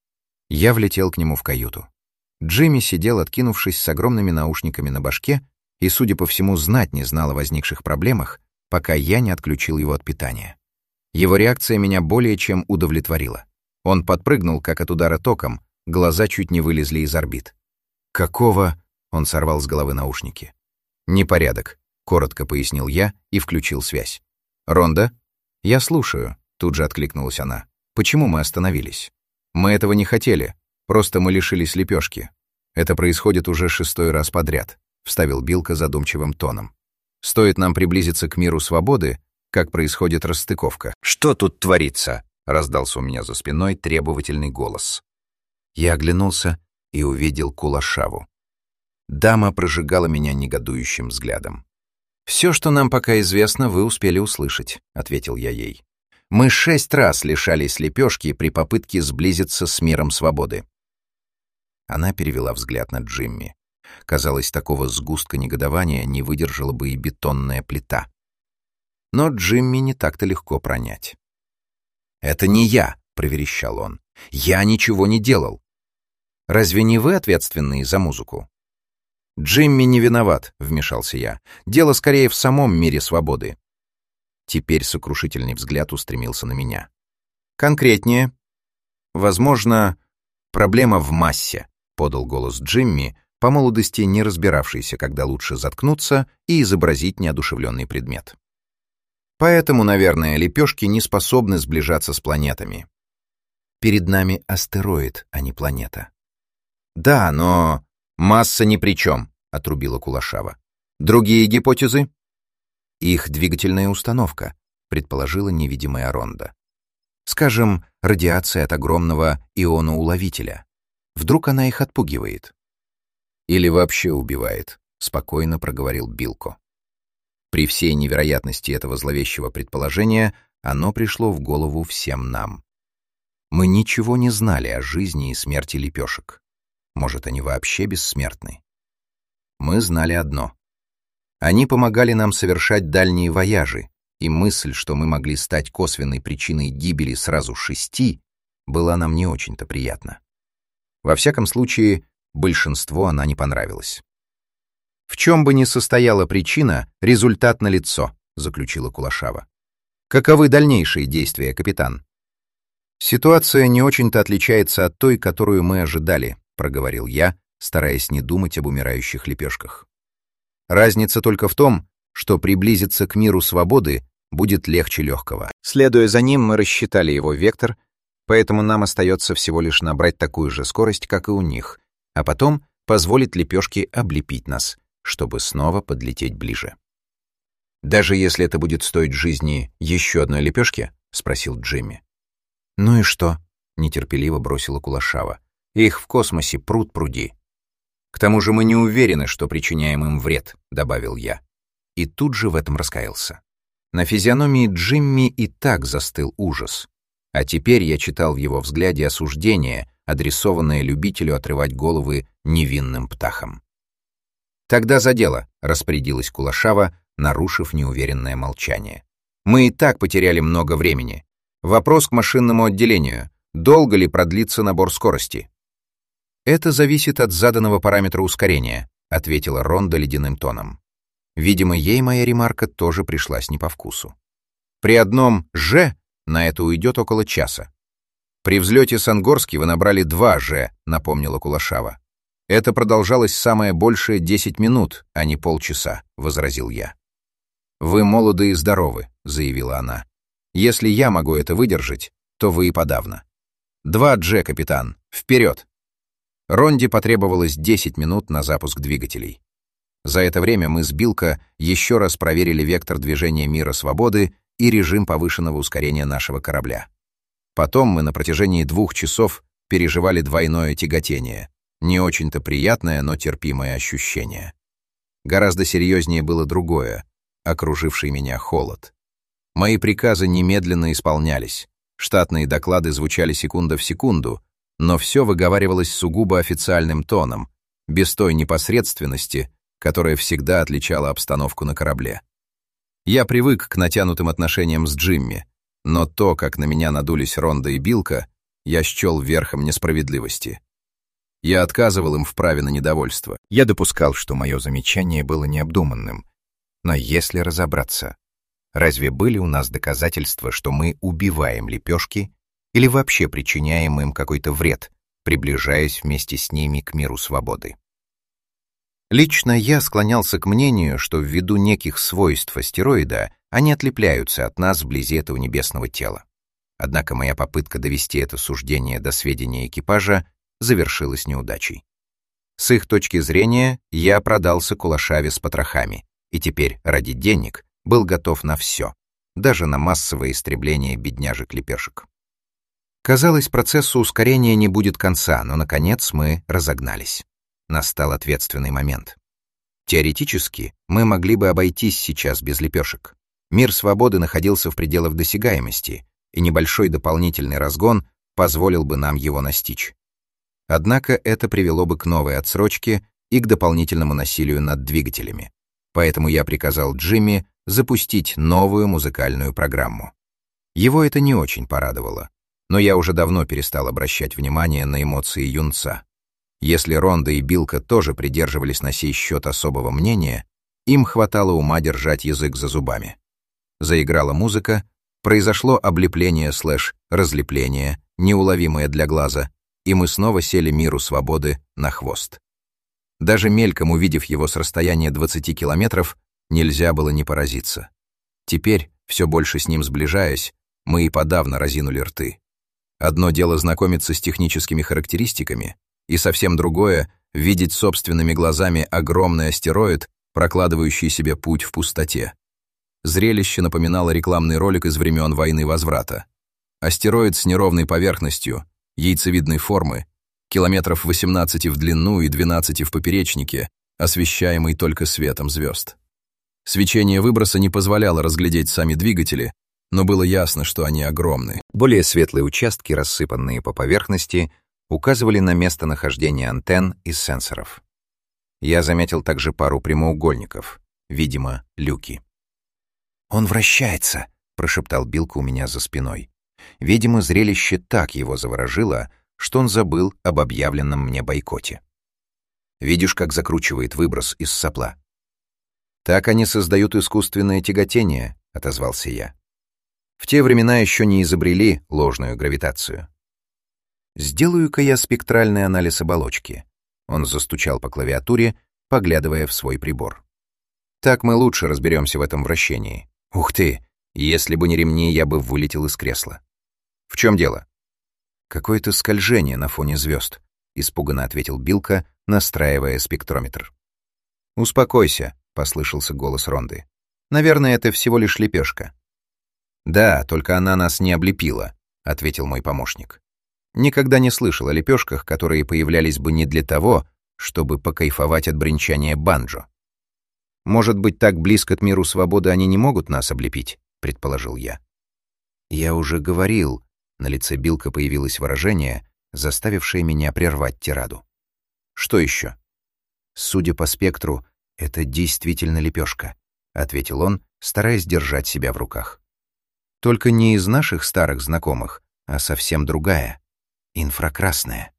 B: Я влетел к нему в каюту. Джимми сидел, откинувшись с огромными наушниками на башке, и, судя по всему, знать не знал о возникших проблемах, пока я не отключил его от питания. Его реакция меня более чем удовлетворила. Он подпрыгнул, как от удара током, глаза чуть не вылезли из орбит. «Какого?» — он сорвал с головы наушники. «Непорядок», — коротко пояснил я и включил связь. «Ронда?» «Я слушаю», — тут же откликнулась она. «Почему мы остановились?» «Мы этого не хотели, просто мы лишились лепешки. Это происходит уже шестой раз подряд», — вставил Билко задумчивым тоном. «Стоит нам приблизиться к миру свободы, как происходит расстыковка». «Что тут творится?» — раздался у меня за спиной требовательный голос. Я оглянулся и увидел Кулашаву. Дама прожигала меня негодующим взглядом. «Все, что нам пока известно, вы успели услышать», — ответил я ей. «Мы шесть раз лишались лепешки при попытке сблизиться с миром свободы». Она перевела взгляд на Джимми. Казалось, такого сгустка негодования не выдержала бы и бетонная плита. Но Джимми не так-то легко пронять. «Это не я», — проверещал он. «Я ничего не делал». «Разве не вы ответственные за музыку?» «Джимми не виноват», — вмешался я. «Дело скорее в самом мире свободы». Теперь сокрушительный взгляд устремился на меня. «Конкретнее». «Возможно, проблема в массе», — подал голос Джимми, по молодости не разбиравшийся, когда лучше заткнуться и изобразить неодушевленный предмет. Поэтому, наверное, лепешки не способны сближаться с планетами. Перед нами астероид, а не планета. «Да, но масса ни при чем», — отрубила Кулашава. «Другие гипотезы?» «Их двигательная установка», — предположила невидимая Ронда. «Скажем, радиация от огромного ионоуловителя. Вдруг она их отпугивает?» «Или вообще убивает», — спокойно проговорил Билко. При всей невероятности этого зловещего предположения оно пришло в голову всем нам. Мы ничего не знали о жизни и смерти лепешек. Может, они вообще бессмертны? Мы знали одно. Они помогали нам совершать дальние вояжи, и мысль, что мы могли стать косвенной причиной гибели сразу шести, была нам не очень-то приятна. Во всяком случае, большинству она не понравилась. «В чем бы ни состояла причина, результат налицо», — заключила Кулашава. «Каковы дальнейшие действия, капитан?» «Ситуация не очень-то отличается от той, которую мы ожидали», — проговорил я, стараясь не думать об умирающих лепешках. «Разница только в том, что приблизиться к миру свободы будет легче легкого. Следуя за ним, мы рассчитали его вектор, поэтому нам остается всего лишь набрать такую же скорость, как и у них, а потом позволить лепешке облепить нас, чтобы снова подлететь ближе». «Даже если это будет стоить жизни еще одной лепешки?» — спросил Джимми. «Ну и что?» — нетерпеливо бросила Кулашава. «Их в космосе пруд пруди». «К тому же мы не уверены, что причиняем им вред», — добавил я. И тут же в этом раскаялся. На физиономии Джимми и так застыл ужас. А теперь я читал в его взгляде осуждение, адресованное любителю отрывать головы невинным птахам. «Тогда за дело», — распорядилась Кулашава, нарушив неуверенное молчание. «Мы и так потеряли много времени. Вопрос к машинному отделению. Долго ли продлится набор скорости?» «Это зависит от заданного параметра ускорения», — ответила Ронда ледяным тоном. Видимо, ей моя ремарка тоже пришлась не по вкусу. «При одном «Ж» на это уйдет около часа». «При взлете с Ангорски вы набрали два «Ж», — напомнила Кулашава. «Это продолжалось самое большее десять минут, а не полчаса», — возразил я. «Вы молоды и здоровы», — заявила она. «Если я могу это выдержать, то вы и подавно. Два «Дж», капитан, вперед!» Ронде потребовалось десять минут на запуск двигателей. За это время мы с Билко еще раз проверили вектор движения мира свободы и режим повышенного ускорения нашего корабля. Потом мы на протяжении двух часов переживали двойное тяготение. Не очень-то приятное, но терпимое ощущение. Гораздо серьезнее было другое, окруживший меня холод. Мои приказы немедленно исполнялись. Штатные доклады звучали секунда в секунду, но все выговаривалось сугубо официальным тоном, без той непосредственности, которая всегда отличала обстановку на корабле. Я привык к натянутым отношениям с Джимми, но то, как на меня надулись Ронда и Билко, я счел верхом несправедливости. Я отказывал им в праве на недовольство.
A: Я допускал, что мое замечание было необдуманным. Но если разобраться, разве были у нас доказательства, что мы убиваем лепешки или вообще причиняем им какой-то вред, приближаясь вместе с ними к миру свободы? Лично я склонялся к мнению, что ввиду неких свойств астероида они отлепляются от нас вблизи этого небесного тела. Однако моя попытка довести это суждение до сведения экипажа завершилась неудачей. С их точки зрения я продался Кулашаве с потрохами, и теперь ради денег был готов на все, даже на массовое истребление бедняжек-лепешек. Казалось, процессу ускорения не будет конца, но, наконец, мы разогнались. Настал ответственный момент. Теоретически, мы могли бы обойтись сейчас без лепешек. Мир свободы находился в пределах досягаемости, и небольшой дополнительный разгон позволил бы нам его настичь. Однако это привело бы к новой отсрочке и к дополнительному насилию над двигателями. Поэтому я приказал Джимми запустить новую музыкальную программу. Его это не очень порадовало, но я уже давно перестал обращать внимание на эмоции юнца. Если Ронда и Билко тоже придерживались на сей счет особого мнения, им хватало ума держать язык за зубами. Заиграла музыка, произошло облепление слэш разлепление, неуловимое для глаза, и мы снова сели миру свободы на хвост. Даже мельком увидев его с расстояния двадцати километров, нельзя было не поразиться. Теперь, все больше с ним сближаясь, мы и подавно разинули рты. Одно дело знакомиться с техническими характеристиками, и совсем другое — видеть собственными глазами огромный астероид, прокладывающий себе путь в пустоте. Зрелище напоминало рекламный ролик из времен войны возврата. Астероид с неровной поверхностью, яйцевидной формы, километров восемнадцать в длину и двенадцать в поперечнике, освещаемый только светом звезд. Свечение выброса не позволяло разглядеть сами двигатели, но было ясно, что они огромны. Более светлые участки, рассыпанные по поверхности, указывали на местонахождение антенн и сенсоров. Я заметил также пару прямоугольников, видимо, люки. «Он вращается», — прошептал Билко у меня за спиной. Видимо, зрелище так его заворожило, что он забыл об объявленном мне бойкоте. «Видишь, как закручивает выброс из сопла?» «Так они создают искусственное тяготение», — отозвался я. «В те времена еще не изобрели ложную гравитацию». «Сделаю-ка я спектральный анализ оболочки». Он застучал по клавиатуре, поглядывая в свой прибор. «Так мы лучше разберемся в этом вращении. Ух ты! Если бы не ремни, я бы вылетел из кресла». «В чем дело?» «Какое-то скольжение на фоне звезд», — испуганно ответил Билко, настраивая спектрометр. «Успокойся», — послышался голос Ронды. «Наверное, это всего лишь лепешка». «Да, только она нас не облепила», — ответил мой помощник. «Никогда не слышал о лепешках, которые появлялись бы не для того, чтобы покайфовать от бренчания банджо». «Может быть, так близко к миру свободы они не могут нас облепить?» — предположил я. «Я уже говорил», — на лице Билко появилось выражение, заставившее меня прервать тираду. «Что еще?» «Судя по спектру, это действительно лепешка», — ответил он, стараясь держать себя в руках. «Только не из наших старых знакомых, а совсем другая, инфракрасная».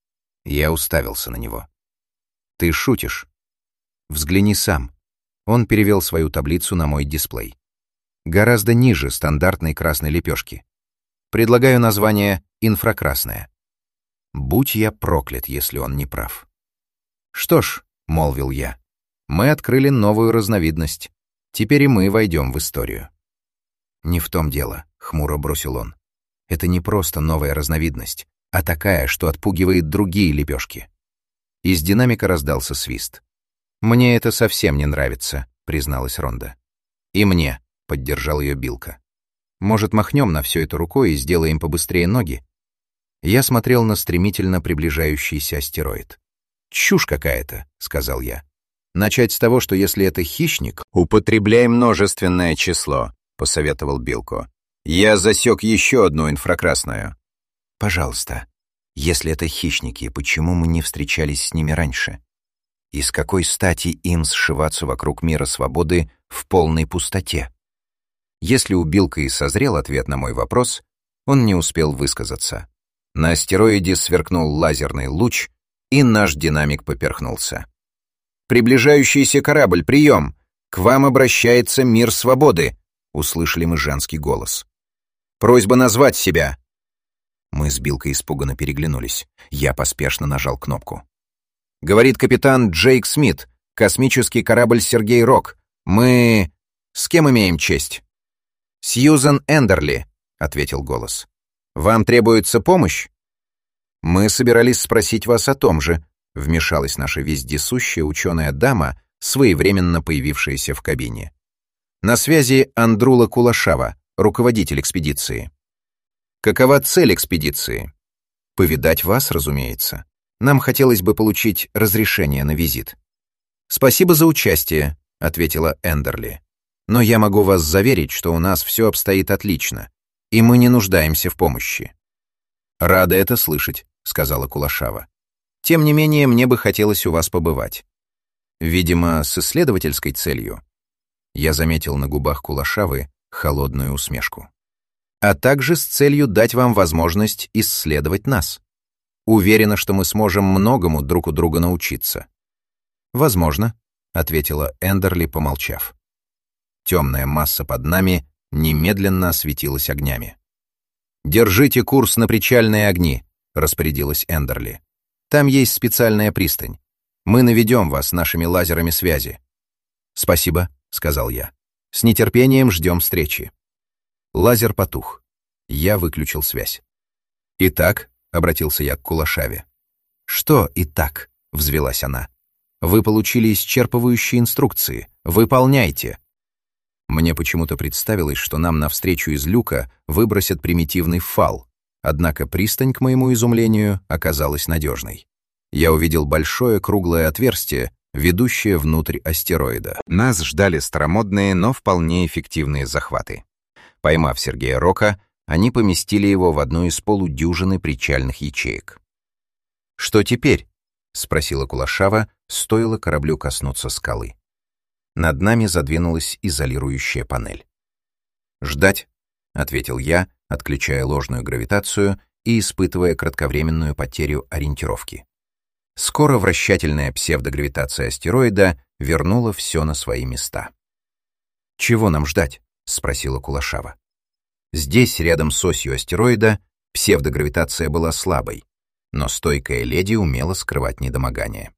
A: Я уставился на него. «Ты шутишь?» «Взгляни сам». Он перевел свою таблицу на мой дисплей. Гораздо ниже стандартной красной лепешки. Предлагаю название «инфракрасная». Будь я проклят, если он не прав. «Что ж», — молвил я, — «мы открыли новую разновидность. Теперь и мы войдем в историю». «Не в том дело», — хмуро бросил он. «Это не просто новая разновидность, а такая, что отпугивает другие лепешки». Из динамика раздался свист.
B: «Мне это совсем не нравится», — призналась Ронда. «И мне», — поддержал ее Билка. «Может, махнем на все это рукой и сделаем побыстрее ноги?» Я смотрел на стремительно приближающийся астероид. «Чушь какая-то», — сказал я. «Начать с того, что если это хищник...»
A: «Употребляй множественное число», — посоветовал Билко. «Я засек еще одну инфракрасную».
B: «Пожалуйста, если это хищники, почему мы не встречались с ними раньше? И с какой стати им сшиваться вокруг мира свободы в полной пустоте?» Если у Билка и созрел ответ на мой вопрос, он не успел высказаться. На астероиде сверкнул лазерный луч, и наш динамик поперхнулся. «Приближающийся корабль, прием! К вам обращается мир свободы!» — услышали мы женский голос. «Просьба назвать себя!» Мы с Билкой испуганно переглянулись. Я поспешно нажал кнопку. «Говорит капитан Джейк Смит, космический корабль Сергей Рок. Мы... С кем имеем честь?» «Сьюзен Эндерли», — ответил голос. «Вам требуется помощь?» «Мы собирались спросить вас о том же», — вмешалась наша вездесущая ученая дама, своевременно появившаяся в кабине. «На связи Андрула Кулашава, руководитель экспедиции». «Какова цель экспедиции?» «Повидать вас, разумеется. Нам хотелось бы получить разрешение на визит». «Спасибо за участие», — ответила Эндерли. «Но я могу вас заверить, что у нас все обстоит отлично, и мы не нуждаемся в помощи». «Рада это слышать», — сказала Кулашава. «Тем не менее, мне бы хотелось у вас побывать. Видимо, с исследовательской целью». Я заметил на губах Кулашавы холодную усмешку. «А также с целью дать вам возможность исследовать нас. Уверена, что мы сможем многому друг у друга научиться». «Возможно», — ответила Эндерли, помолчав. Темная масса под нами немедленно осветилась огнями. «Держите курс на причальные огни», — распорядилась Эндерли. «Там есть специальная пристань. Мы наведем вас нашими лазерами связи». «Спасибо», — сказал я. «С нетерпением ждем встречи». Лазер потух. Я выключил связь. «Итак», — обратился я к Кулашаве. «Что «итак»?» — взвелась она. «Вы получили исчерпывающие инструкции. Выполняйте». Мне почему-то представилось, что нам навстречу из люка выбросят примитивный фал, однако пристань, к моему изумлению, оказалась надежной. Я увидел большое круглое отверстие, ведущее внутрь астероида. Нас ждали старомодные, но вполне эффективные захваты. Поймав Сергея Рока, они поместили его в одну из полудюжины причальных ячеек. «Что теперь?» — спросила Кулашава, стоило кораблю коснуться скалы. Над нами задвинулась изолирующая панель. «Ждать», — ответил я, отключая ложную гравитацию и испытывая кратковременную потерю ориентировки. Скоро вращательная псевдогравитация астероида вернула все на свои места. «Чего нам ждать?» — спросила Кулашава. Здесь, рядом с осью астероида, псевдогравитация была слабой, но стойкая леди умела скрывать недомогание.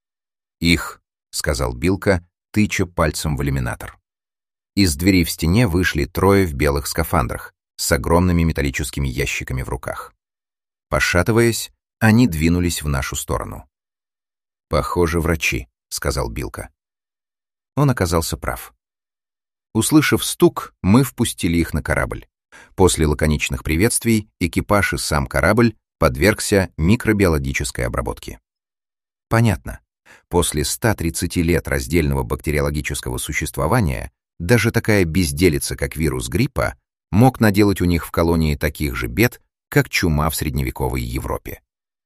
B: «Их», — сказал Билка, тыча пальцем в иллюминатор. Из двери в стене вышли трое в белых скафандрах с огромными металлическими ящиками в руках. Пошатываясь, они двинулись в нашу сторону. «Похоже, врачи», — сказал Билка. Он оказался прав. Услышав стук, мы впустили их на корабль. После лаконичных приветствий экипаж и сам корабль подвергся микробиологической обработке. Понятно. После ста тридцати лет раздельного бактериологического существования даже такая безделица, как вирус гриппа, мог наделать у них в колонии таких же бед, как чума в средневековой Европе.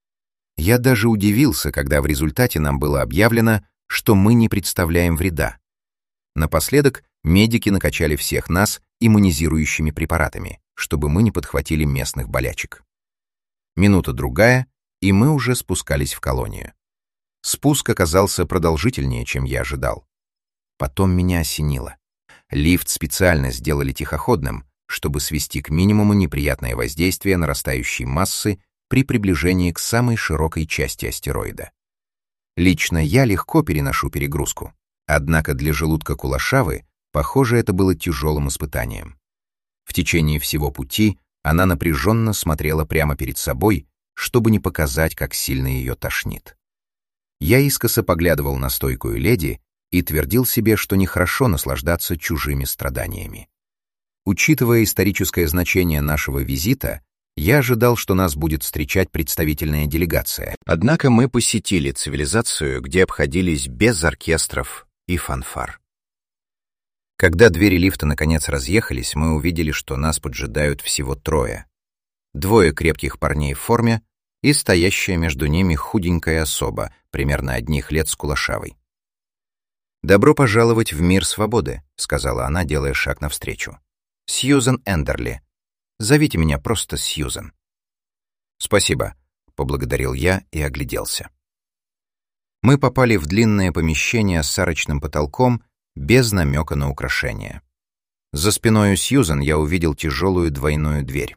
B: Я даже удивился, когда в результате нам было объявлено, что мы не представляем вреда. Напоследок медики накачали всех нас иммунизирующими препаратами, чтобы мы не подхватили местных болячек. Минута-другая, и мы уже спускались в колонию. Спуск оказался продолжительнее, чем я ожидал. Потом меня осенило. Лифт специально сделали тихоходным, чтобы свести к минимуму неприятное воздействие нарастающей массы при приближении к самой широкой части астероида. Лично я легко переношу перегрузку, однако для желудка Кулашавы, похоже, это было тяжелым испытанием. В течение всего пути она напряженно смотрела прямо перед собой, чтобы не показать, как сильно ее тошнит. Я искоса поглядывал на стойкую леди и твердил себе, что нехорошо наслаждаться чужими страданиями. Учитывая историческое значение нашего визита, я ожидал, что нас будет встречать представительная делегация. Однако мы посетили цивилизацию, где обходились без оркестров и фанфар. Когда двери лифта наконец разъехались, мы увидели, что нас поджидают всего трое. Двое крепких парней в форме и стоящая между ними худенькая особа, примерно одних лет с Кулашавой. «Добро пожаловать в мир свободы», — сказала она, делая шаг навстречу. «Сьюзен Эндерли. Зовите меня просто Сьюзен». «Спасибо», — поблагодарил я и огляделся. Мы попали в длинное помещение с арочным потолком, без намека на украшения. За спиной у Сьюзен я увидел тяжелую двойную дверь.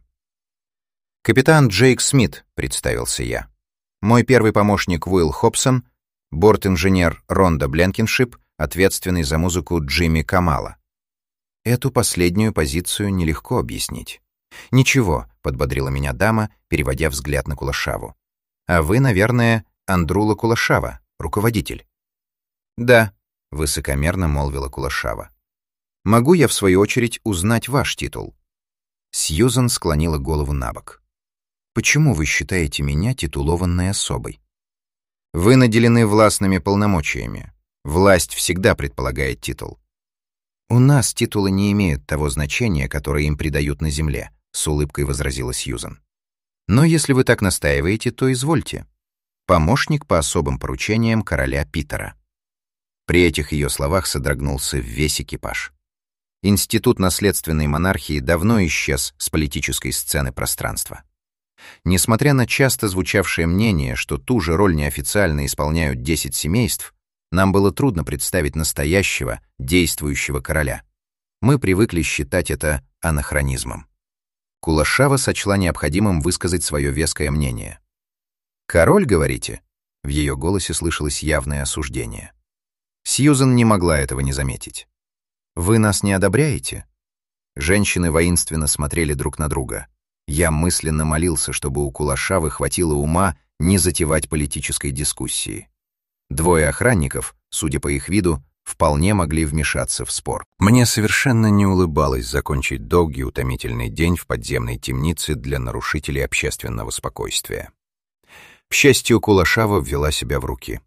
B: «Капитан Джейк Смит», — представился я. «Мой первый помощник Уилл Хобсон, борт-инженер Ронда Бленкиншип, ответственный за музыку Джимми Камала». Эту последнюю позицию нелегко объяснить. «Ничего», — подбодрила меня дама, переводя взгляд на Кулашаву. «А вы, наверное, Андрула Кулашава, руководитель?» «Да», — высокомерно молвила Кулашава. «Могу я, в свою очередь, узнать ваш титул?» Сьюзан склонила голову набок. «Почему вы считаете меня титулованной особой?» «Вы наделены властными полномочиями. Власть всегда предполагает титул». «У нас титулы не имеют того значения, которое им придают на земле», — с улыбкой возразила Сьюзан. «Но если вы так настаиваете, то извольте. Помощник по особым поручениям короля Питера». При этих ее словах содрогнулся весь экипаж. Институт наследственной монархии давно исчез с политической сцены пространства. Несмотря на часто звучавшее мнение, что ту же роль неофициально исполняют десять семейств, нам было трудно представить настоящего, действующего короля. Мы привыкли считать это анахронизмом. Кулашава сочла необходимым высказать свое веское мнение. «Король, говорите?» В ее голосе слышалось явное осуждение. Сьюзан не могла этого не заметить. «Вы нас не одобряете?» Женщины воинственно смотрели друг на друга. Я мысленно молился, чтобы у Кулашавы хватило ума не затевать политической дискуссии. Двое охранников, судя по их виду, вполне могли вмешаться в спор. Мне совершенно не улыбалось закончить долгий утомительный день в подземной темнице для нарушителей общественного спокойствия. К счастью, Кулашава ввела себя в руки.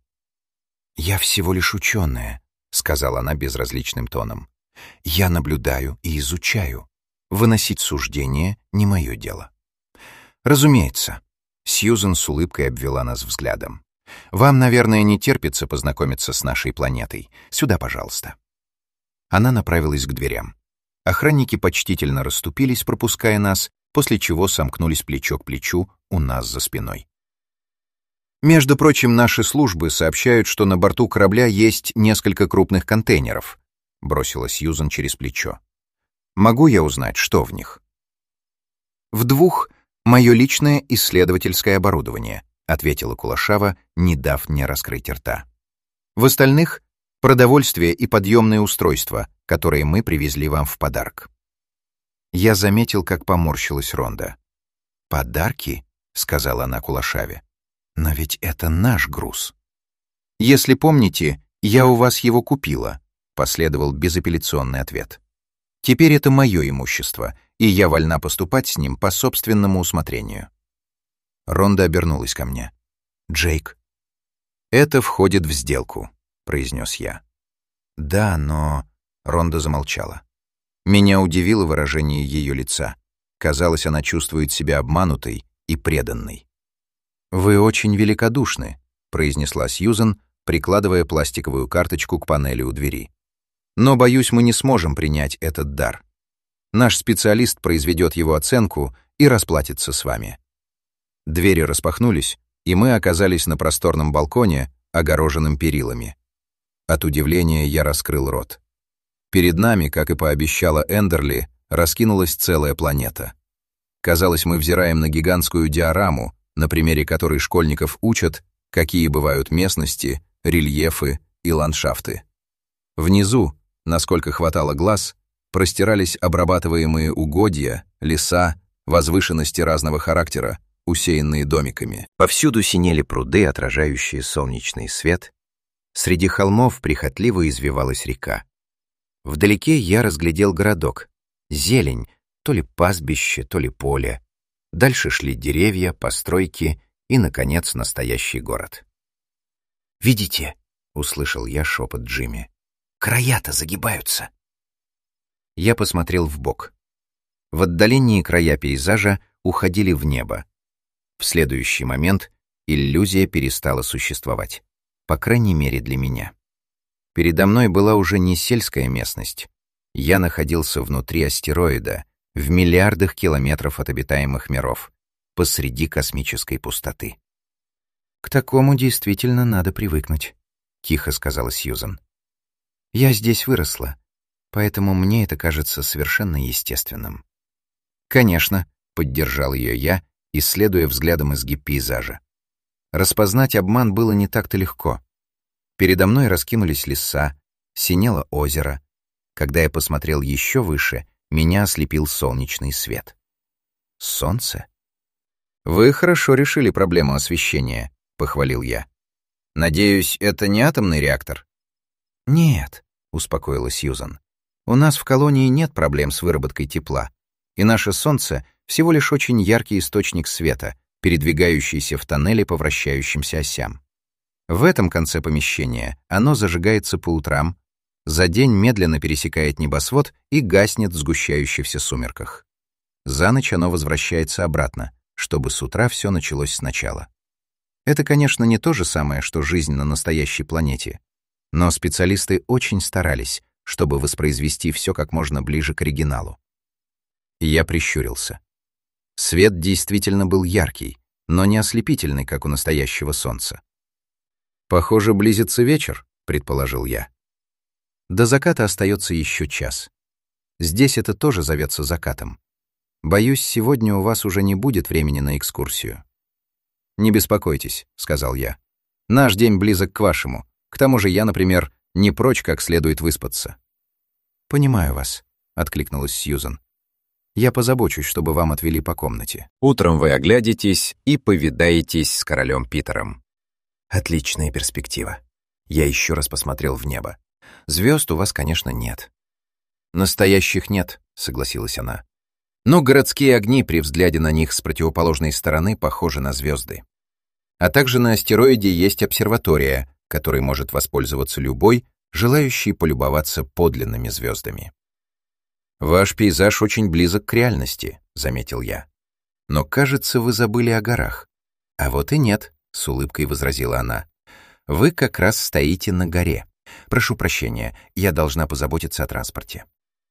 B: «Я всего лишь ученая», — сказала она безразличным тоном. «Я наблюдаю и изучаю. Выносить суждение — не мое дело». «Разумеется», — Сьюзан с улыбкой обвела нас взглядом. «Вам, наверное, не терпится познакомиться с нашей планетой. Сюда, пожалуйста». Она направилась к дверям. Охранники почтительно расступились, пропуская нас, после чего сомкнулись плечо к плечу у нас за спиной. «Между прочим, наши службы сообщают, что на борту корабля есть несколько крупных контейнеров», — бросила Сьюзан через плечо. «Могу я узнать, что в них?» «В двух — мое личное исследовательское оборудование», — ответила Кулашава, не дав мне раскрыть рта. «В остальных — продовольствие и подъемные устройства, которые мы привезли вам в подарок». Я заметил, как поморщилась Ронда. «Подарки?» — сказала она Кулашаве. «Но ведь это наш груз». «Если помните, я у вас его купила», — последовал безапелляционный ответ. «Теперь это мое имущество, и я вольна поступать с ним по собственному усмотрению». Ронда обернулась ко мне. «Джейк». «Это входит в сделку», — произнес я. «Да, но...» — Ронда замолчала. Меня удивило выражение ее лица. Казалось, она чувствует себя обманутой и преданной. «Вы очень великодушны», — произнесла Сьюзан, прикладывая пластиковую карточку к панели у двери. «Но, боюсь, мы не сможем принять этот дар. Наш специалист произведет его оценку и расплатится с вами». Двери распахнулись, и мы оказались на просторном балконе, огороженном перилами. От удивления я раскрыл рот. Перед нами, как и пообещала Эндерли, раскинулась целая планета. Казалось, мы взираем на гигантскую диораму, на примере которой школьников учат, какие бывают местности, рельефы и ландшафты. Внизу, насколько хватало глаз, простирались обрабатываемые угодья, леса, возвышенности разного характера,
A: усеянные домиками.
B: Повсюду синели пруды, отражающие солнечный свет. Среди холмов прихотливо извивалась река. Вдалеке я разглядел городок. Зелень, то ли пастбище, то ли поле. Дальше шли деревья, постройки и, наконец, настоящий город. «Видите?» — услышал я шепот Джимми. «Края-то загибаются!» Я посмотрел вбок. В отдалении края пейзажа уходили в небо. В следующий момент иллюзия перестала существовать, по крайней мере для меня. Передо мной была уже не сельская местность. Я находился внутри астероида, в миллиардах километров от обитаемых миров, посреди космической пустоты. «К такому действительно надо привыкнуть», — тихо сказала Сьюзан. «Я здесь выросла, поэтому мне это кажется совершенно естественным». «Конечно», — поддержал ее я, исследуя взглядом изгиб пейзажа. Распознать обман было не так-то легко. Передо мной раскинулись леса, синело озеро. Когда я посмотрел еще выше, меня ослепил солнечный свет. Солнце? «Вы хорошо решили проблему освещения», — похвалил я. «Надеюсь, это не атомный реактор?» «Нет», — успокоила Сьюзан. «У нас в колонии нет проблем с выработкой тепла, и наше солнце — всего лишь очень яркий источник света, передвигающийся в тоннеле по вращающимся осям. В этом конце помещения оно зажигается по утрам, за день медленно пересекает небосвод и гаснет в сгущающихся сумерках. За ночь оно возвращается обратно, чтобы с утра все началось сначала. Это, конечно, не то же самое, что жизнь на настоящей планете, но специалисты очень старались, чтобы воспроизвести все как можно ближе к оригиналу. И я прищурился. Свет действительно был яркий, но не ослепительный, как у настоящего солнца. «Похоже, близится вечер», — предположил я. До заката остается еще час. Здесь это тоже зовется закатом. Боюсь, сегодня у вас уже не будет времени на экскурсию. «Не беспокойтесь», — сказал я. «Наш день близок к вашему. К тому же я, например, не прочь как следует выспаться». «Понимаю вас», — откликнулась Сьюзан. «Я позабочусь, чтобы вам отвели по комнате. Утром вы оглядитесь и повидаетесь с королем Питером». Отличная перспектива. Я еще раз посмотрел в небо. Звезд у вас, конечно, нет. Настоящих нет, согласилась она. Но городские огни при взгляде на них с противоположной стороны похожи на звезды. А также на астероиде есть обсерватория, которой может воспользоваться любой, желающий полюбоваться подлинными звездами. «Ваш пейзаж очень близок к реальности», — заметил я. «Но, кажется, вы забыли о горах». «А вот и нет», — с улыбкой возразила она. «Вы как раз стоите на горе. Прошу прощения, я должна позаботиться о транспорте».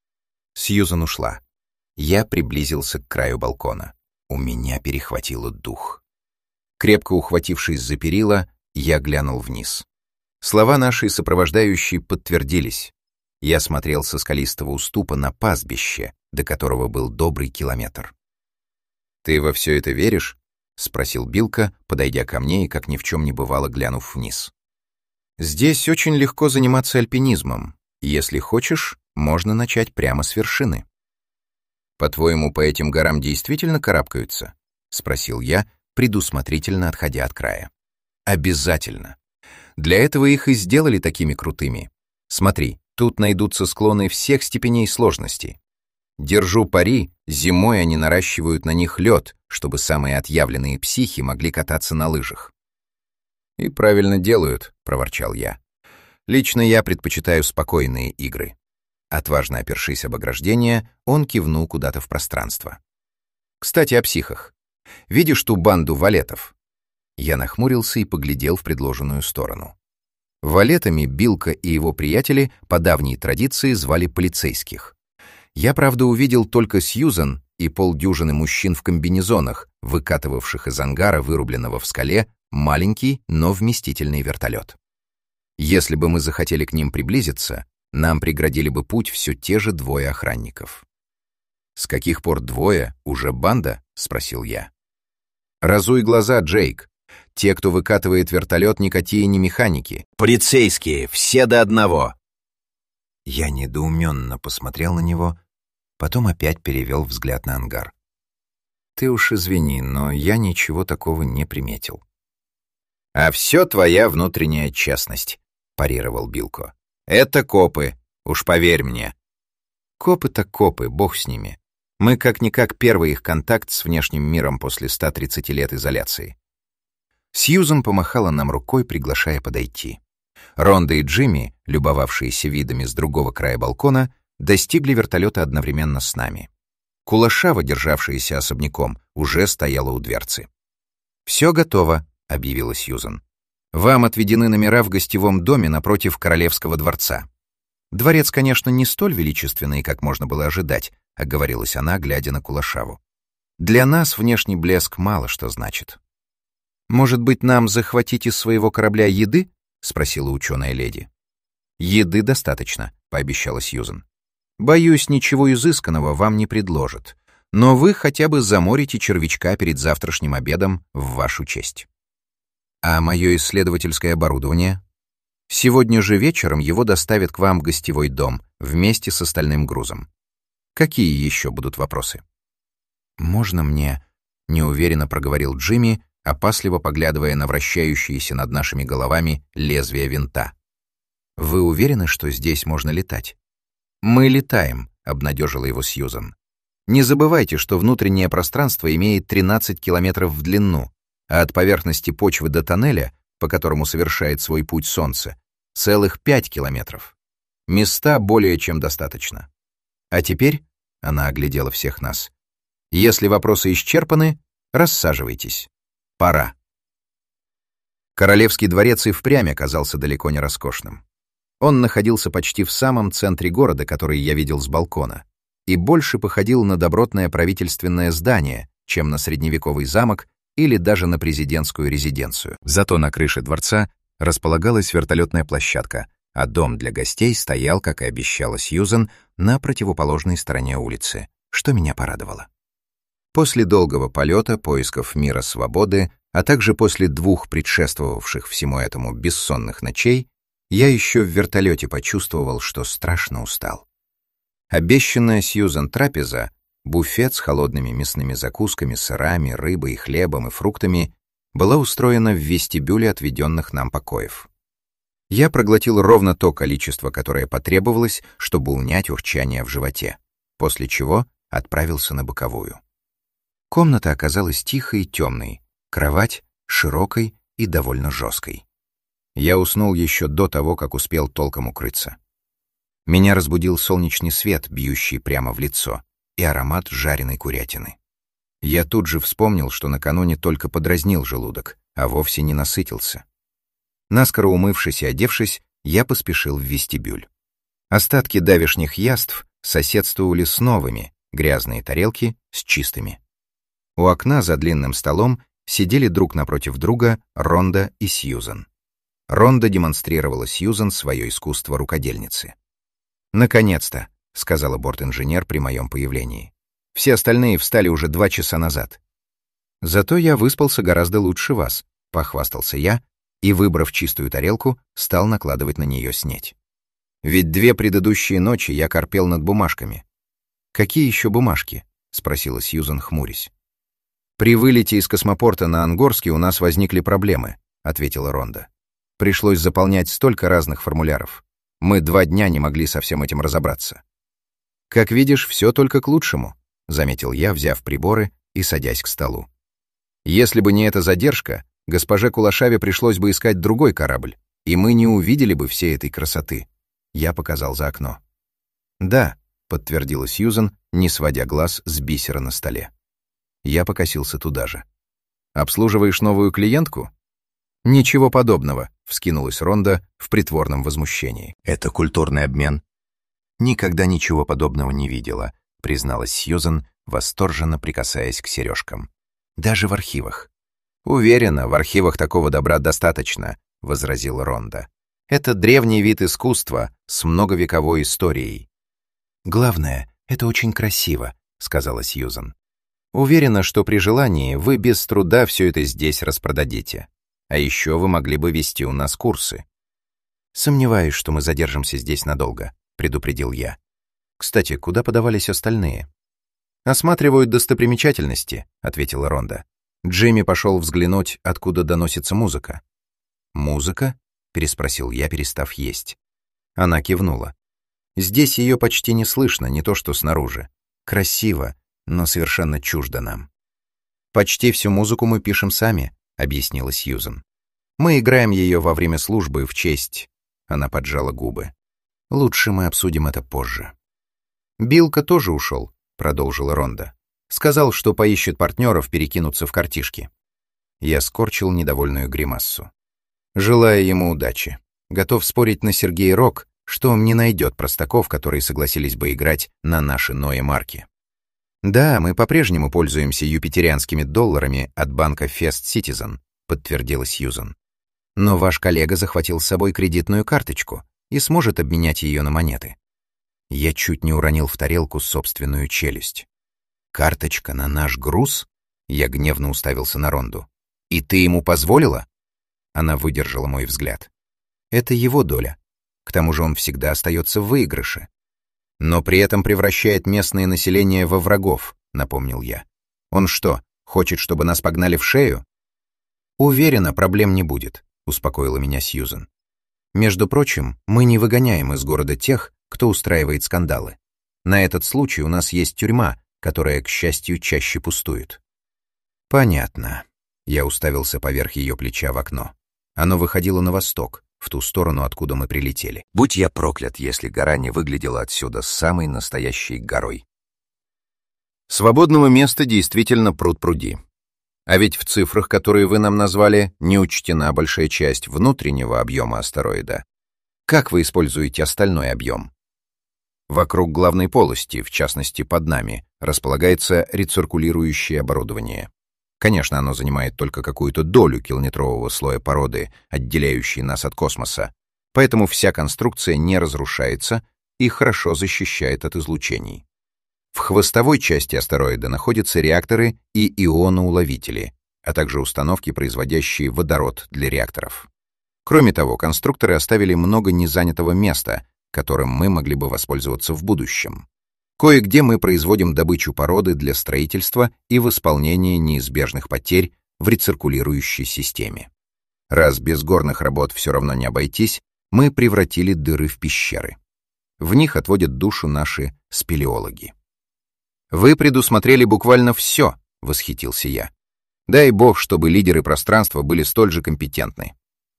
B: Сьюзан ушла. Я приблизился к краю балкона. У меня перехватило дух. Крепко ухватившись за перила, я глянул вниз. Слова нашей сопровождающей подтвердились. Я смотрел со скалистого уступа на пастбище, до которого был добрый километр. «Ты во все это веришь?» — спросил Билка, подойдя ко мне и, как ни в чем не бывало, глянув вниз. «Здесь очень легко заниматься альпинизмом. Если хочешь, можно начать прямо с вершины». «По-твоему, по этим горам действительно карабкаются?» — спросил я, предусмотрительно отходя от края. «Обязательно. Для этого их и сделали такими крутыми. Смотри, тут найдутся склоны всех степеней сложности. Держу пари, зимой они наращивают на них лед, чтобы самые отъявленные психи могли кататься на лыжах». «И правильно делают», — проворчал я. «Лично я предпочитаю спокойные игры». Отважно опершись об ограждение, он кивнул куда-то в пространство. «Кстати, о психах. Видишь ту банду валетов?» Я нахмурился и поглядел в предложенную сторону. Валетами Билка и его приятели по давней традиции звали полицейских. Я, правда, увидел только Сьюзан и полдюжины мужчин в комбинезонах, выкатывавших из ангара, вырубленного в скале, маленький, но вместительный вертолет. Если бы мы захотели к ним приблизиться, нам преградили бы путь все те же двое охранников. «С каких пор двое? Уже банда?» — спросил я. «Разуй глаза, Джейк. Те, кто выкатывает вертолет, никакие не механики. Полицейские, все до одного!» Я недоуменно посмотрел на него, потом опять перевел взгляд на ангар. Ты уж извини, но я ничего такого не приметил.
A: «А все твоя внутренняя честность», — парировал Билко. «Это копы, уж поверь мне».
B: Копы так копы, бог с ними. Мы как-никак первый их контакт с внешним миром после ста тридцати лет изоляции. Сьюзан помахала нам рукой, приглашая подойти. Ронда и Джимми, любовавшиеся видами с другого края балкона, достигли вертолета одновременно с нами. Кулашава, державшаяся особняком, уже стояла у дверцы. «Все готово», — объявила Сьюзан. «Вам отведены номера в гостевом доме напротив Королевского дворца. Дворец, конечно, не столь величественный, как можно было ожидать», — оговорилась она, глядя на Кулашаву. «Для нас внешний блеск мало что значит». «Может быть, нам захватить из своего корабля еды?» — спросила ученая леди. «Еды достаточно», — пообещала Сьюзан. «Боюсь, ничего изысканного вам не предложат, но вы хотя бы заморите червячка перед завтрашним обедом в вашу честь». «А мое исследовательское оборудование?» «Сегодня же вечером его доставят к вам в гостевой дом вместе с остальным грузом. Какие еще будут вопросы?» «Можно мне?» — неуверенно проговорил Джимми, опасливо поглядывая на вращающиеся над нашими головами лезвия винта. «Вы уверены, что здесь можно летать?» «Мы летаем», — обнадежила его Сьюзан. «Не забывайте, что внутреннее пространство имеет тринадцать километров в длину, а от поверхности почвы до тоннеля, по которому совершает свой путь Солнце, целых пять километров. Места более чем достаточно. А теперь, — она оглядела всех нас, — если вопросы исчерпаны, рассаживайтесь. Пора». Королевский дворец и впрямь оказался далеко не роскошным. Он находился почти в самом центре города, который я видел с балкона, и больше походил на добротное правительственное здание, чем на средневековый замок или даже на президентскую резиденцию. Зато на крыше дворца располагалась вертолетная площадка, а дом для гостей стоял, как и обещала Сьюзан, на противоположной стороне улицы, что меня порадовало. После долгого полета, поисков мира свободы, а также после двух предшествовавших всему этому бессонных ночей, я еще в вертолете почувствовал, что страшно устал. Обещанная Сьюзан трапеза, буфет с холодными мясными закусками, сырами, рыбой, хлебом и фруктами, была устроена в вестибюле отведенных нам покоев. Я проглотил ровно то количество, которое потребовалось, чтобы унять урчание в животе, после чего отправился на боковую. Комната оказалась тихой и темной, кровать широкой и довольно жесткой. Я уснул еще до того, как успел толком укрыться. Меня разбудил солнечный свет, бьющий прямо в лицо, и аромат жареной курятины. Я тут же вспомнил, что накануне только подразнил желудок, а вовсе не насытился. Наскоро умывшись и одевшись, я поспешил в вестибюль. Остатки давешних яств соседствовали с новыми, грязные тарелки с чистыми. У окна за длинным столом сидели друг напротив друга Ронда и Сьюзан. Ронда демонстрировала Сьюзан свое искусство рукодельницы. «Наконец-то», — сказала бортинженер при моем появлении. «Все остальные встали уже два часа назад». «Зато я выспался гораздо лучше вас», — похвастался я, и, выбрав чистую тарелку, стал накладывать на нее снеть. Ведь две предыдущие ночи я корпел над бумажками. «Какие еще бумажки?» — спросила Сьюзан, хмурясь. «При вылете из космопорта на Ангорский у нас возникли проблемы», — ответила Ронда. «Пришлось заполнять столько разных формуляров. Мы два дня не могли со всем этим разобраться». «Как видишь, все только к лучшему», — заметил я, взяв приборы и садясь к столу. «Если бы не эта задержка, госпоже Кулашаве пришлось бы искать другой корабль, и мы не увидели бы всей этой красоты». Я показал за окно. «Да», — подтвердила Сьюзан, не сводя глаз с бисера на столе. Я покосился туда же. «Обслуживаешь новую клиентку?» «Ничего подобного», — вскинулась Ронда в притворном возмущении. «Это культурный обмен». «Никогда ничего подобного не видела», — призналась Сьюзан, восторженно прикасаясь к сережкам. «Даже в архивах». «Уверена, в архивах такого добра достаточно», — возразила Ронда. «Это древний вид искусства с многовековой историей». «Главное, это очень красиво», — сказала Сьюзан. «Уверена, что при желании вы без труда все это здесь распродадите. А еще вы могли бы вести у нас курсы». «Сомневаюсь, что мы задержимся здесь надолго», — предупредил я. «Кстати, куда подавались остальные?» «Осматривают достопримечательности», — ответила Ронда. Джимми пошел взглянуть, откуда доносится музыка. «Музыка?» — переспросил я, перестав есть. Она кивнула. «Здесь ее почти не слышно, не то что снаружи. Красиво, но совершенно чуждо нам». «Почти всю музыку мы пишем сами», — объяснила Сьюзен. «Мы играем ее во время службы в честь...» Она поджала губы. «Лучше мы обсудим это позже». «Билка тоже ушел», — продолжила Ронда. «Сказал, что поищет партнеров перекинуться в картишки». Я скорчил недовольную гримассу. Желаю ему удачи. Готов спорить на Сергей Рок, что он не найдет простаков, которые согласились бы играть на наши Ноэ марки. «Да, мы по-прежнему пользуемся юпитерианскими долларами от банка First Citizen», — подтвердила Сьюзен. «Но ваш коллега захватил с собой кредитную карточку и сможет обменять ее на монеты». Я чуть не уронил в тарелку собственную челюсть. «Карточка на наш груз?» Я гневно уставился на Ронду. «И ты ему позволила?» Она выдержала мой взгляд. «Это его доля. К тому же он всегда остается в выигрыше. Но при этом превращает местное население во врагов», — напомнил я. «Он что, хочет, чтобы нас погнали в шею?» «Уверена, проблем не будет», — успокоила меня Сьюзен. «Между прочим, мы не выгоняем из города тех, кто устраивает скандалы. На этот случай у нас есть тюрьма, которая, к счастью, чаще пустует». «Понятно». Я уставился поверх ее плеча в окно. Оно выходило на восток, в ту сторону, откуда мы прилетели. Будь я проклят, если гора не выглядела отсюда самой настоящей горой. Свободного места действительно пруд-пруди. А ведь в цифрах, которые вы нам назвали, не учтена большая часть внутреннего объема астероида. Как вы используете остальной объем? Вокруг главной полости, в частности под нами, располагается рециркулирующее оборудование. Конечно, оно занимает только какую-то долю километрового слоя породы, отделяющей нас от космоса, поэтому вся конструкция не разрушается и хорошо защищает от излучений. В хвостовой части астероида находятся реакторы и ионоуловители, а также установки, производящие водород для реакторов. Кроме того, конструкторы оставили много незанятого места, которым мы могли бы воспользоваться в будущем. Кое-где мы производим добычу породы для строительства и восполнения неизбежных потерь в рециркулирующей системе. Раз без горных работ все равно не обойтись, мы превратили дыры в пещеры. В них отводят душу наши спелеологи. «Вы предусмотрели буквально все», — восхитился я. «Дай бог, чтобы лидеры пространства были столь же компетентны».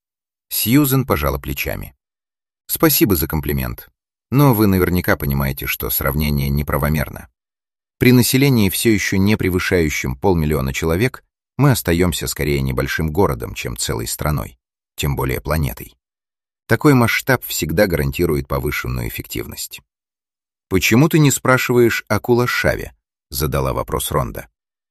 B: Сьюзен пожала плечами. «Спасибо за комплимент. Но вы наверняка понимаете, что сравнение неправомерно. При населении, все еще не превышающем полмиллиона человек, мы остаемся скорее небольшим городом, чем целой страной, тем более планетой. Такой масштаб всегда гарантирует повышенную эффективность». «Почему ты не спрашиваешь о Кулашаве?» — задала вопрос Ронда.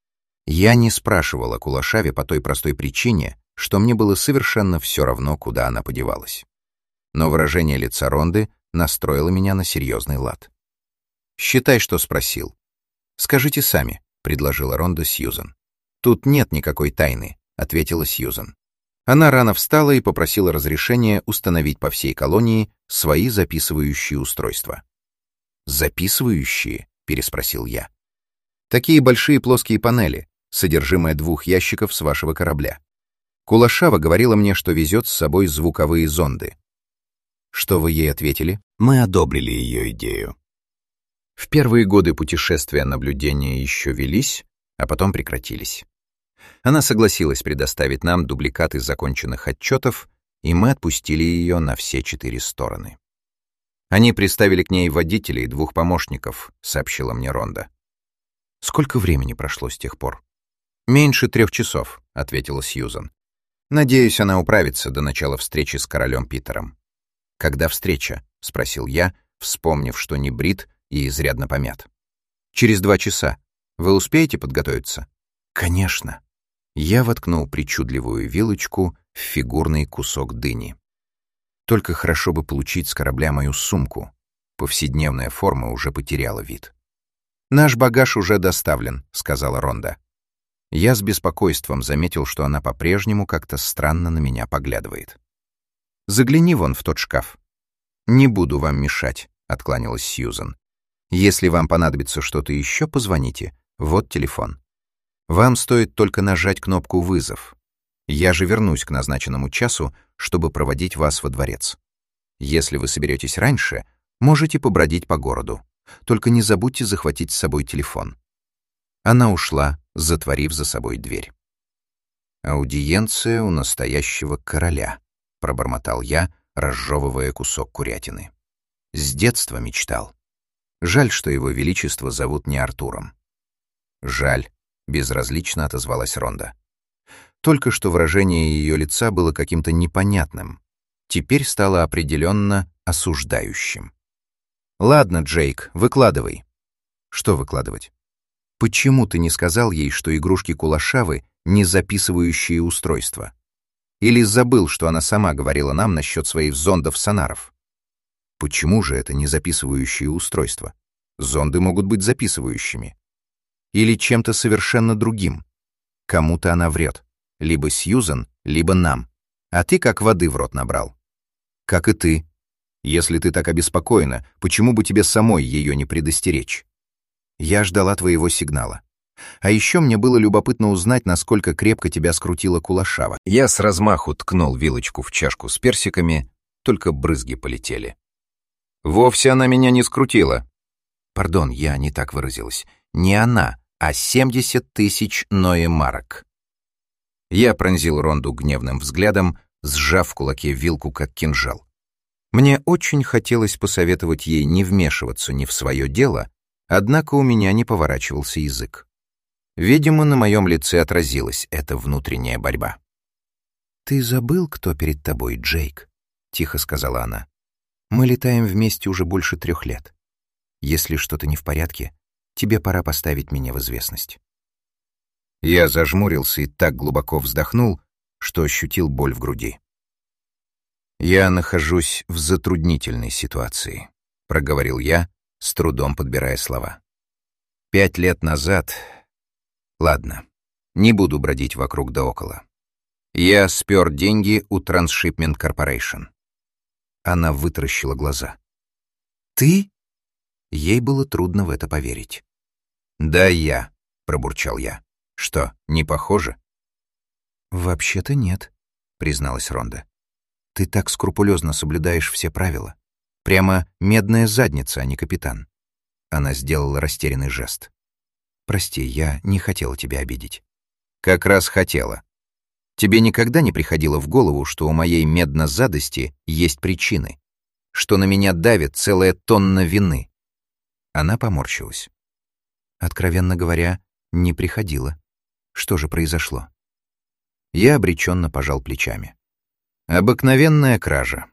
B: Я не спрашивал о Кулашаве по той простой причине, что мне было совершенно все равно, куда она подевалась. Но выражение лица Ронды настроило меня на серьезный лад. «Считай, что спросил». «Скажите сами», — предложила Ронда Сьюзен. «Тут нет никакой тайны», — ответила Сьюзен. Она рано встала и попросила разрешения установить по всей колонии свои записывающие устройства. «Записывающие?» — переспросил я. «Такие большие плоские панели, содержимое двух ящиков с вашего корабля. Кулашава говорила мне, что везет с собой звуковые зонды». «Что вы ей ответили?» «Мы одобрили ее идею». В первые годы путешествия наблюдения еще велись, а потом прекратились. Она согласилась предоставить нам дубликаты законченных отчетов, и мы отпустили ее на все четыре стороны. «Они приставили к ней водителей и двух помощников», — сообщила мне Ронда. «Сколько времени прошло с тех пор?» «Меньше трех часов», — ответила Сьюзен. «Надеюсь, она управится до начала встречи с королем Питером». «Когда встреча?» — спросил я, вспомнив, что не брит и изрядно помят. «Через два часа. Вы успеете подготовиться?» «Конечно». Я воткнул причудливую вилочку в фигурный кусок дыни. Только хорошо бы получить с корабля мою сумку. Повседневная форма уже потеряла вид. «Наш багаж уже доставлен», — сказала Ронда. Я с беспокойством заметил, что она по-прежнему как-то странно на меня поглядывает. «Загляни вон в тот шкаф». «Не буду вам мешать», — откланялась Сьюзен. Если вам понадобится что-то еще, позвоните. Вот телефон. Вам стоит только нажать кнопку «Вызов». Я же вернусь к назначенному часу, чтобы проводить вас во дворец. Если вы соберетесь раньше, можете побродить по городу. Только не забудьте захватить с собой телефон». Она ушла, затворив за собой дверь. «Аудиенция у настоящего короля», — пробормотал я, разжевывая кусок курятины. «С детства мечтал. Жаль, что его величество зовут не Артуром». «Жаль», — безразлично отозвалась Ронда. Только что выражение ее лица было каким-то непонятным. Теперь стало определенно осуждающим. «Ладно, Джейк, выкладывай». «Что выкладывать? Почему ты не сказал ей, что игрушки Кулашавы — не записывающие устройства? Или забыл, что она сама говорила нам насчет своих зондов-сонаров? Почему же это не записывающие устройства? Зонды могут быть записывающими. Или чем-то совершенно другим. Кому-то она врет. Либо Сьюзан, либо нам. А ты как воды в рот набрал. Как и ты. Если ты так обеспокоена, почему бы тебе самой ее не предостеречь? Я ждала твоего сигнала. А еще мне было любопытно узнать, насколько крепко тебя скрутила Кулашава. Я с размаху ткнул вилочку в чашку с персиками, только брызги полетели. Вовсе она меня не скрутила. Пардон, я не так выразилась. Не она, а семьдесят тысяч ноэ-марок. Я пронзил Ронду гневным взглядом, сжав в кулаке вилку, как кинжал. Мне очень хотелось посоветовать ей не вмешиваться ни в свое дело, однако у меня не поворачивался язык. Видимо, на моем лице отразилась эта внутренняя борьба. «Ты забыл, кто перед тобой, Джейк?» — тихо сказала она. «Мы летаем вместе уже больше трех лет. Если что-то не в порядке, тебе пора поставить меня в известность». Я зажмурился и так глубоко вздохнул, что ощутил боль в груди. «Я нахожусь в затруднительной ситуации», — проговорил я, с трудом подбирая слова. «Пять лет назад... Ладно, не буду бродить вокруг да около. Я спер деньги у Transshipment Corporation». Она вытаращила глаза. «Ты?» Ей было трудно в это поверить. «Да, я», — пробурчал я. «Что, не похоже?» «Вообще-то нет», — призналась Ронда. «Ты так скрупулезно соблюдаешь все правила. Прямо медная задница, а не капитан». Она сделала растерянный жест. «Прости, я не хотела тебя обидеть». «Как раз хотела. Тебе никогда не приходило в голову, что у моей меднозадости есть причины? Что на меня давит целая тонна вины?» Она поморщилась. «Откровенно говоря, не приходило. Что же произошло?» Я обреченно пожал плечами. «Обыкновенная кража.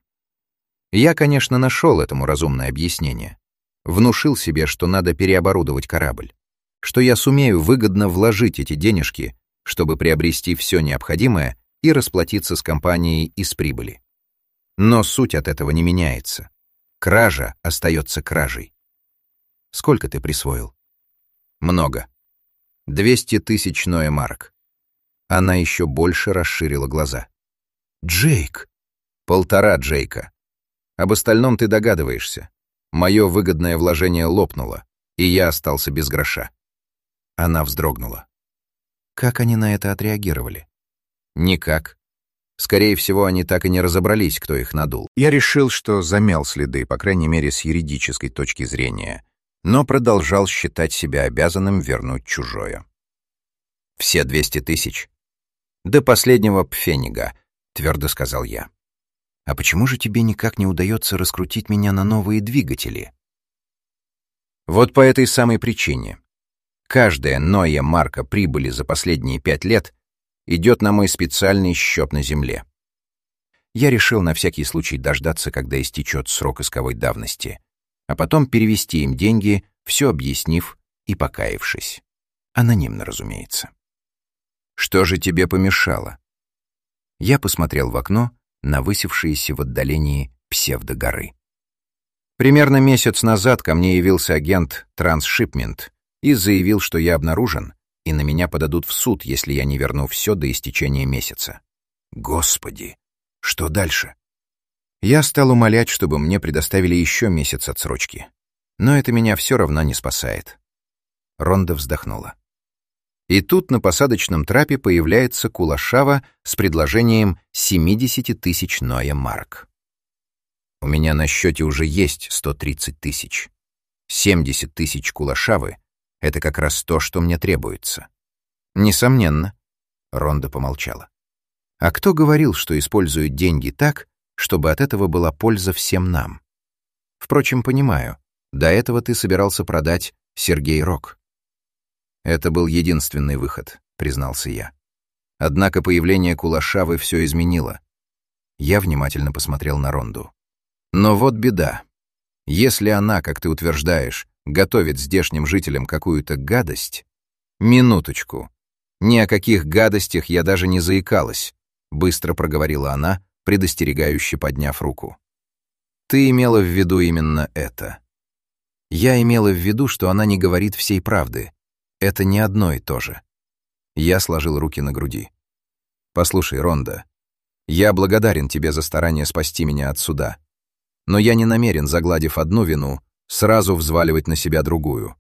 B: Я, конечно, нашел этому разумное объяснение. Внушил себе, что надо переоборудовать корабль, что я сумею выгодно вложить эти денежки, чтобы приобрести все необходимое и расплатиться с компанией из прибыли. Но суть от этого не меняется. Кража остается кражей. Сколько ты присвоил?» «Много. Двести тысяч ноэ-марок». Она еще больше расширила глаза. «Джейк!» «Полтора Джейка. Об остальном ты догадываешься. Мое выгодное вложение лопнуло, и я остался без гроша». Она вздрогнула. «Как они на это отреагировали?» «Никак. Скорее всего, они так и не разобрались, кто их надул». Я решил, что замял следы, по крайней мере, с юридической точки зрения, но продолжал считать себя обязанным вернуть чужое. «Все двести тысяч?» «До последнего пфенига», — твердо сказал я. «А почему же тебе никак не удается раскрутить меня на новые двигатели?» «Вот по этой самой причине. Каждая ноэ-марка прибыли за последние пять лет идет на мой специальный счет на земле. Я решил на всякий случай дождаться, когда истечет срок исковой давности, а потом перевести им деньги, все объяснив и покаявшись. Анонимно, разумеется». «Что же тебе помешало?» Я посмотрел в окно на высевшиеся в отдалении псевдогоры. Примерно месяц назад ко мне явился агент Transshipment и заявил, что я обнаружен, и на меня подадут в суд, если я не верну все до истечения месяца. Господи, что дальше? Я стал умолять, чтобы мне предоставили еще месяц отсрочки. Но это меня все равно не спасает. Ронда вздохнула. И тут на посадочном трапе появляется Кулашава с предложением семьдесят тысяч ноя марк. У меня на счете уже есть сто тридцать тысяч. семьдесят тысяч Кулашавы — это как раз то, что мне требуется. Несомненно. Ронда помолчала. А кто говорил, что используют деньги так, чтобы от этого была польза всем нам? Впрочем, понимаю, до этого ты собирался продать Сергей Рок. Это был единственный выход, признался я. Однако появление Кулашавы все изменило. Я внимательно посмотрел на Ронду. Но вот беда. Если она, как ты утверждаешь, готовит здешним жителям какую-то гадость... Минуточку. Ни о каких гадостях я даже не заикалась, быстро проговорила она, предостерегающе подняв руку. Ты имела в виду именно это. Я имела в виду, что она не говорит всей правды. Это не одно и то же. Я сложил руки на груди. Послушай, Ронда, я благодарен тебе за старание спасти меня от суда. Но я не намерен, загладив одну вину, сразу взваливать на себя другую.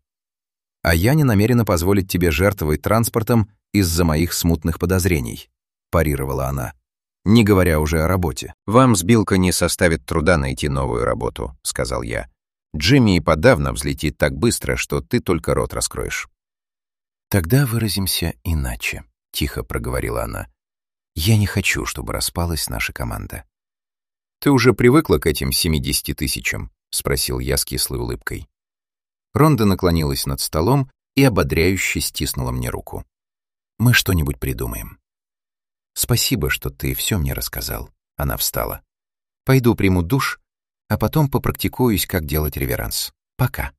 B: А я не намерена позволить тебе жертвовать транспортом из-за моих смутных подозрений, парировала она, не говоря уже о работе. Вам с Билко не составит труда найти новую работу, сказал я. Джимми и подавно взлетит так быстро, что ты только рот раскроешь. Тогда выразимся иначе, тихо проговорила она. Я не хочу, чтобы распалась наша команда. Ты уже привыкла к этим семидесяти тысячам? Спросил я с кислой улыбкой. Ронда наклонилась над столом и ободряюще стиснула мне руку. Мы что-нибудь придумаем. Спасибо, что ты все мне рассказал. Она встала. Пойду приму душ, а потом попрактикуюсь, как делать реверанс. Пока.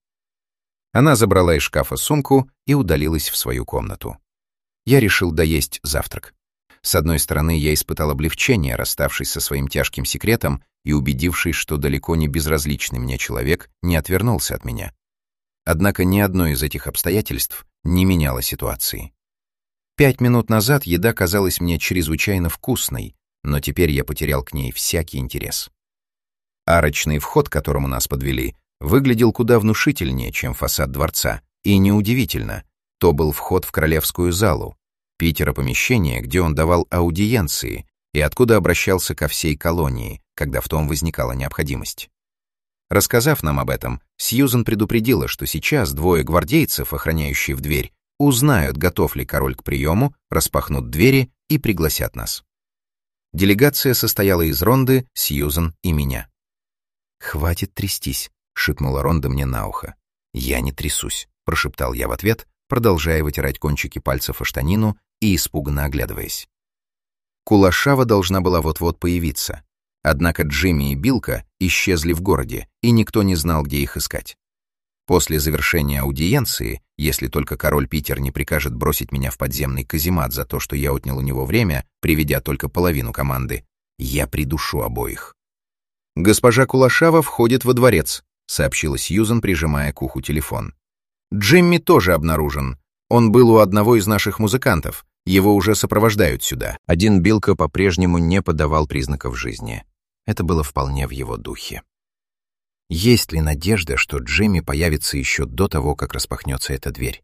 B: Она забрала из шкафа сумку и удалилась в свою комнату. Я решил доесть завтрак. С одной стороны, я испытал облегчение, расставшись со своим тяжким секретом и убедившись, что далеко не безразличный мне человек не отвернулся от меня. Однако ни одно из этих обстоятельств не меняло ситуации. Пять минут назад еда казалась мне чрезвычайно вкусной, но теперь я потерял к ней всякий интерес. Арочный вход, к которому нас подвели, выглядел куда внушительнее, чем фасад дворца, и неудивительно, то был вход в королевскую залу, Питера-помещение, где он давал аудиенции и откуда обращался ко всей колонии, когда в том возникала необходимость. Рассказав нам об этом, Сьюзен предупредила, что сейчас двое гвардейцев, охраняющие в дверь, узнают, готов ли король к приему, распахнут двери и пригласят нас. Делегация состояла из Ронды, Сьюзен и меня. «Хватит трястись», — шепнула Ронда мне на ухо. «Я не трясусь», — прошептал я в ответ, продолжая вытирать кончики пальцев о штанину и испуганно оглядываясь. Кулашава должна была вот-вот появиться. Однако Джимми и Билко исчезли в городе, и никто не знал, где их искать. После завершения аудиенции, если только король Питер не прикажет бросить меня в подземный каземат за то, что я отнял у него время, приведя только половину команды, я придушу обоих. «Госпожа Кулашава входит во дворец», — сообщила Сьюзен, прижимая к уху телефон. «Джимми тоже обнаружен. Он был у одного из наших музыкантов. Его уже сопровождают сюда». Один Билко по-прежнему не подавал признаков жизни. Это было вполне в его духе. Есть ли надежда, что Джимми появится еще до того, как распахнется эта дверь?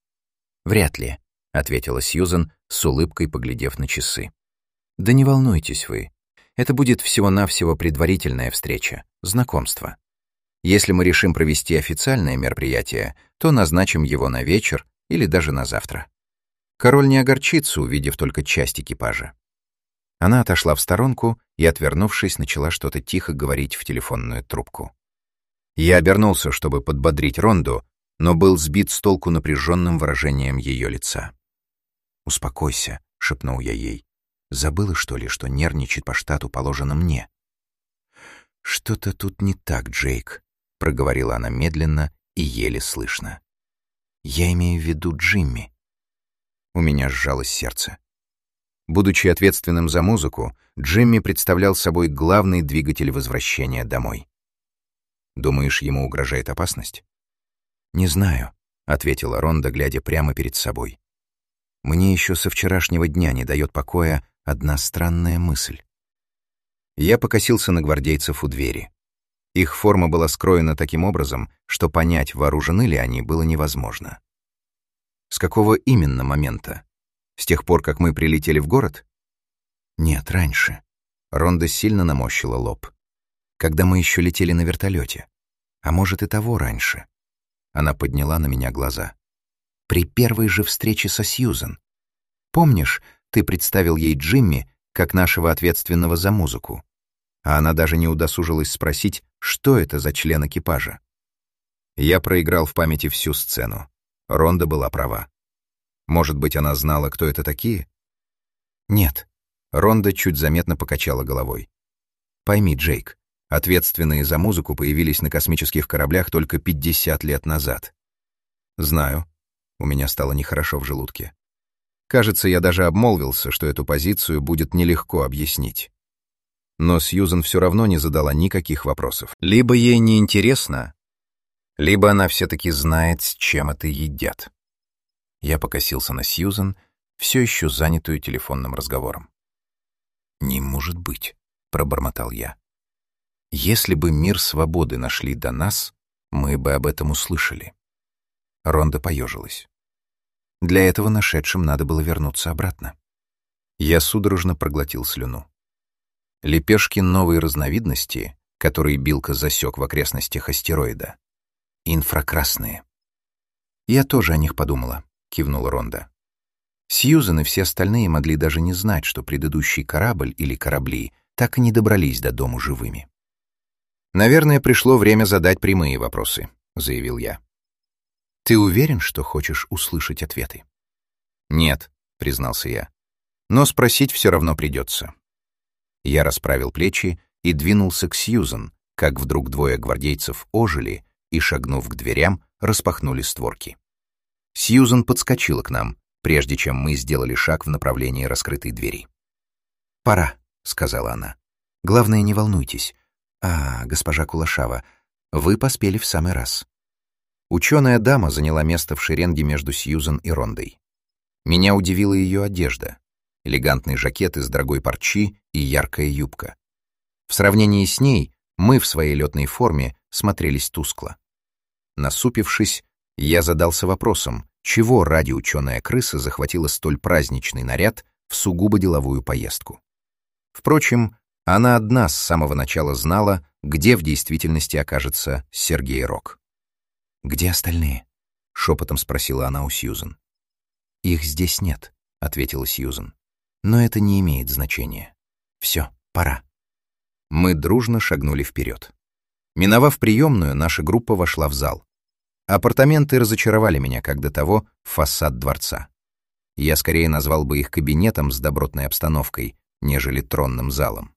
B: «Вряд ли», — ответила Сьюзен, с улыбкой поглядев на часы. «Да не волнуйтесь вы. Это будет всего-навсего предварительная встреча, знакомство. Если мы решим провести официальное мероприятие, то назначим его на вечер или даже на завтра. Король не огорчится, увидев только часть экипажа». Она отошла в сторонку и, отвернувшись, начала что-то тихо говорить в телефонную трубку. Я обернулся, чтобы подбодрить Ронду, но был сбит с толку напряженным выражением ее лица. «Успокойся», — шепнул я ей. «Забыла, что ли, что нервничать по штату положено мне?» «Что-то тут не так, Джейк», — проговорила она медленно и еле слышно. «Я имею в виду Джимми». У меня сжалось сердце. Будучи ответственным за музыку, Джимми представлял собой главный двигатель возвращения домой. «Думаешь, ему угрожает опасность?» «Не знаю», — ответила Ронда, глядя прямо перед собой. «Мне еще со вчерашнего дня не дает покоя одна странная мысль». Я покосился на гвардейцев у двери. Их форма была скроена таким образом, что понять, вооружены ли они, было невозможно. С какого именно момента? С тех пор, как мы прилетели в город? Нет, раньше. Ронда сильно наморщила лоб. Когда мы еще летели на вертолете. А может, и того раньше. Она подняла на меня глаза. При первой же встрече со Сьюзен. Помнишь, ты представил ей Джимми как нашего ответственного за музыку? А она даже не удосужилась спросить, что это за член экипажа. Я проиграл в памяти всю сцену. Ронда была права. Может быть, она знала, кто это такие? Нет. Ронда чуть заметно покачала головой. Пойми, Джейк, ответственные за музыку появились на космических кораблях только пятьдесят лет назад. Знаю. У меня стало нехорошо в желудке. Кажется, я даже обмолвился, что эту позицию будет нелегко объяснить. Но Сьюзен все равно не задала никаких вопросов. Либо ей неинтересно, либо она все-таки знает, с чем это едят. Я покосился на Сьюзен, все еще занятую телефонным разговором. «Не может быть», — пробормотал я. «Если бы мир свободы нашли до нас, мы бы об этом услышали». Ронда поежилась. Для этого нашедшим надо было вернуться обратно. Я судорожно проглотил слюну. Лепешки новой разновидности, которые Билка засек в окрестностях астероида. Инфракрасные. «Я тоже о них подумала», — кивнула Ронда. Сьюзен и все остальные могли даже не знать, что предыдущий корабль или корабли так и не добрались до дому живыми. «Наверное, пришло время задать прямые вопросы», — заявил я. «Ты уверен, что хочешь услышать ответы?» «Нет», — признался я. «Но спросить все равно придется». Я расправил плечи и двинулся к Сьюзен, как вдруг двое гвардейцев ожили и, шагнув к дверям, распахнули створки. Сьюзен подскочила к нам, прежде чем мы сделали шаг в направлении раскрытой двери. «Пора», — сказала она. «Главное, не волнуйтесь. А, госпожа Кулашава, вы поспели в самый раз». Ученая дама заняла место в шеренге между Сьюзен и Рондой. Меня удивила ее одежда. Элегантный жакет из дорогой парчи и яркая юбка. В сравнении с ней мы в своей летной форме смотрелись тускло. Насупившись, я задался вопросом, чего ради ученая крыса захватила столь праздничный наряд в сугубо деловую поездку. Впрочем, она одна с самого начала знала, где в действительности окажется Сергей Рок. «Где остальные?» — шепотом спросила она у Сьюзен. «Их здесь нет», — ответила Сьюзен. «Но это не имеет значения. Все, пора». Мы дружно шагнули вперед. Миновав приемную, наша группа вошла в зал. Апартаменты разочаровали меня, как до того фасад дворца. Я скорее назвал бы их кабинетом с добротной обстановкой, нежели тронным залом.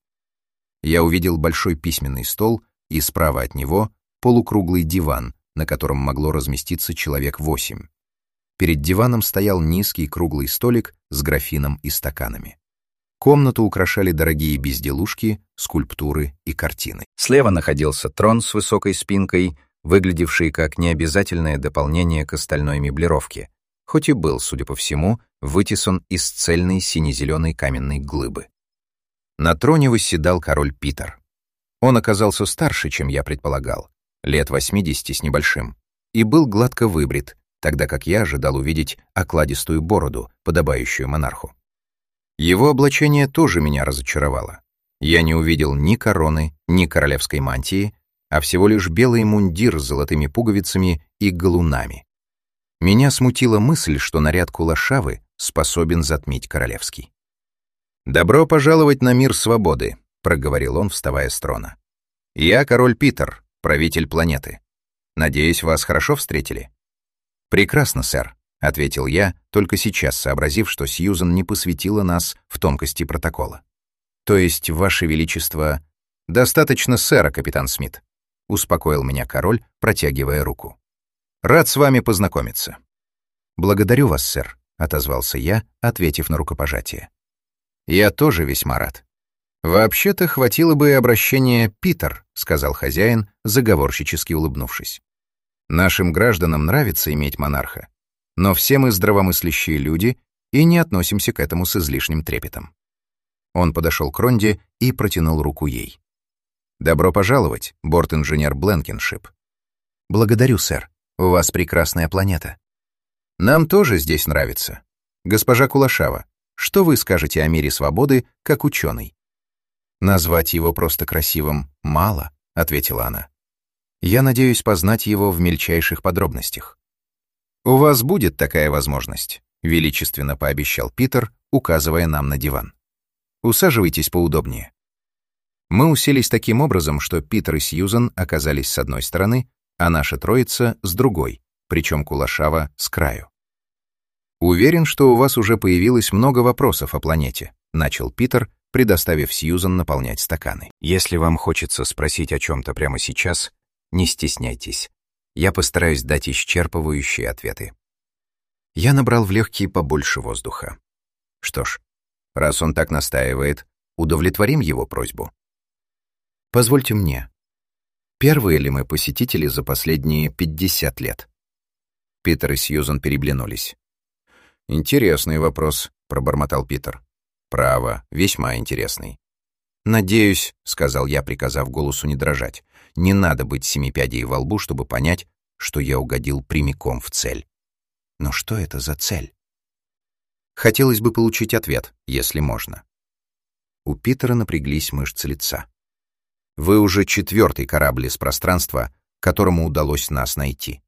B: Я увидел большой письменный стол и справа от него полукруглый диван, на котором могло разместиться человек восемь. Перед диваном стоял низкий круглый столик с графином и стаканами. Комнату украшали дорогие безделушки, скульптуры и картины. Слева находился трон с высокой спинкой, выглядевший как необязательное дополнение к остальной меблировке, хоть и был, судя по всему, вытесан из цельной сине-зеленой каменной глыбы. На троне восседал король Питер. Он оказался старше, чем я предполагал, лет восьмидесяти с небольшим, и был гладко выбрит, тогда как я ожидал увидеть окладистую бороду, подобающую монарху. Его облачение тоже меня разочаровало. Я не увидел ни короны, ни королевской мантии, а всего лишь белый мундир с золотыми пуговицами и галунами. Меня смутила мысль, что наряд Кулашавы способен затмить королевский. «Добро пожаловать на мир свободы», — проговорил он, вставая с трона. «Я король Питер, правитель планеты. Надеюсь, вас хорошо встретили?» «Прекрасно, сэр», — ответил я, только сейчас сообразив, что Сьюзен не посвятила нас в тонкости протокола. «То есть, Ваше Величество...» «Достаточно, сэра, капитан Смит», — успокоил меня король, протягивая руку. «Рад с вами познакомиться». «Благодарю вас, сэр», — отозвался я, ответив на рукопожатие. «Я тоже весьма рад». «Вообще-то хватило бы и обращения «Питер», — сказал хозяин, заговорщически улыбнувшись. «Нашим гражданам нравится иметь монарха, но все мы здравомыслящие люди и не относимся к этому с излишним трепетом». Он подошел к Ронде и протянул руку ей.
A: Добро пожаловать, борт-инженер Бленкиншип. Благодарю, сэр. У вас прекрасная планета. Нам тоже здесь нравится. Госпожа Кулашава, что вы скажете о мире свободы как ученый? Назвать его просто красивым мало, ответила она. Я надеюсь познать его в мельчайших подробностях. У вас будет такая возможность, величественно пообещал Питер, указывая нам на диван. Усаживайтесь поудобнее. Мы уселись таким образом, что Питер и Сьюзан оказались с одной стороны, а наша троица — с другой, причем Кулашава — с краю. «Уверен, что у вас уже появилось много вопросов о планете», — начал Питер, предоставив Сьюзан наполнять стаканы.
B: «Если вам хочется спросить о чем-то прямо сейчас, не стесняйтесь. Я постараюсь дать исчерпывающие ответы». Я набрал в легкие побольше воздуха. Что ж, раз он так настаивает, удовлетворим его просьбу. Позвольте мне. Первые ли мы посетители за последние пятьдесят лет? Питер и Сьюзан переглянулись. «Интересный вопрос», — пробормотал Питер. «Право, весьма интересный». «Надеюсь», — сказал я, приказав голосу не дрожать, «не надо быть семипядей во лбу, чтобы понять, что я угодил прямиком в цель». Но что это за цель? Хотелось бы получить ответ, если можно. У Питера напряглись мышцы лица. Вы уже четвертый корабль из пространства, которому удалось нас найти.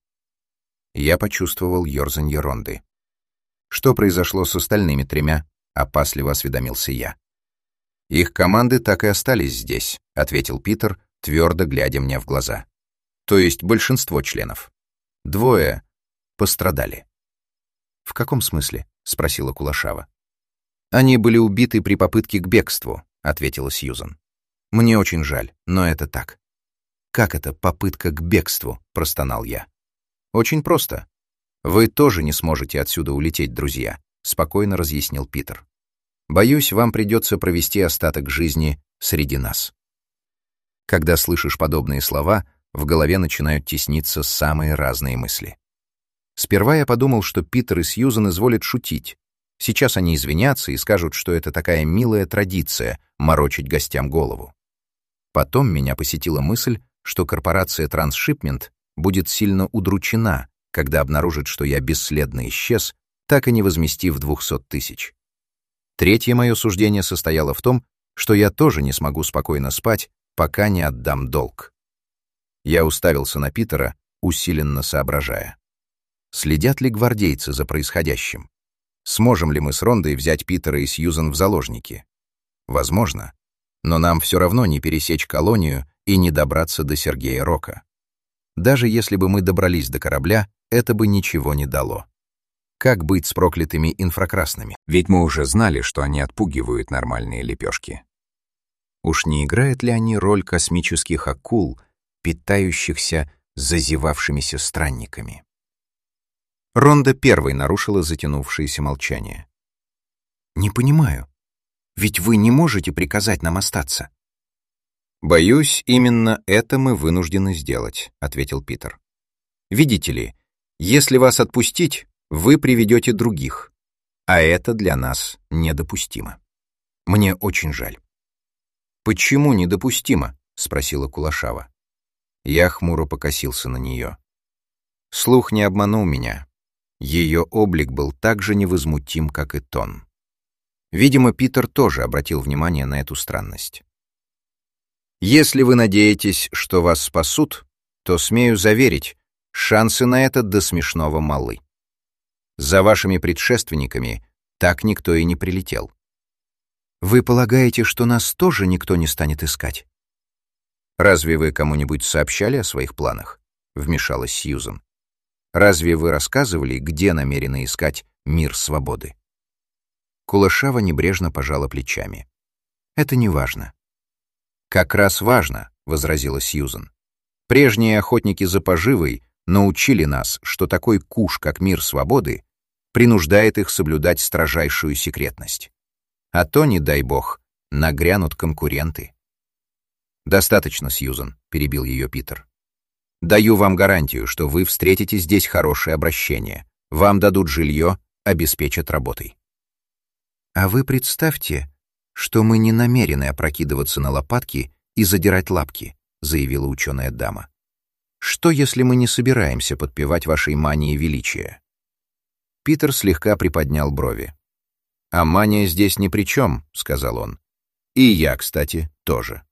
B: Я почувствовал ёрзанье Ронды. Что произошло с остальными тремя? Опасливо осведомился я. Их команды так и остались здесь, ответил Питер, твердо глядя мне в глаза. То есть большинство членов. Двое пострадали. В каком смысле? Спросила Кулашава. Они были убиты при попытке к бегству, ответила Сьюзан. Мне очень жаль, но это так. Как это попытка к бегству? Простонал я. Очень просто. Вы тоже не сможете отсюда улететь, друзья, спокойно разъяснил Питер. Боюсь, вам придется провести остаток жизни среди нас. Когда слышишь подобные слова, в голове начинают тесниться самые разные мысли. Сперва я подумал, что Питер и Сьюзан изволят шутить. Сейчас они извинятся и скажут, что это такая милая традиция — морочить гостям голову. Потом меня посетила мысль, что корпорация Трансшипмент будет сильно удручена, когда обнаружит, что я бесследно исчез, так и не возместив двухсот тысяч. Третье мое суждение состояло в том, что я тоже не смогу спокойно спать, пока не отдам долг. Я уставился на Питера, усиленно соображая. Следят ли гвардейцы за происходящим? Сможем ли мы с Рондой взять Питера и Сьюзан в заложники? Возможно. Но нам все равно не пересечь колонию и не добраться до Сергея Рока. Даже если бы мы добрались до корабля, это бы ничего не дало. Как быть с проклятыми инфракрасными? Ведь мы уже знали, что они отпугивают нормальные лепешки. Уж не играют ли они роль космических акул, питающихся зазевавшимися странниками? Ронда первой нарушила затянувшееся молчание. «Не понимаю. Ведь вы не можете приказать нам остаться». «Боюсь, именно это мы вынуждены сделать», — ответил Питер. «Видите ли, если вас отпустить, вы приведете других, а это для нас недопустимо. Мне очень жаль». «Почему недопустимо?» — спросила Кулашава. Я хмуро покосился на нее. Слух не обманул меня. Ее облик был так же невозмутим, как и тон. Видимо, Питер тоже обратил внимание на эту странность. «Если вы надеетесь, что вас спасут, то, смею заверить, шансы на это до смешного малы. За вашими предшественниками так никто и не прилетел». «Вы полагаете, что нас тоже никто не станет искать?» «Разве вы кому-нибудь сообщали о своих планах?» — вмешалась Сьюзан. «Разве вы рассказывали, где намерены искать мир свободы?» Кулашава небрежно пожала плечами. «Это не важно». «Как раз важно», — возразила Сьюзан. «Прежние охотники за поживой научили нас, что такой куш, как мир свободы, принуждает их соблюдать строжайшую секретность. А то, не дай бог, нагрянут конкуренты». «Достаточно, Сьюзан», — перебил ее Питер. «Даю вам гарантию, что вы встретите здесь хорошее обращение. Вам дадут жилье, обеспечат работой». «А вы представьте, что мы не намерены опрокидываться на лопатки
A: и задирать лапки», — заявила ученая дама. «Что, если мы не собираемся подпевать вашей мании величия?» Питер слегка приподнял брови. «А мания здесь ни при чем», — сказал он. «И я, кстати, тоже».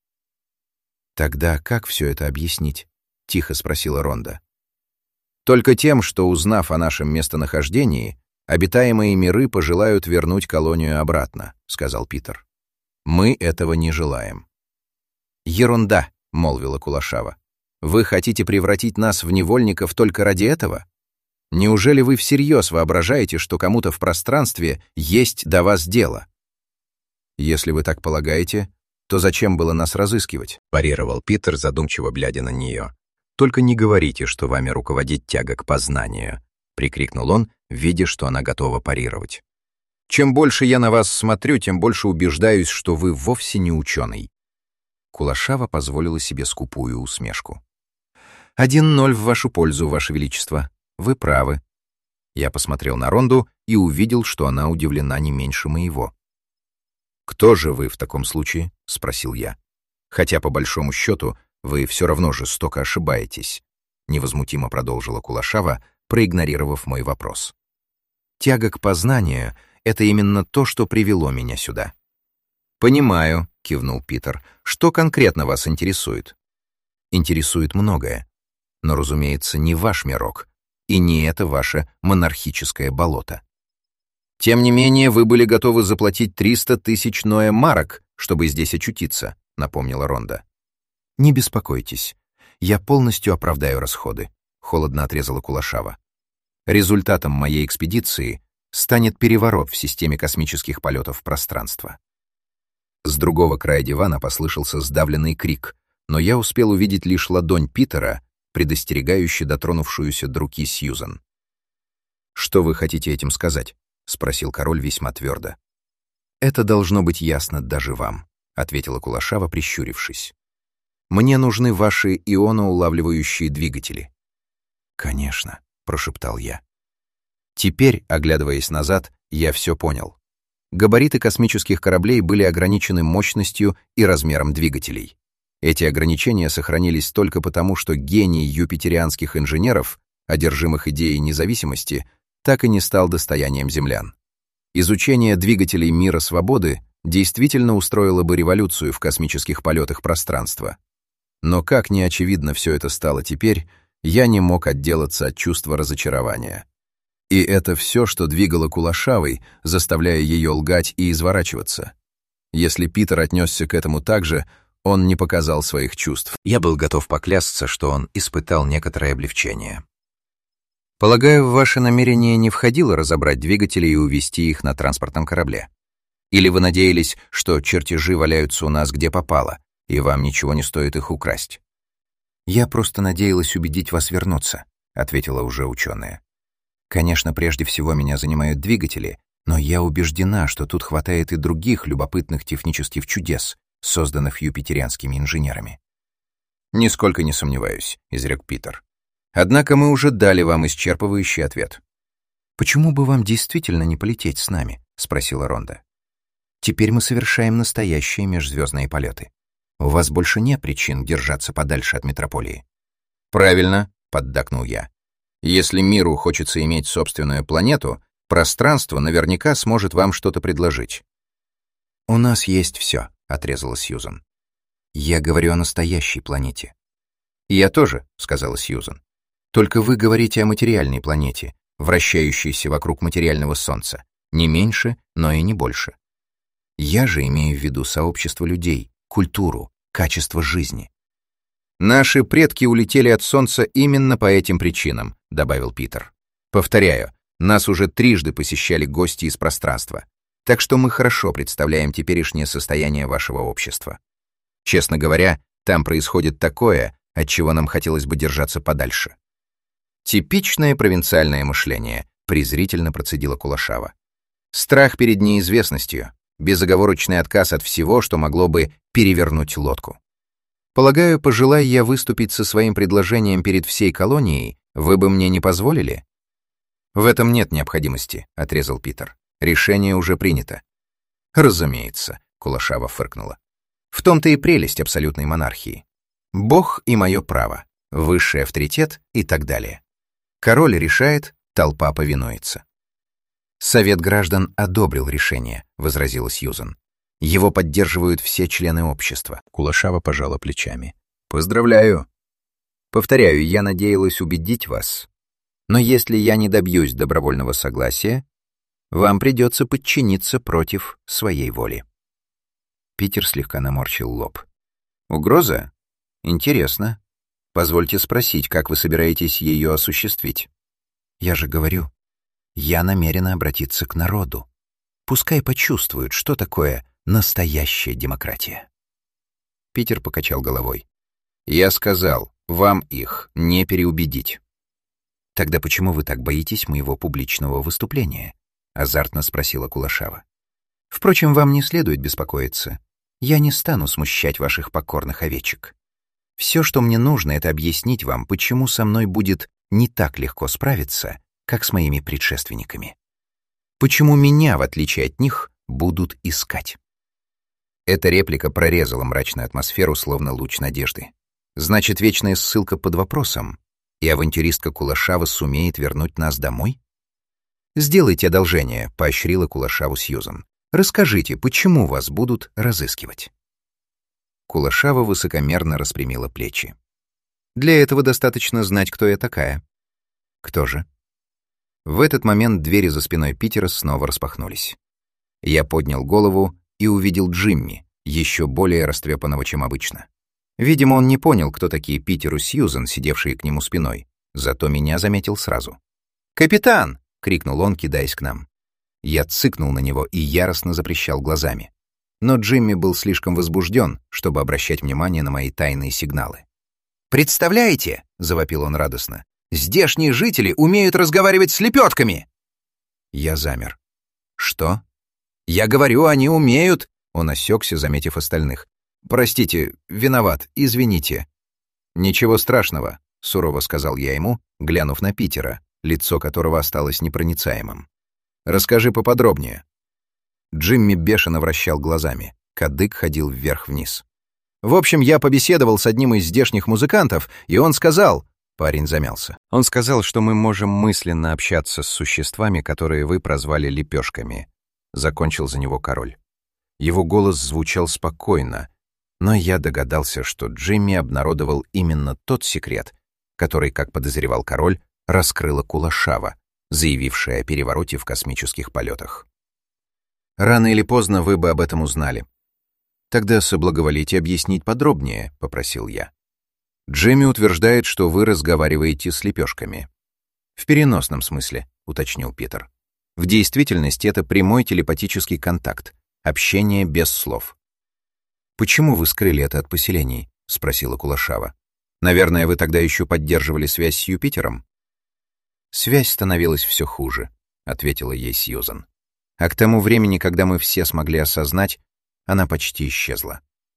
A: «Тогда как все это объяснить?» — тихо спросила Ронда. «Только тем, что, узнав о нашем местонахождении, обитаемые миры пожелают вернуть колонию обратно», — сказал Питер. «Мы этого не желаем». «Ерунда», — молвила Кулашава. «Вы хотите превратить нас в невольников только ради этого? Неужели вы всерьез воображаете, что кому-то в пространстве есть до вас дело?» «Если вы так полагаете, то зачем было нас разыскивать?» — парировал Питер, задумчиво глядя на нее. «Только не говорите, что вами руководит тяга к познанию», — прикрикнул он, видя, что она готова парировать. «Чем больше я на вас смотрю, тем больше убеждаюсь, что вы вовсе не ученый». Кулашава позволила себе скупую усмешку. «Один ноль в вашу пользу, ваше величество. Вы правы». Я посмотрел на Ронду и увидел, что она удивлена не меньше моего. «Кто же вы в таком случае?» — спросил я. «Хотя, по большому счету, вы все равно жестоко ошибаетесь», — невозмутимо продолжила Кулашава, проигнорировав мой вопрос. «Тяга к познанию — это именно то, что привело меня сюда». «Понимаю», — кивнул Питер. «Что конкретно вас интересует?» «Интересует многое. Но, разумеется, не ваш мирок, и не это ваше монархическое болото. Тем не менее, вы были готовы заплатить триста тысяч ноэ марок, чтобы здесь очутиться», — напомнила Ронда. «Не беспокойтесь. Я полностью оправдаю расходы», — холодно отрезала Кулашава. «Результатом моей экспедиции станет переворот в системе космических полетов пространства». С другого края дивана послышался сдавленный крик, но я успел увидеть лишь ладонь Питера, предостерегающе дотронувшуюся до руки Сьюзан. «Что вы хотите этим сказать?» — спросил король весьма твердо. «Это должно быть ясно даже вам», — ответила Кулашава, прищурившись. «Мне нужны ваши ионоулавливающие двигатели». «Конечно», — прошептал я. Теперь, оглядываясь назад, я все понял. Габариты космических кораблей были ограничены мощностью и размером двигателей. Эти ограничения сохранились только потому, что гений юпитерианских инженеров, одержимых идеей независимости, так и не стал достоянием землян. Изучение двигателей мира свободы действительно устроило бы революцию в космических полетах пространства. Но как не очевидно все это стало теперь, я не мог отделаться от чувства разочарования. И это все, что двигало Кулашавой, заставляя ее лгать и изворачиваться. Если Питер отнесся к этому так же, он не показал своих чувств. Я был готов поклясться, что он испытал некоторое облегчение. «Полагаю, в ваше намерение не входило разобрать двигатели и увезти их на транспортном корабле? Или вы надеялись, что чертежи валяются у нас где попало, и вам ничего не стоит их украсть?» «Я просто надеялась убедить вас вернуться», — ответила уже ученая. «Конечно, прежде всего меня занимают двигатели, но я убеждена, что тут хватает и других любопытных технических чудес, созданных юпитерианскими инженерами». «Нисколько не сомневаюсь», — изрек Питер. «Однако мы уже дали вам исчерпывающий ответ». «Почему бы вам действительно не полететь с нами?» — спросила Ронда. «Теперь мы совершаем настоящие межзвездные полеты. У вас больше нет причин держаться подальше от метрополии». «Правильно», — поддакнул я. «Если миру хочется иметь собственную планету, пространство наверняка сможет вам что-то предложить». «У нас есть все», — отрезала Сьюзан. «Я говорю о настоящей планете». «Я тоже», — сказала Сьюзан. «Только вы говорите о материальной планете, вращающейся вокруг материального Солнца. Не меньше, но и не больше. Я же имею в виду сообщество людей, культуру, качество жизни». «Наши предки улетели от Солнца именно по этим причинам», — добавил Питер. «Повторяю, нас уже трижды посещали гости из пространства, так что мы хорошо представляем теперешнее состояние вашего общества. Честно говоря, там происходит такое, от чего нам хотелось бы держаться подальше». «Типичное провинциальное мышление», — презрительно процедила Кулашава. «Страх перед неизвестностью, безоговорочный отказ от всего, что могло бы перевернуть лодку. Полагаю, пожелая я выступить со своим предложением перед всей колонией, вы бы мне не позволили?» «В этом нет необходимости», — отрезал Питер. «Решение уже принято». «Разумеется», — Кулашава фыркнула. В том-то и прелесть абсолютной монархии. Бог и мое право, высший авторитет и так далее. Король решает, толпа повинуется. «Совет граждан одобрил решение», — возразила Сьюзан. «Его поддерживают все члены общества». Кулашава пожала плечами. «Поздравляю. Повторяю, я надеялась убедить вас. Но если я не добьюсь добровольного согласия, вам придется подчиниться против своей воли». Питер слегка наморщил лоб. «Угроза? Интересно. Позвольте спросить, как вы собираетесь ее осуществить?» «Я же говорю, я намерена обратиться к народу. Пускай почувствуют, что такое настоящая демократия». Питер покачал головой. «Я сказал, вам их не переубедить». «Тогда почему вы так боитесь моего публичного выступления?» — азартно спросила Кулашава. «Впрочем, вам не следует беспокоиться. Я не стану смущать ваших покорных овечек. Все, что мне нужно, это объяснить вам, почему со мной будет не так легко справиться, как с моими предшественниками. Почему меня, в отличие от них, будут искать». Эта реплика прорезала мрачную атмосферу, словно луч надежды. Значит, вечная ссылка под вопросом, и авантюристка Кулашава сумеет вернуть нас домой? «Сделайте одолжение», — поощрила Кулашаву Сьюзан. «Расскажите, почему вас будут разыскивать?» Кулашава высокомерно распрямила плечи. «Для этого достаточно знать, кто я такая». «Кто же?» В этот момент двери за спиной Питера снова распахнулись. Я поднял голову и увидел Джимми, еще более растрепанного, чем обычно. Видимо, он не понял, кто такие Питер и Сьюзан, сидевшие к нему спиной, зато меня заметил сразу. «Капитан!» — крикнул он, кидаясь к нам. Я цыкнул на него и яростно запрещал глазами. Но Джимми был слишком возбужден, чтобы обращать внимание на мои тайные сигналы. «Представляете?» — завопил он радостно. «Здешние жители умеют разговаривать с лепетками!» Я замер. «Что?» «Я говорю, они умеют!» Он осекся, заметив остальных. «Простите, виноват, извините». «Ничего страшного», — сурово сказал я ему, глянув на Питера, лицо которого осталось непроницаемым. «Расскажи поподробнее». Джимми бешено вращал глазами, кадык ходил вверх-вниз. «В общем, я побеседовал с одним из здешних музыкантов, и он сказал...» Парень замялся. «Он сказал, что мы можем мысленно общаться с существами, которые вы прозвали лепешками», — закончил за него король. Его голос звучал спокойно, но я догадался, что Джимми обнародовал именно тот секрет, который, как подозревал король, раскрыла Кулашава, заявившая о перевороте в космических полетах. «Рано или поздно вы бы об этом узнали». «Тогда соблаговолите объяснить подробнее», — попросил я. «Джимми утверждает, что вы разговариваете с лепешками». «В переносном смысле», — уточнил Питер. «В действительности это прямой телепатический контакт, общение без слов». «Почему вы скрыли это от поселений?» — спросила Кулашава. «Наверное, вы тогда еще поддерживали связь с Юпитером?» «Связь становилась все хуже», — ответила ей Сьюзан. «А к тому времени, когда мы все смогли осознать, она почти исчезла».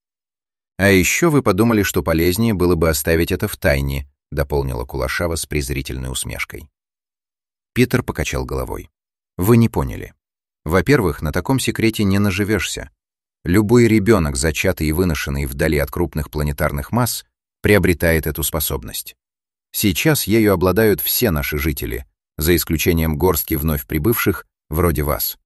A: «А еще вы подумали, что полезнее было бы оставить это в тайне», — дополнила Кулашава с презрительной усмешкой. Питер покачал головой. «Вы не поняли. Во-первых, на таком секрете не наживешься. Любой ребенок, зачатый и выношенный вдали от крупных планетарных масс, приобретает эту способность. Сейчас ею обладают все наши жители, за исключением горстки вновь прибывших, вроде вас.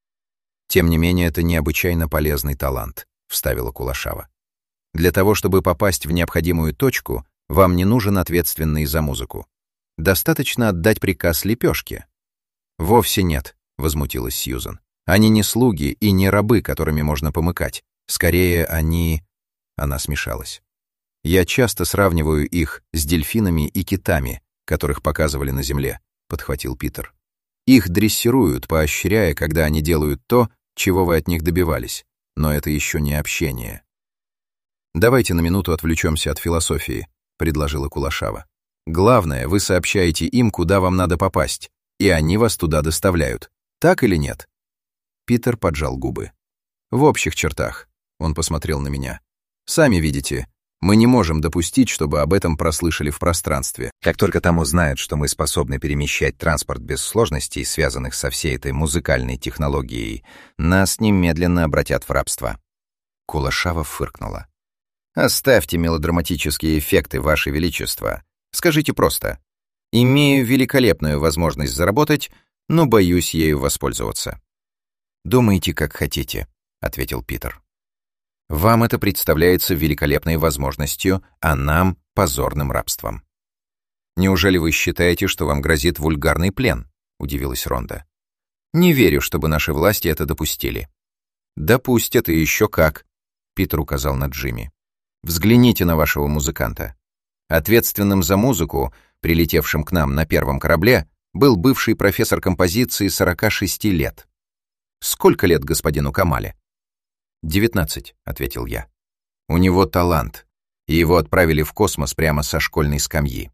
A: Тем не менее, это необычайно полезный талант», — вставила Кулашава. «Для того, чтобы попасть в необходимую точку, вам не нужен ответственный за музыку. Достаточно отдать приказ лепешке». «Вовсе нет», — возмутилась Сьюзан. «Они не слуги и не рабы, которыми можно помыкать. Скорее, они...» Она смешалась. «Я часто сравниваю их с дельфинами и китами, которых показывали на Земле», — подхватил Питер. «Их дрессируют, поощряя, когда они делают то, чего вы от них добивались. Но это еще не общение». «Давайте на минуту отвлечемся от философии», — предложила Кулашава. «Главное, вы сообщаете им, куда вам надо попасть, и они вас туда доставляют. Так или нет?» Питер поджал губы. «В общих чертах», — он посмотрел на меня. «Сами видите, мы не можем допустить, чтобы об этом прослышали в пространстве. Как только там узнают, что мы способны перемещать транспорт без сложностей, связанных со всей этой музыкальной технологией, нас немедленно обратят в рабство».
B: Кулашава фыркнула. «Оставьте мелодраматические эффекты, Ваше Величество. Скажите просто. Имею великолепную возможность заработать, но боюсь ею воспользоваться». «Думайте, как хотите», — ответил Питер. «Вам это представляется великолепной возможностью, а нам — позорным рабством». «Неужели вы считаете, что вам грозит вульгарный плен?» — удивилась Ронда. «Не верю, чтобы наши власти это допустили». «Допустят, и еще как», — Питер указал на Джимми. «Взгляните на вашего музыканта. Ответственным за музыку, прилетевшим к нам на первом корабле, был бывший профессор композиции сорока шести лет. Сколько лет господину Камале?» «Девятнадцать», — ответил я. «У него талант, и его отправили в космос прямо со школьной скамьи.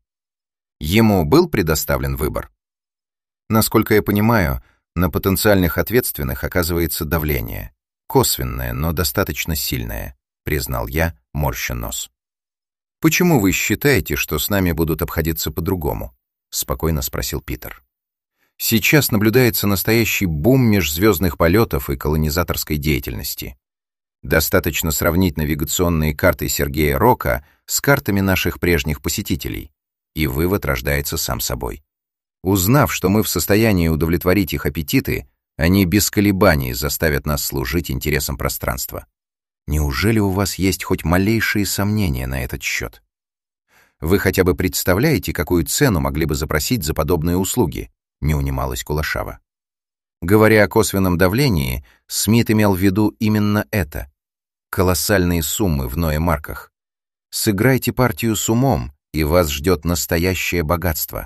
B: Ему был предоставлен выбор?» «Насколько я понимаю, на потенциальных ответственных оказывается давление. Косвенное, но достаточно сильное», — признал я, морща нос. «Почему вы считаете, что с нами будут обходиться по-другому?» — спокойно спросил Питер. «Сейчас наблюдается настоящий бум межзвездных полетов и колонизаторской деятельности. Достаточно сравнить навигационные карты Сергея Рока с картами наших прежних посетителей, и вывод рождается сам собой. Узнав, что мы в состоянии удовлетворить их аппетиты, они без колебаний заставят нас служить интересам пространства. Неужели у вас есть хоть малейшие сомнения на этот счет? Вы хотя бы представляете, какую цену могли бы запросить за подобные услуги?» — не унималась Кулашава. Говоря о косвенном давлении, Смит имел в виду именно это. Колоссальные суммы в ноэ-марках. Сыграйте партию с умом, и вас ждет настоящее богатство.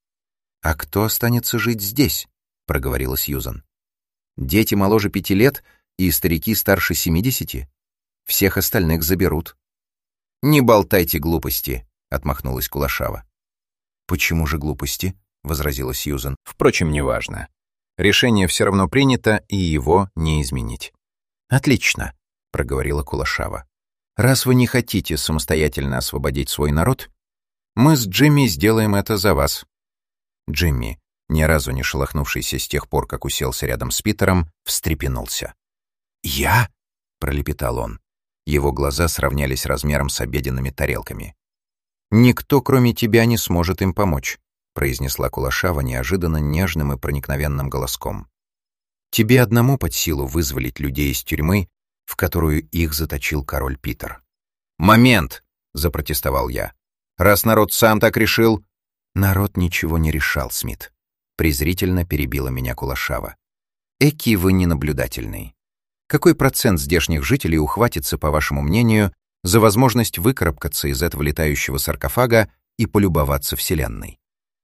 B: «А кто останется жить здесь?» — проговорила Сьюзан. «Дети моложе пяти лет и старики старше семидесяти? Всех остальных заберут». «Не болтайте глупости», — отмахнулась Кулашава. «Почему же глупости?» — возразила Сьюзан. «Впрочем, неважно. Решение все равно принято, и его не изменить». «Отлично», — проговорила Кулашава. «Раз вы не хотите самостоятельно освободить свой народ, мы с Джимми сделаем это за вас». Джимми, ни разу не шелохнувшийся с тех пор, как уселся рядом с Питером, встрепенулся. «Я?» — пролепетал он. Его глаза сравнялись размером с обеденными тарелками. «Никто, кроме тебя, не сможет им помочь», — произнесла Кулашава неожиданно нежным и проникновенным голоском. «Тебе одному под силу вызволить людей из тюрьмы, в которую их заточил король Питер». «Момент!» — запротестовал я. «Раз народ сам так решил...» «Народ ничего не решал, Смит», — презрительно перебила меня Кулашава. «Эки вы ненаблюдательный. Какой процент здешних жителей ухватится, по вашему мнению, за возможность выкарабкаться из этого летающего саркофага и полюбоваться Вселенной?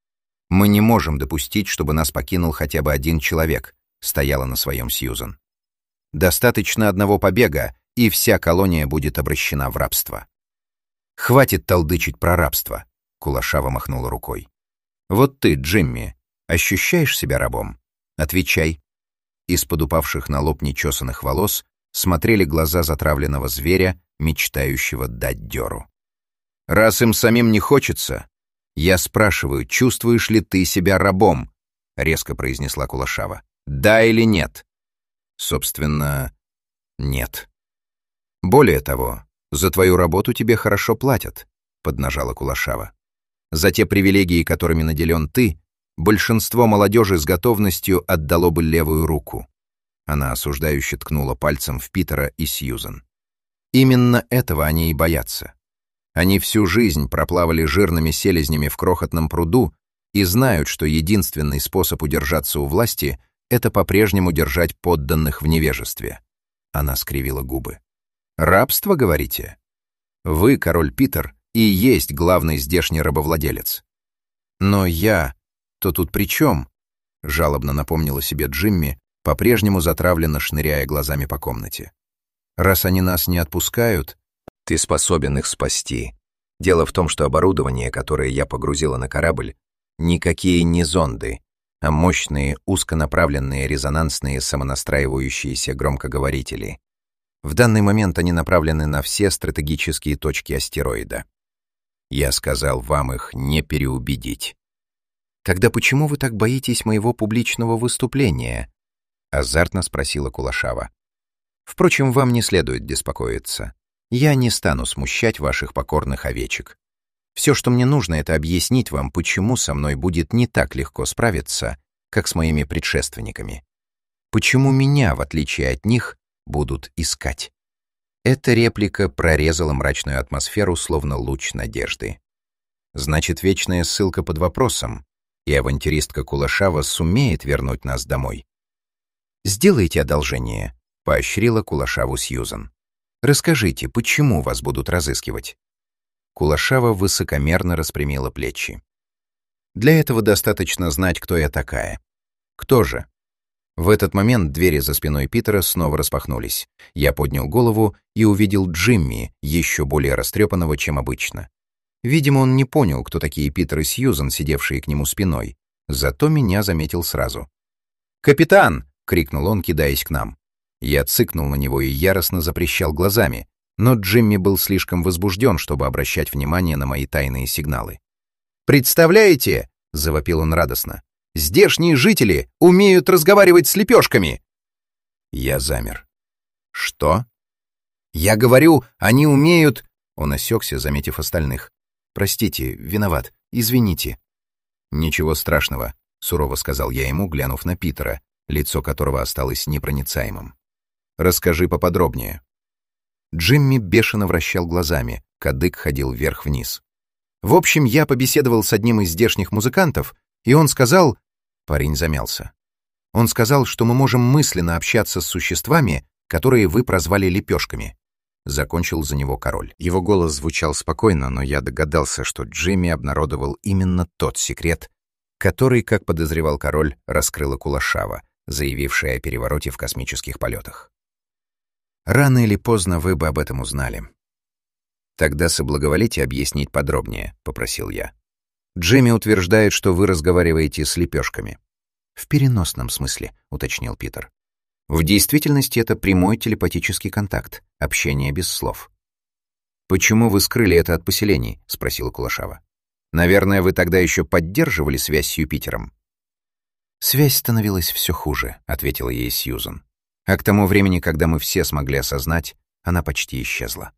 B: Мы не можем допустить, чтобы нас покинул хотя бы один человек», — стояла на своем Сьюзан. «Достаточно одного побега, и вся колония будет обращена в рабство». «Хватит толдычить про рабство», — Кулашава махнула рукой. «Вот ты, Джимми, ощущаешь себя рабом? Отвечай». Из-под упавших на лоб нечесанных волос смотрели глаза затравленного зверя, мечтающего дать дёру. «Раз им самим не хочется, я спрашиваю, чувствуешь ли ты себя рабом?» — резко произнесла Кулашава. «Да или нет?» «Собственно, нет. Более того, за твою работу тебе хорошо платят», — поднажала Кулашава. «За те привилегии, которыми наделен ты, большинство молодежи с готовностью отдало бы левую руку». Она осуждающе ткнула пальцем в Питера и Сьюзан. «Именно этого они и боятся. Они всю жизнь проплавали жирными селезнями в крохотном пруду и знают, что единственный способ удержаться у власти — это по-прежнему держать подданных в невежестве». Она скривила губы. «Рабство, говорите? Вы, король Питер, и есть главный здешний рабовладелец». «Но я... то тут при чем?» — жалобно напомнила себе Джимми, по-прежнему затравленно шныряя глазами по комнате. «Раз они нас не отпускают, ты способен их спасти. Дело в том, что оборудование, которое я погрузила на корабль, никакие не зонды, а мощные узконаправленные резонансные самонастраивающиеся громкоговорители. В данный момент они направлены на все стратегические точки астероида. Я сказал вам их не переубедить». «Тогда почему вы так боитесь моего публичного выступления?» — азартно спросила Кулашава. Впрочем, вам не следует беспокоиться. Я не стану смущать ваших покорных овечек. Все, что мне нужно, это объяснить вам, почему со мной будет не так легко справиться, как с моими предшественниками. Почему меня, в отличие от них, будут искать. Эта реплика прорезала мрачную атмосферу, словно луч надежды. Значит, вечная ссылка под вопросом, и авантюристка Кулашава сумеет вернуть нас домой. «Сделайте одолжение», — поощрила Кулашаву Сьюзан. «Расскажите, почему вас будут разыскивать?» Кулашава высокомерно распрямила плечи. «Для этого достаточно знать, кто я такая». «Кто же?» В этот момент двери за спиной Питера снова распахнулись. Я поднял голову и увидел Джимми, еще более растрепанного, чем обычно. Видимо, он не понял, кто такие Питер и Сьюзан, сидевшие к нему спиной. Зато меня заметил сразу. «Капитан!» — крикнул он, кидаясь к нам. Я цыкнул на него и яростно запрещал глазами, но Джимми был слишком возбужден, чтобы обращать внимание на мои тайные сигналы. «Представляете?» — завопил он радостно. «Здешние жители умеют разговаривать с лепешками!» Я замер. «Что?» «Я говорю, они умеют...» Он осекся, заметив остальных. «Простите, виноват, извините». «Ничего страшного», — сурово сказал я ему, глянув на Питера, лицо которого осталось непроницаемым. «Расскажи поподробнее». Джимми бешено вращал глазами, кадык ходил вверх-вниз. «В общем, я побеседовал с одним из здешних музыкантов, и он сказал...» Парень замялся. «Он сказал, что мы можем мысленно общаться с существами, которые вы прозвали лепешками». Закончил за него король. Его голос звучал спокойно, но я догадался, что Джимми обнародовал именно тот секрет, который, как подозревал король, раскрыла Кулашава, заявившая о перевороте в космических полетах. «Рано или поздно вы бы об этом узнали». «Тогда соблаговолите объяснить подробнее», — попросил я. «Джимми утверждает, что вы разговариваете с лепешками». «В переносном смысле», — уточнил Питер. «В действительности это прямой телепатический контакт, общение без слов». «Почему вы скрыли это от поселений?» — спросила Кулашава. «Наверное, вы тогда еще поддерживали связь с Юпитером?» «Связь становилась все хуже», — ответила ей Сьюзан. «А к тому времени, когда мы все смогли осознать, она почти исчезла».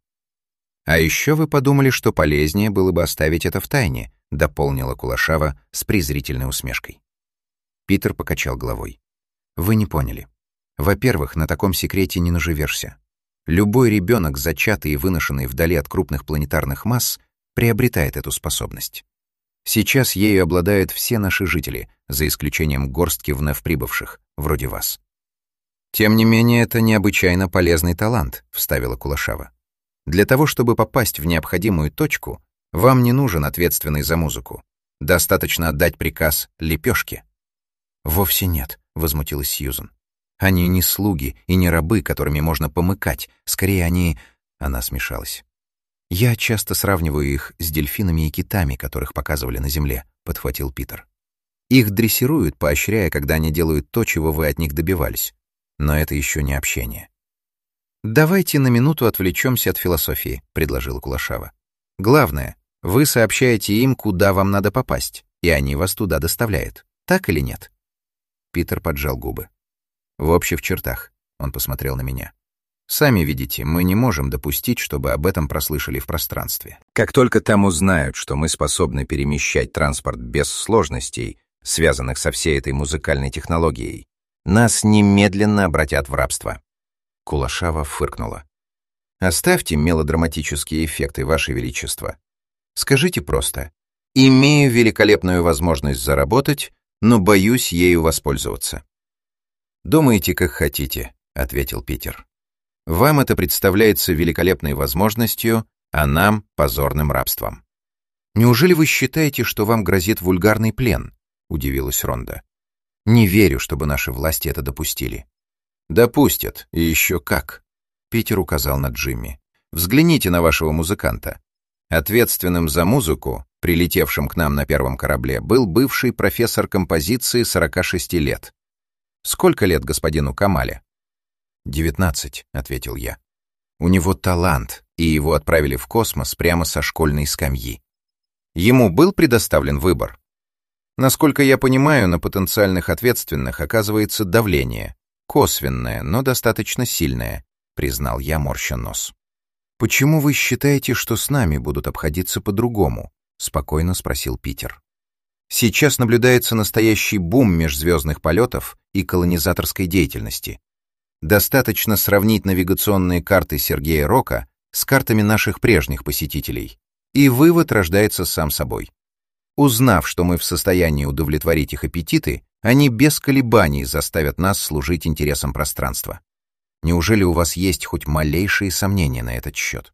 B: «А еще вы подумали, что полезнее было бы оставить это в тайне», — дополнила Кулашава с презрительной усмешкой. Питер покачал головой. «Вы не поняли. Во-первых, на таком секрете не наживешься. Любой ребенок, зачатый и выношенный вдали от крупных планетарных масс, приобретает эту способность. Сейчас ею обладают все наши жители, за исключением горстки вновь прибывших, вроде вас». «Тем не менее, это необычайно полезный талант», — вставила Кулашава. «Для того, чтобы попасть в необходимую точку, вам не нужен ответственный за музыку. Достаточно отдать приказ лепешке». «Вовсе нет», — возмутилась Сьюзан. «Они не слуги и не рабы, которыми можно помыкать. Скорее, они...» Она смешалась. «Я часто сравниваю их с дельфинами и китами, которых показывали на Земле», — подхватил Питер. «Их дрессируют, поощряя, когда они делают то, чего вы от них добивались. Но это еще не общение». «Давайте на минуту отвлечемся от философии», — предложила Кулашава. «Главное, вы сообщаете им, куда вам надо попасть, и они вас туда доставляют. Так или нет?» Питер поджал губы. «В общих чертах», — он посмотрел на меня. «Сами видите, мы не можем допустить, чтобы об этом прослышали в пространстве. Как только там узнают, что мы способны перемещать транспорт без сложностей, связанных со всей этой музыкальной технологией, нас немедленно обратят в рабство». Кулашава фыркнула. «Оставьте мелодраматические эффекты, Ваше Величество. Скажите просто: имею великолепную возможность заработать, но боюсь ею воспользоваться». «Думаете, как хотите», — ответил Питер. «Вам это представляется великолепной возможностью, а нам — позорным рабством». «Неужели вы считаете, что вам грозит вульгарный плен?» — удивилась Ронда. «Не верю, чтобы наши власти это допустили». «Допустят, и еще как», — Питер указал на Джимми. «Взгляните на вашего музыканта. Ответственным за музыку, прилетевшим к нам на первом корабле, был бывший профессор композиции сорока шести лет. Сколько лет господину Камале?» «Девятнадцать», — ответил я. «У него талант, и его отправили в космос прямо со школьной скамьи. Ему был предоставлен выбор. Насколько я понимаю, на потенциальных ответственных оказывается давление, косвенное, но достаточно сильное, — признал я, морща нос. «Почему вы считаете, что с нами будут обходиться по-другому?» — спокойно спросил Питер. «Сейчас наблюдается настоящий бум межзвездных полетов и колонизаторской деятельности. Достаточно сравнить навигационные карты Сергея Рока с картами наших прежних посетителей, и вывод рождается сам собой. Узнав, что мы в состоянии удовлетворить их аппетиты, они без колебаний заставят нас служить интересам пространства. Неужели у вас есть хоть малейшие сомнения на этот счет?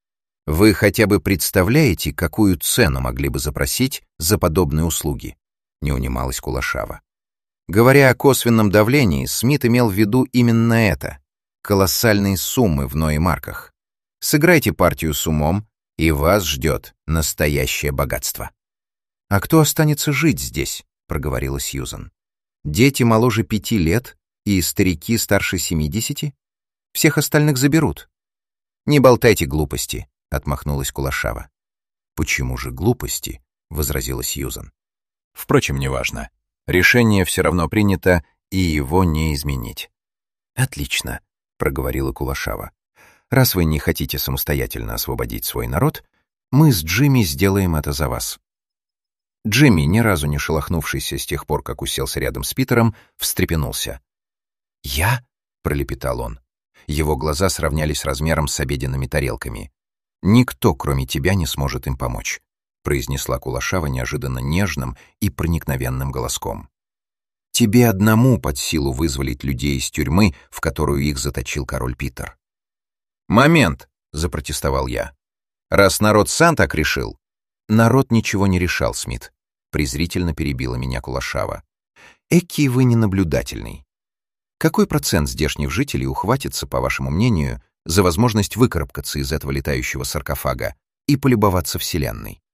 B: Вы хотя бы представляете, какую цену могли бы запросить за подобные услуги?» — не унималась Кулашава. Говоря о косвенном давлении, Смит имел в виду именно это — колоссальные суммы в нои-марках. Сыграйте партию с умом, и вас ждет настоящее богатство. «А кто останется жить здесь?» — проговорила Сьюзан. «Дети моложе пяти лет и старики старше семидесяти? Всех остальных заберут». «Не болтайте глупости», — отмахнулась Кулашава. «Почему же глупости?» — возразила Сьюзан. «Впрочем, неважно. Решение все равно принято, и его не изменить». «Отлично», — проговорила Кулашава. «Раз вы не хотите самостоятельно освободить свой народ, мы с Джимми сделаем это за вас». Джимми, ни разу не шелохнувшийся с тех пор, как уселся рядом с Питером, встрепенулся. «Я?» — пролепетал он. Его глаза сравнялись размером с обеденными тарелками. «Никто, кроме тебя, не сможет им помочь», — произнесла Кулашава неожиданно нежным и проникновенным голоском. «Тебе одному под силу вызволить людей из тюрьмы, в которую их заточил король Питер». «Момент!» — запротестовал я. «Раз народ сам так решил...» «Народ ничего не решал, Смит», — презрительно перебила меня Кулашава. «Экий вы ненаблюдательный. Какой процент здешних жителей ухватится, по вашему мнению, за возможность выкарабкаться из этого летающего саркофага и полюбоваться Вселенной?»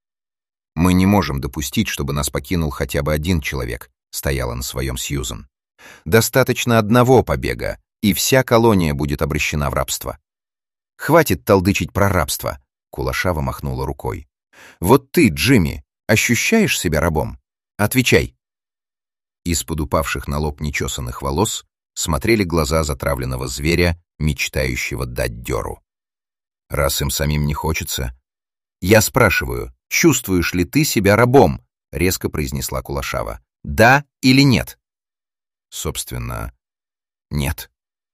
B: «Мы не можем допустить, чтобы нас покинул хотя бы один человек», — стояла на своем Сьюзан. «Достаточно одного побега, и вся колония будет обращена в рабство». «Хватит толдычить про рабство», — Кулашава махнула рукой. «Вот ты, Джимми, ощущаешь себя рабом? Отвечай!» Из-под упавших на лоб нечесанных волос смотрели глаза затравленного зверя, мечтающего дать дёру. «Раз им самим не хочется...» «Я спрашиваю, чувствуешь ли ты себя рабом?» — резко произнесла Кулашава. «Да или нет?» «Собственно, нет.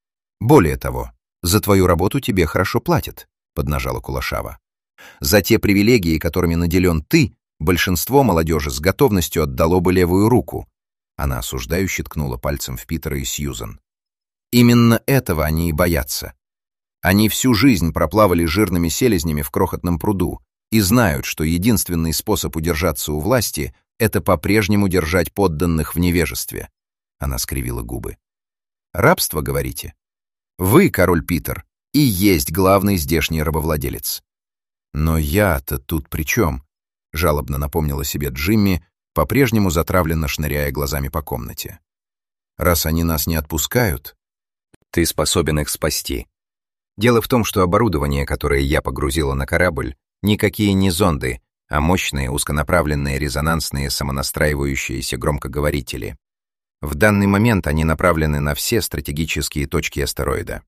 B: Более того, за твою работу тебе хорошо платят», — поднажала Кулашава. «За те привилегии, которыми наделен ты, большинство молодежи с готовностью отдало бы левую руку». Она осуждающе ткнула пальцем в Питера и Сьюзан. «Именно этого они и боятся. Они всю жизнь проплавали жирными селезнями в крохотном пруду и знают, что единственный способ удержаться у власти — это по-прежнему держать подданных в невежестве». Она скривила губы. «Рабство, говорите? Вы, король Питер, и есть главный здешний рабовладелец». «Но я-то тут при чем?» — жалобно напомнила себе Джимми, по-прежнему затравленно шныряя глазами по комнате. «Раз они нас не отпускают, ты способен их спасти. Дело в том, что оборудование, которое я погрузила на корабль, никакие не зонды, а мощные узконаправленные резонансные самонастраивающиеся громкоговорители. В данный момент они направлены на все стратегические точки астероида.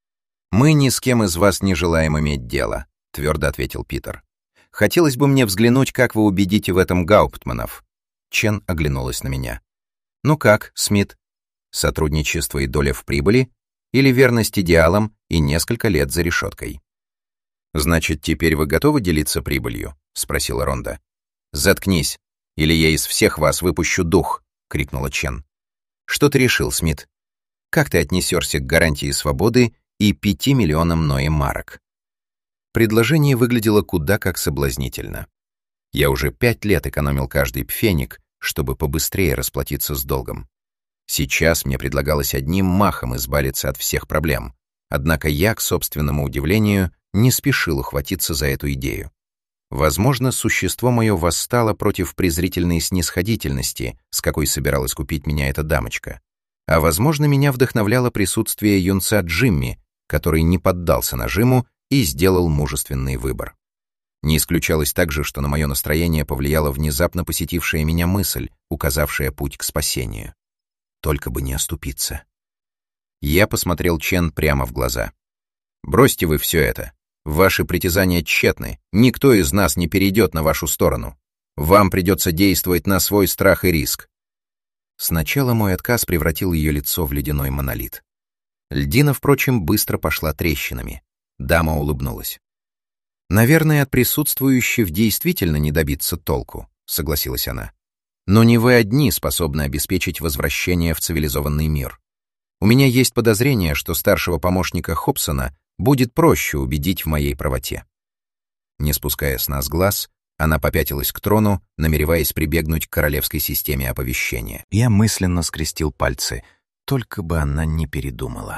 B: Мы ни с кем из вас не желаем иметь дело», — твердо ответил Питер. «Хотелось бы мне взглянуть, как вы убедите в этом Гауптманов». Чен оглянулась на меня. «Ну как, Смит? Сотрудничество и доля в прибыли? Или верность идеалам и несколько лет за решеткой?» «Значит, теперь вы готовы делиться прибылью?» — спросила Ронда. «Заткнись, или я из всех вас выпущу дух!» — крикнула Чен. «Что ты решил, Смит? Как ты отнесешься к гарантии свободы и пяти миллионам нои-марок?» Предложение выглядело куда как соблазнительно. Я уже пять лет экономил каждый пфеник, чтобы побыстрее расплатиться с долгом. Сейчас мне предлагалось одним махом избавиться от всех проблем, однако я, к собственному удивлению, не спешил ухватиться за эту идею. Возможно, существо мое восстало против презрительной снисходительности, с какой собиралась купить меня эта дамочка. А возможно, меня вдохновляло присутствие юнца Джимми, который не поддался нажиму и сделал мужественный выбор. Не исключалось также, что на мое настроение повлияла внезапно посетившая меня мысль, указавшая путь к спасению. Только бы не оступиться. Я посмотрел Чен прямо в глаза. «Бросьте вы все это. Ваши притязания тщетны. Никто из нас не перейдет на вашу сторону. Вам придется действовать на свой страх и риск». Сначала мой отказ превратил ее лицо в ледяной монолит. Льдина, впрочем, быстро пошла трещинами. Дама улыбнулась. «Наверное, от присутствующих действительно не добиться толку», — согласилась она. «Но не вы одни способны обеспечить возвращение в цивилизованный мир. У меня есть подозрение, что старшего помощника Хобсона будет проще убедить в моей правоте». Не спуская с нас глаз, она попятилась к трону, намереваясь прибегнуть к королевской системе оповещения. Я мысленно скрестил пальцы, только бы она не передумала.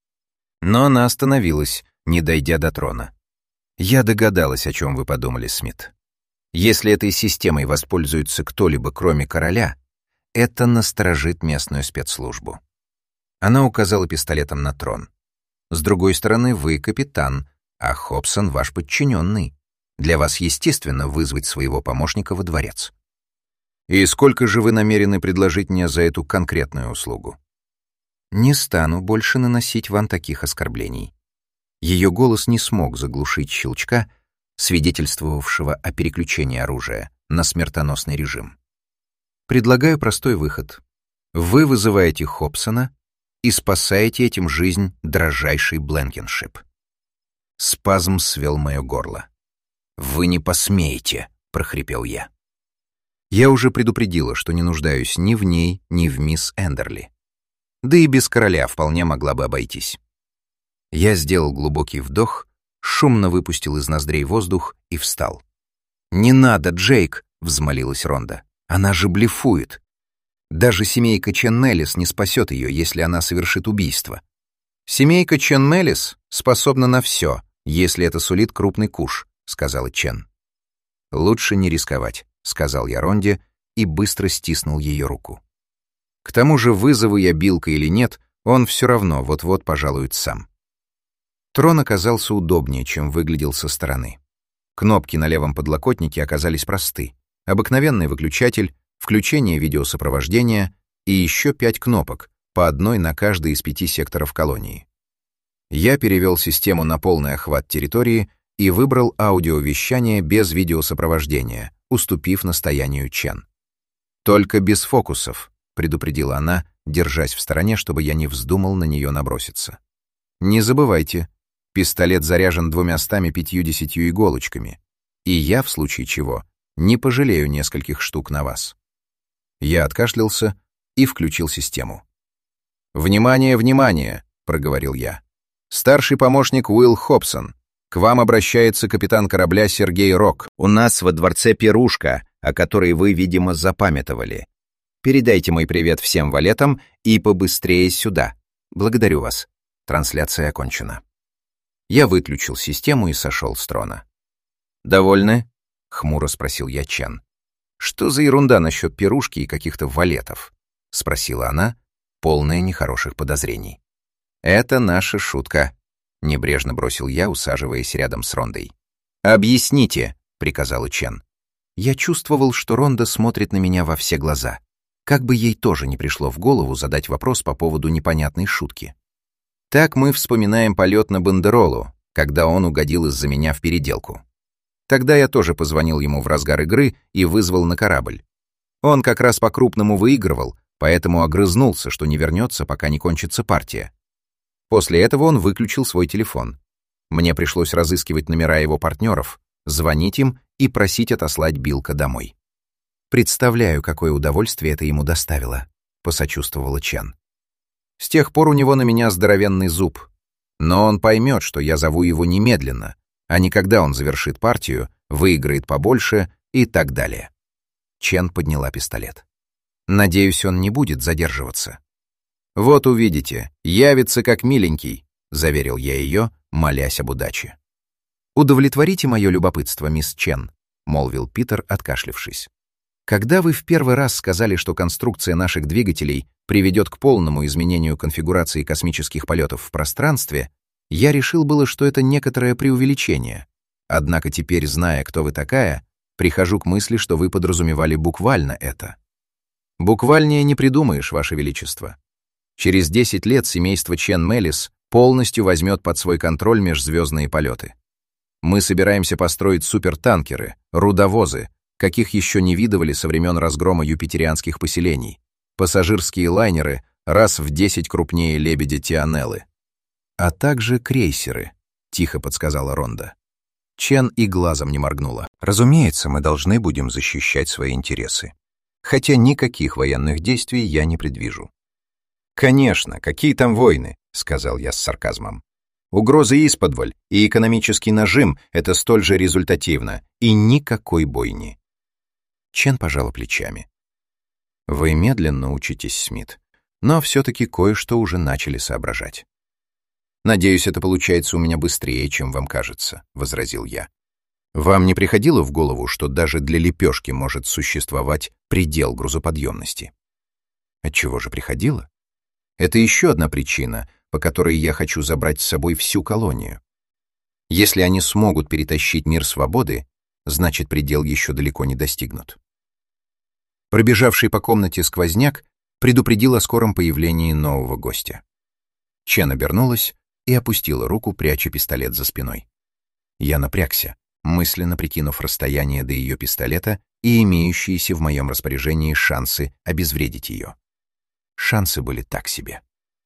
B: Но она остановилась, не дойдя до трона. «Я догадалась, о чем вы подумали, Смит. Если этой системой воспользуется кто-либо, кроме короля, это насторожит местную спецслужбу». Она указала пистолетом на трон. «С другой стороны, вы капитан, а Хобсон ваш подчиненный. Для вас естественно вызвать своего помощника во дворец». «И сколько же вы намерены предложить мне за эту конкретную услугу?» «Не стану больше наносить вам таких оскорблений». Ее голос не смог заглушить щелчка, свидетельствовавшего о переключении оружия на смертоносный режим. «Предлагаю простой выход. Вы вызываете Хобсона и спасаете этим жизнь дрожайшей Бленкиншип». Спазм свел мое горло. «Вы не посмеете», — прохрипел я. Я уже предупредила, что не нуждаюсь ни в ней, ни в мисс Эндерли. Да и без короля вполне могла бы обойтись. Я сделал глубокий вдох, шумно выпустил из ноздрей воздух и встал. «Не надо, Джейк!» — взмолилась Ронда. «Она же блефует. Даже семейка Ченнелис не спасет ее, если она совершит убийство. Семейка Ченнелис способна на все, если это сулит крупный куш», — сказала Чен. «Лучше не рисковать», — сказал я Ронде и быстро стиснул ее руку. «К тому же, вызову я Билка или нет, он все равно вот-вот пожалует сам». Трон оказался удобнее, чем выглядел со стороны. Кнопки на левом подлокотнике оказались просты. Обыкновенный выключатель, включение видеосопровождения и еще пять кнопок, по одной на каждый из пяти секторов колонии. Я перевел систему на полный охват территории и выбрал аудиовещание без видеосопровождения, уступив настоянию Чен. «Только без фокусов», — предупредила она, держась в стороне, чтобы я не вздумал на нее наброситься. «Не забывайте, пистолет заряжен двумястами пятьюдесятью иголочками, и я, в случае чего, не пожалею нескольких штук на вас». Я откашлялся и включил систему. «Внимание, внимание!» — проговорил я. «Старший помощник Уилл Хобсон. К вам обращается капитан корабля Сергей Рок. У нас во дворце пирушка, о которой вы, видимо, запамятовали. Передайте мой привет всем валетам и побыстрее сюда. Благодарю вас. Трансляция окончена». Я выключил систему и сошел с трона. «Довольны?» — хмуро спросил я Чен. «Что за ерунда насчет пирушки и каких-то валетов?» — спросила она, полная нехороших подозрений. «Это наша шутка», — небрежно бросил я, усаживаясь рядом с Рондой. «Объясните», — приказала Чен. Я чувствовал, что Ронда смотрит на меня во все глаза, как бы ей тоже не пришло в голову задать вопрос по поводу непонятной шутки. Так мы вспоминаем полет на Бандеролу, когда он угодил из-за меня в переделку. Тогда я тоже позвонил ему в разгар игры и вызвал на корабль. Он как раз по-крупному выигрывал, поэтому огрызнулся, что не вернется, пока не кончится партия. После этого он выключил свой телефон. Мне пришлось разыскивать номера его партнеров, звонить им и просить отослать Билка домой. «Представляю, какое удовольствие это ему доставило», — посочувствовала Чен. «С тех пор у него на меня здоровенный зуб. Но он поймет, что я зову его немедленно, а не когда он завершит партию, выиграет побольше и так далее». Чен подняла пистолет. «Надеюсь, он не будет задерживаться». «Вот увидите, явится как миленький», — заверил я ее, молясь об удаче. «Удовлетворите мое любопытство, мисс Чен», — молвил Питер, откашлившись. «Когда вы в первый раз сказали, что конструкция наших двигателей приведет к полному изменению конфигурации космических полетов в пространстве, я решил было, что это некоторое преувеличение. Однако теперь, зная, кто вы такая, прихожу к мысли, что вы подразумевали буквально это». «Буквальнее не придумаешь, Ваше Величество. Через десять лет семейство Чен Мелис полностью возьмет под свой контроль межзвездные полеты. Мы собираемся построить супертанкеры, рудовозы, каких еще не видывали со времен разгрома юпитерианских поселений, пассажирские лайнеры раз в десять крупнее лебедя Тианеллы, а также крейсеры, тихо подсказала Ронда. Чен и глазом не моргнула. Разумеется, мы должны будем защищать свои интересы. Хотя никаких военных действий я не предвижу. «Конечно, какие там войны?» — сказал я с сарказмом. «Угрозы исподволь и экономический нажим — это столь же результативно, и никакой бойни». Чен пожала плечами. «Вы медленно учитесь, Смит, но все-таки кое-что уже начали соображать». «Надеюсь, это получается у меня быстрее, чем вам кажется», — возразил я. «Вам не приходило в голову, что даже для лепешки может существовать предел грузоподъемности?» «Отчего же приходило? Это еще одна причина, по которой я хочу забрать с собой всю колонию. Если они смогут перетащить мир свободы, значит, предел еще далеко не достигнут». Пробежавший по комнате сквозняк предупредил о скором появлении нового гостя. Чен обернулась и опустила руку, пряча пистолет за спиной. Я напрягся, мысленно прикинув расстояние до ее пистолета и имеющиеся в моем распоряжении шансы обезвредить ее. Шансы были так себе.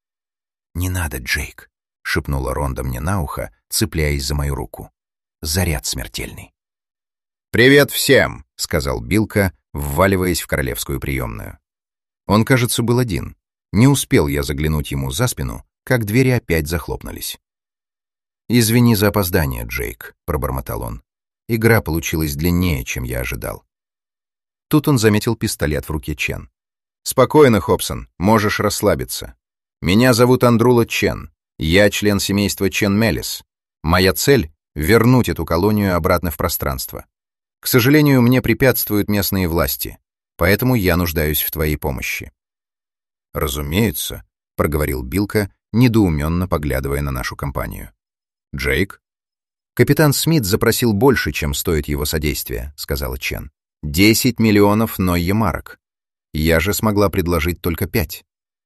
B: «Не надо, Джейк», — шепнула Ронда мне на ухо, цепляясь за мою руку. «Заряд смертельный». «Привет всем», — сказал Билка, вваливаясь в королевскую приемную. Он, кажется, был один. Не успел я заглянуть ему за спину, как двери опять захлопнулись. «Извини за опоздание, Джейк», — пробормотал он. «Игра получилась длиннее, чем я ожидал». Тут он заметил пистолет в руке Чен. «Спокойно, Хобсон, можешь расслабиться. Меня зовут Андрула Чен. Я член семейства Чен Мелис. Моя цель — вернуть эту колонию обратно в пространство. К сожалению, мне препятствуют местные власти, поэтому я нуждаюсь в твоей помощи». «Разумеется», — проговорил Билка, недоуменно поглядывая на нашу компанию. «Джейк?» «Капитан Смит запросил больше, чем стоит его содействие», — сказала Чен. «Десять миллионов нойе-марок. Я же смогла предложить только пять».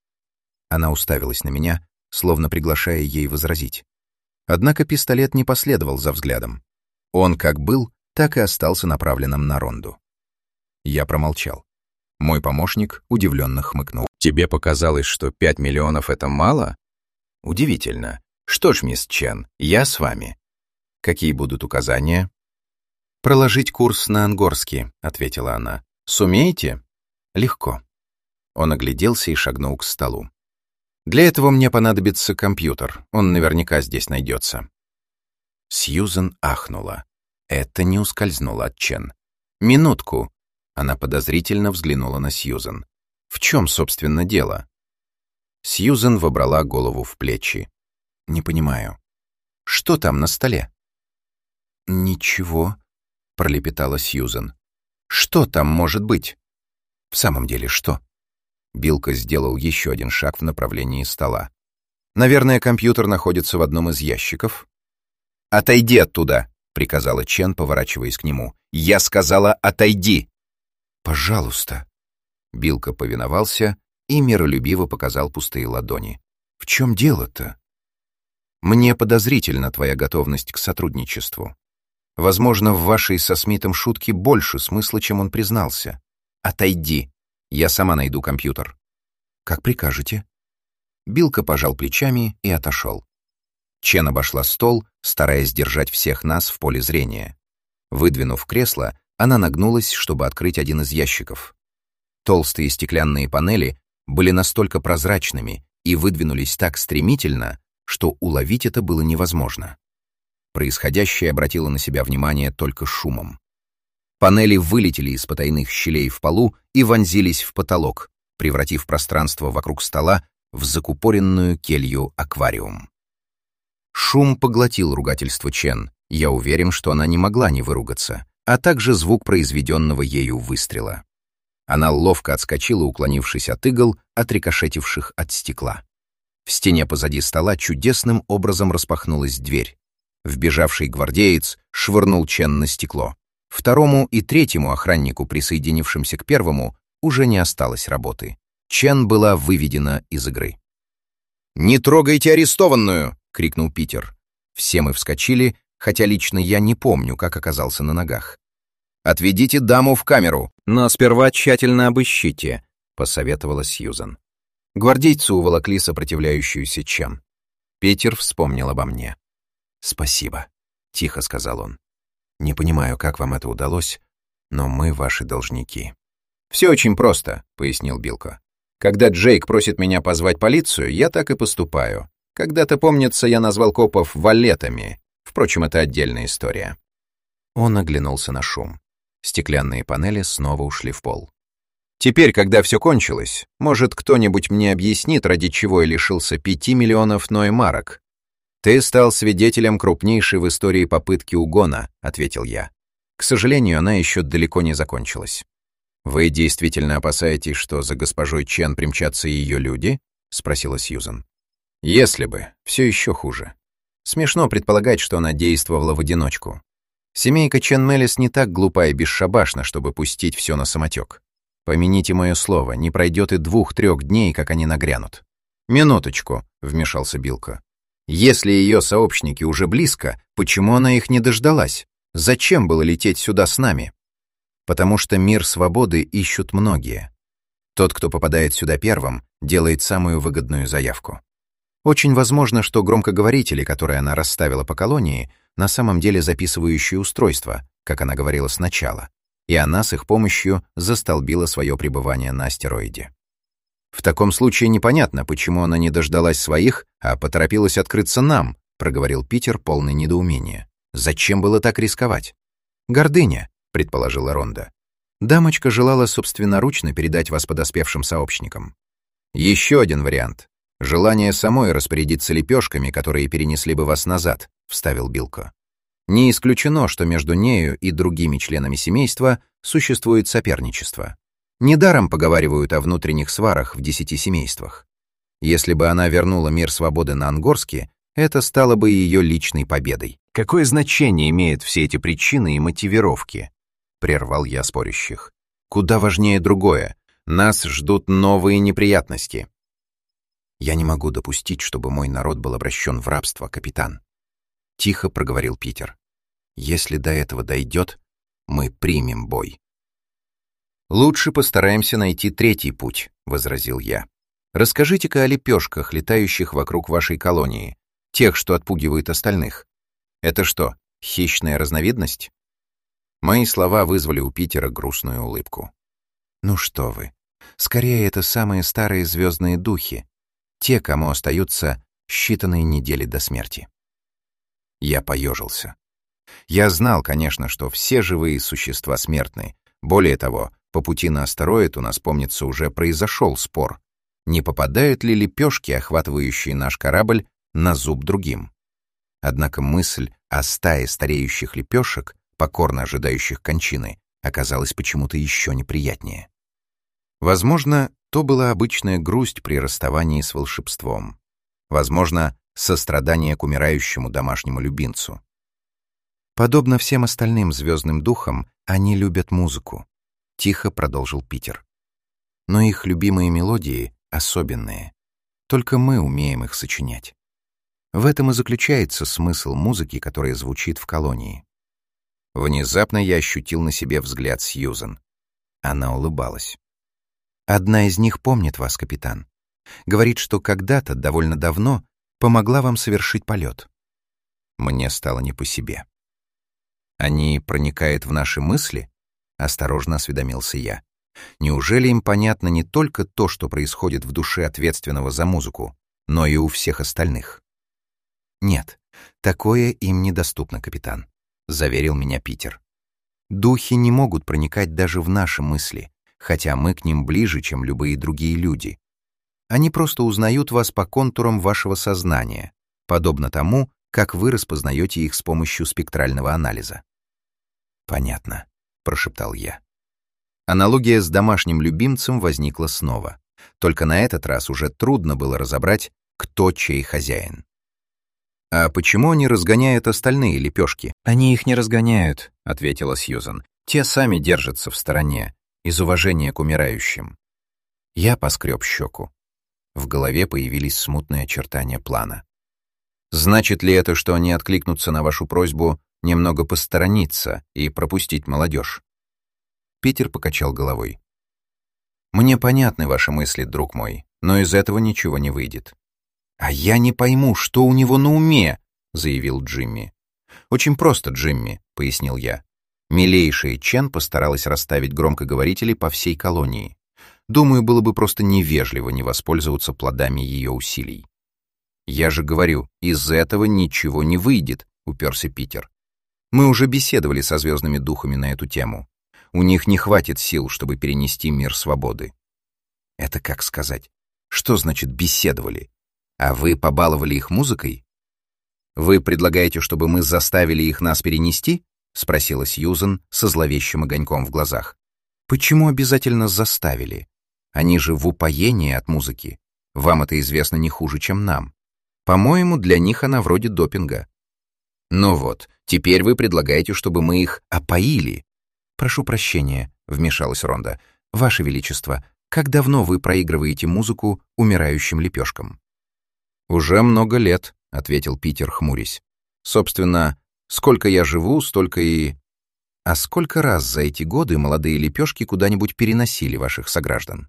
B: Она уставилась на меня, словно приглашая ей возразить. Однако пистолет не последовал за взглядом. Он как был, так и остался направленным на Ронду. Я промолчал. Мой помощник удивленно хмыкнул. «Тебе показалось, что пять миллионов — это мало?» «Удивительно. Что ж, мисс Чен, я с вами. Какие будут указания?» «Проложить курс на Ангорский», — ответила она. «Сумеете?» «Легко». Он огляделся и шагнул к столу. «Для этого мне понадобится компьютер. Он наверняка здесь найдется». Сьюзен ахнула. Это не ускользнуло от Чен. «Минутку». Она подозрительно взглянула на Сьюзен. «В чем, собственно, дело?» Сьюзен вобрала голову в плечи. «Не понимаю. Что там на столе?» «Ничего», — пролепетала Сьюзен. «Что там может быть?» «В самом деле, что?» Билка сделал еще один шаг в направлении стола. «Наверное, компьютер находится в одном из ящиков». «Отойди оттуда», — приказала Чен, поворачиваясь к нему. «Я сказала, отойди!» «Пожалуйста». Билка повиновался и миролюбиво показал пустые ладони. «В чем дело-то?» «Мне подозрительна твоя готовность к сотрудничеству. Возможно, в вашей со Смитом шутке больше смысла, чем он признался. Отойди. Я сама найду компьютер». «Как прикажете». Билка пожал плечами и отошел. Чен обошла стол, стараясь держать всех нас в поле зрения. Выдвинув кресло, она нагнулась, чтобы открыть один из ящиков. Толстые стеклянные панели были настолько прозрачными и выдвинулись так стремительно, что уловить это было невозможно. Происходящее обратило на себя внимание только шумом. Панели вылетели из потайных щелей в полу и вонзились в потолок, превратив пространство вокруг стола в закупоренную келью-аквариум. Шум поглотил ругательство Чен. Я уверен, что она не могла не выругаться, а также звук произведенного ею выстрела. Она ловко отскочила, уклонившись от игл, отрикошетивших от стекла. В стене позади стола чудесным образом распахнулась дверь. Вбежавший гвардеец швырнул Чен на стекло. Второму и третьему охраннику, присоединившимся к первому, уже не осталось работы. Чен была выведена из игры.
A: «Не трогайте арестованную!» — крикнул Питер. Все мы вскочили, хотя лично я не помню, как оказался на ногах. «Отведите даму в камеру!» «Но сперва тщательно обыщите», — посоветовала Сьюзан. Гвардейцы уволокли сопротивляющуюся Чан. Питер вспомнил обо мне. «Спасибо», — тихо сказал он. «Не понимаю, как вам это удалось, но мы ваши должники». «Все очень просто», — пояснил Билко. «Когда Джейк просит меня позвать полицию, я так и поступаю. Когда-то, помнится, я назвал копов валетами. Впрочем, это отдельная история». Он оглянулся на шум. Стеклянные панели снова ушли в пол. «Теперь, когда все кончилось, может, кто-нибудь мне объяснит, ради чего я лишился пяти миллионов ноймарок?» «Ты стал свидетелем крупнейшей в истории попытки угона», — ответил я. «К сожалению, она еще далеко не закончилась». «Вы действительно опасаетесь, что за госпожой Чен примчатся ее люди?» — спросила Сьюзан. «Если бы. Все еще хуже. Смешно предполагать, что она действовала в одиночку. Семейка Чен Мелис не так глупа и бесшабашна, чтобы пустить все на самотек. Помяните мое слово, не пройдет и двух-трех дней, как они нагрянут». «Минуточку», — вмешался Билко. «Если ее сообщники уже близко, почему она их не дождалась? Зачем было лететь сюда с нами?» «Потому что мир свободы ищут многие. Тот, кто попадает сюда первым, делает самую выгодную заявку. Очень возможно, что громкоговорители, которые она расставила по колонии, на самом деле записывающие устройства, как она говорила сначала, и она с их помощью застолбила свое пребывание на астероиде. В таком случае непонятно, почему она не дождалась своих, а поторопилась открыться нам, проговорил Питер, полный недоумения. Зачем было так рисковать? Гордыня, предположила Ронда. Дамочка желала собственноручно передать вас подоспевшим сообщникам. Еще один вариант. Желание самой распорядиться лепешками, которые перенесли бы вас назад, вставил Билко. Не исключено, что между нею и другими членами семейства существует соперничество. Недаром поговаривают о внутренних сварах в десяти семействах. Если бы она вернула мир свободы на Ангорске, это стало бы ее личной победой. «Какое значение имеют все эти причины и мотивировки?» — прервал я спорящих. «Куда важнее другое. Нас ждут новые неприятности». «Я не могу допустить, чтобы мой народ был обращен в рабство, капитан», — тихо проговорил Питер. «Если до этого дойдет, мы примем бой». «Лучше постараемся найти третий путь», — возразил я. «Расскажите-ка о лепешках, летающих вокруг вашей колонии, тех, что отпугивают остальных. Это что, хищная разновидность?» Мои слова вызвали у Питера грустную улыбку. «Ну что вы, скорее это самые старые звездные духи, те, кому остаются считанные недели до смерти». Я поежился. Я знал, конечно, что все живые существа смертны. Более того, по пути на астероид у нас, помнится, уже произошел спор, не попадают ли лепешки, охватывающие наш корабль, на зуб другим. Однако мысль о стае стареющих лепешек, покорно ожидающих кончины, оказалась почему-то еще неприятнее. Возможно, то была обычная грусть при расставании с волшебством. Возможно, сострадание к умирающему домашнему любимцу. Подобно всем остальным звездным духам, они любят музыку, — тихо продолжил Питер. Но их любимые мелодии особенные. Только мы умеем их сочинять. В этом и заключается смысл музыки, которая звучит в колонии. Внезапно я ощутил на себе взгляд Сьюзан. Она улыбалась. «Одна из них помнит вас, капитан. Говорит, что когда-то, довольно давно, помогла вам совершить полет». Мне стало не по себе. «Они проникают в наши мысли?» — осторожно осведомился я. «Неужели им понятно не только то, что происходит в душе ответственного за музыку, но и у всех остальных?» «Нет, такое им недоступно, капитан», — заверил меня Питер. «Духи не могут проникать даже в наши мысли, хотя мы к ним ближе, чем любые другие люди. Они просто узнают вас по контурам вашего сознания, подобно тому, как вы распознаете их с помощью спектрального анализа». «Понятно», — прошептал я. Аналогия с домашним любимцем возникла снова. Только на этот раз уже трудно было разобрать, кто чей хозяин. «А почему они разгоняют остальные лепешки?» «Они их не разгоняют», — ответила Сьюзан. «Те сами держатся в стороне, из уважения к умирающим». Я поскреб щеку.
B: В голове появились смутные очертания плана. «Значит ли это, что они откликнутся на вашу просьбу немного посторониться и пропустить молодежь?» Питер покачал головой. «Мне понятны ваши мысли, друг мой, но из этого ничего не выйдет». «А я не пойму, что у него на уме», — заявил Джимми. «Очень просто, Джимми», — пояснил я. Милейшая Чен постаралась расставить громкоговорители по всей колонии. Думаю, было бы просто невежливо не воспользоваться плодами ее усилий. «Я же говорю, из этого ничего не выйдет», — уперся Питер. «Мы уже беседовали со звездными духами на эту тему. У них не хватит сил, чтобы перенести мир свободы». «Это как сказать? Что значит беседовали? А вы побаловали их музыкой?» «Вы предлагаете, чтобы мы заставили их нас перенести?» — спросила Сьюзен со зловещим огоньком в глазах. «Почему обязательно заставили? Они же в упоении от музыки. Вам это известно не хуже, чем нам. По-моему, для них она вроде допинга». «Ну вот, теперь вы предлагаете, чтобы мы их опоили». «Прошу прощения», — вмешалась Ронда. «Ваше Величество, как давно вы проигрываете музыку умирающим лепешкам?» «Уже много лет», — ответил Питер, хмурясь. «Собственно, сколько я живу, столько и...» «А сколько раз за эти годы молодые лепешки куда-нибудь переносили ваших сограждан?»